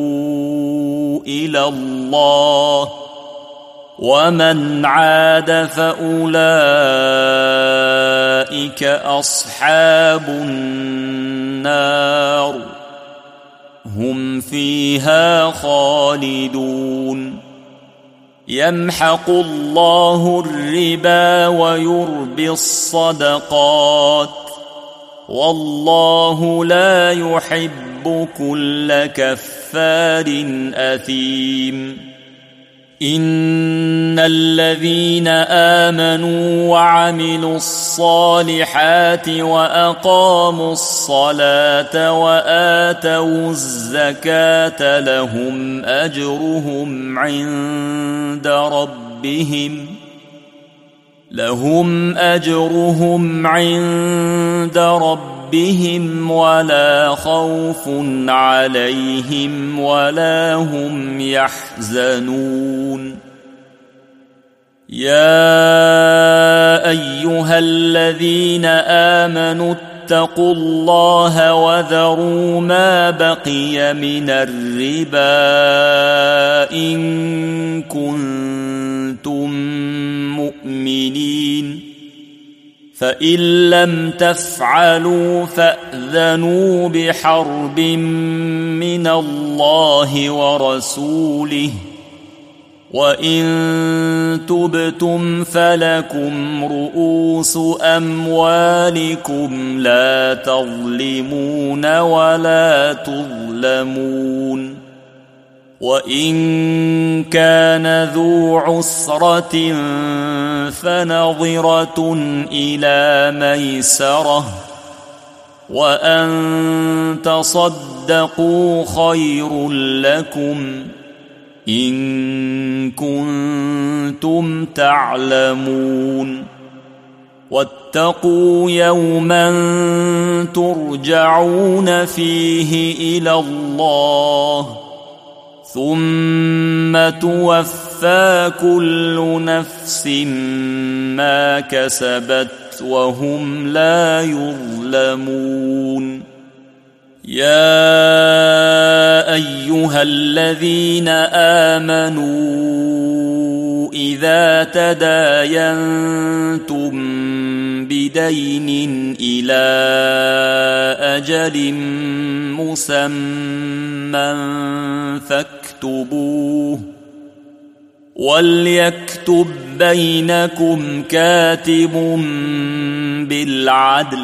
Speaker 1: إلى الله ومن عاد فأولئك أصحاب النار هم فيها خالدون يمحق الله الربا ويربي الصدقات والله لا يحب كل كفار أثيم إن الذين آمنوا وعملوا الصالحات وأقاموا الصلاة وآتوا الزكاة لهم أجرهم عند ربهم لهم أجرهم عند ربهم ولا خوف عليهم ولا هم يحزنون يا أيها الذين آمنوا اتقوا الله وذروا ما بقي من الربا إن كنتم مؤمنين فإن لم تفعلوا فأذنوا بحرب من الله ورسوله وإن تبتم فلكم رؤوس أموالكم لا تظلمون ولا تظلمون وإن كان ذو عسرة فنظرة إلى ميسرة وأن تصدقوا خير لكم إن كنتم تعلمون واتقوا يوما ترجعون فيه إلى الله ثم توفى كل نفس ما كسبت وهم لا يظلمون يا أيها الذين آمنوا إذا تداينتم بدين إلى أجل مسمى فاكتبوه وليكتب بينكم كاتب بالعدل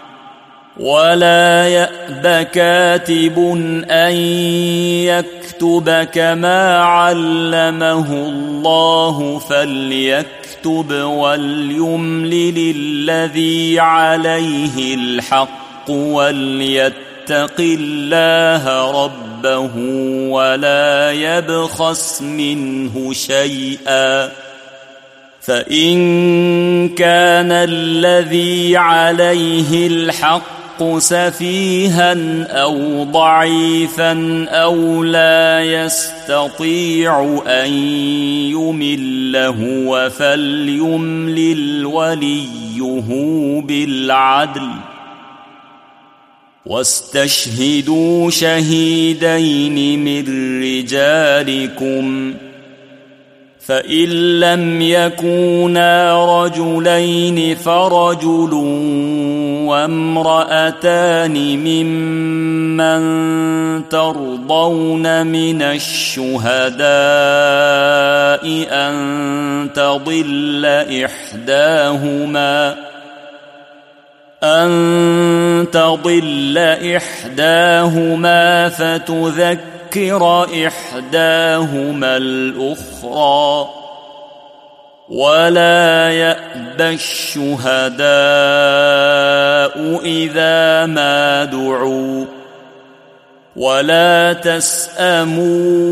Speaker 1: ولا يأب كاتب أن يكتب كما علمه الله فليكتب وليملل الذي عليه الحق وليتق الله ربه ولا يبخس منه شيئا فإن كان الذي عليه الحق سفيها أو ضعيفا أو لا يستطيع أن يمل هو فليملل وليه بالعدل واستشهدوا شهيدين من رجالكم فإن لم يكونا رجلين فرجل وامرأتان ممن ترضون من الشهداء أن تضل إحداهما فتذكر إحداهما الأخرى ولا يأبى الشهداء إذا ما دعوا ولا تسأموا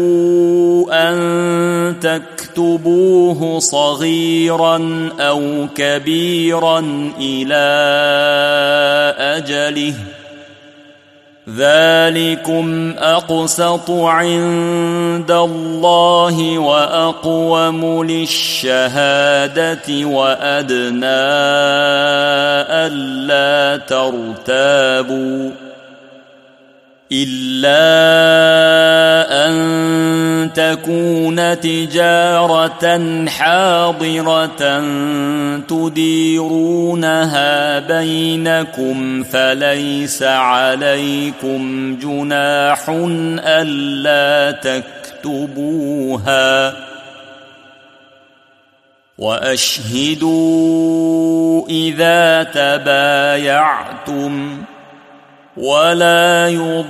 Speaker 1: أن تكتبوه صغيرا أو كبيرا إلى أجله ذلكم أقسط عند الله وأقوم للشهادة وأدنى ألا ترتابوا إلا أن تكون تجارة حاضرة تديرونها بينكم فليس عليكم جناح ألا تكتبوها وأشهدوا إذا تبايعتم ولا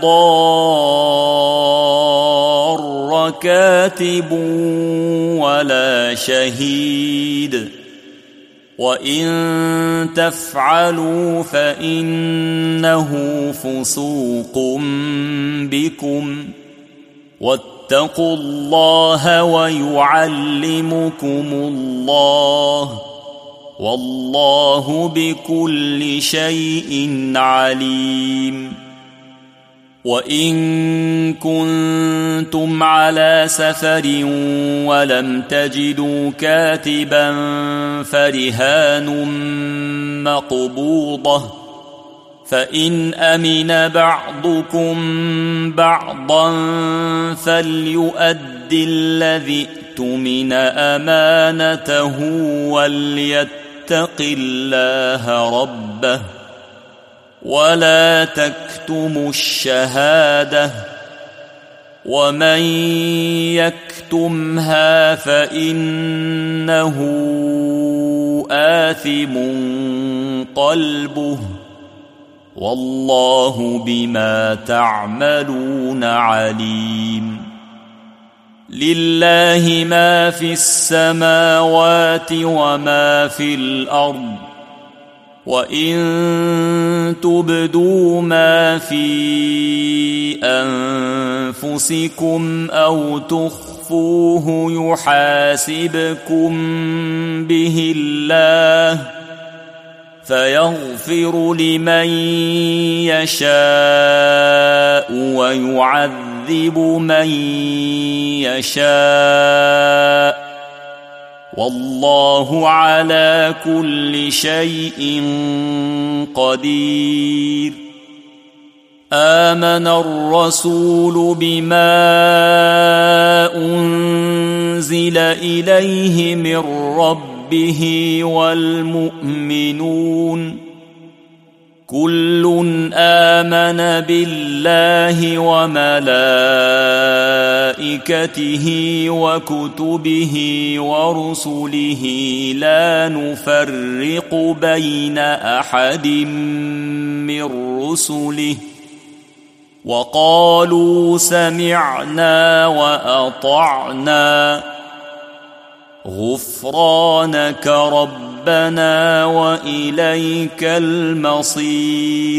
Speaker 1: يضار كاتب ولا شهيد وإن تفعلوا فإنه فسوق بكم واتقوا الله ويعلمكم الله والله بكل شيء عليم. وإن كنتم على سفر ولم تجدوا كاتبا فرهان مقبوضة، فإن أمن بعضكم بعضا فليؤد الذي اؤتمن أمانته وليتق الله ربه ولا تكتموا الشهادة، ومن يكتمها فإنه آثم قلبه، والله بما تعملون عليم. لله ما في السماوات وما في الأرض، وإن تبدوا ما في أنفسكم أو تخفوه يحاسبكم به الله، فيغفر لمن يشاء ويعذب من يشاء، والله على كل شيء قدير. آمن الرسول بما أنزل إليه من ربه والمؤمنون كل آمن بالله وملائكته وكتبه ورسله لا نفرق بين أحد من رسله، وقالوا سمعنا وأطعنا غفرانك ربنا وإليك المصير.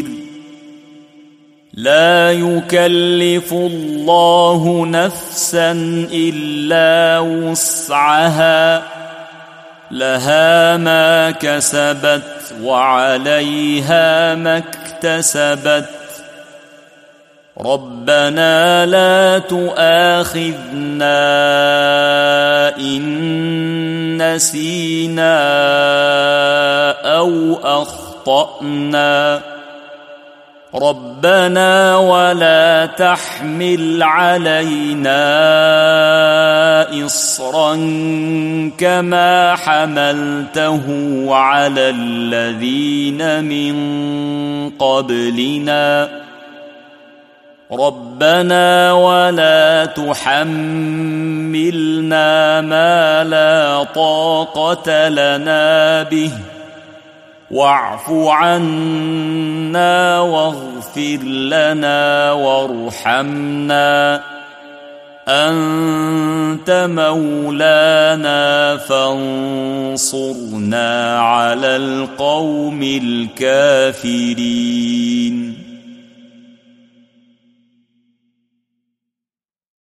Speaker 1: لا يكلف الله نفسا إلا وسعها، لها ما كسبت وعليها ما اكتسبت، ربنا لا تؤاخذنا إن نسينا أو أخطأنا، ربنا ولا تحمل علينا إصرا كما حملته على الذين من قبلنا، ربنا ولا تحملنا ما لا طاقة لنا به، واعف عنا واغفر لنا وارحمنا، أنت مولانا فانصرنا على القوم الكافرين.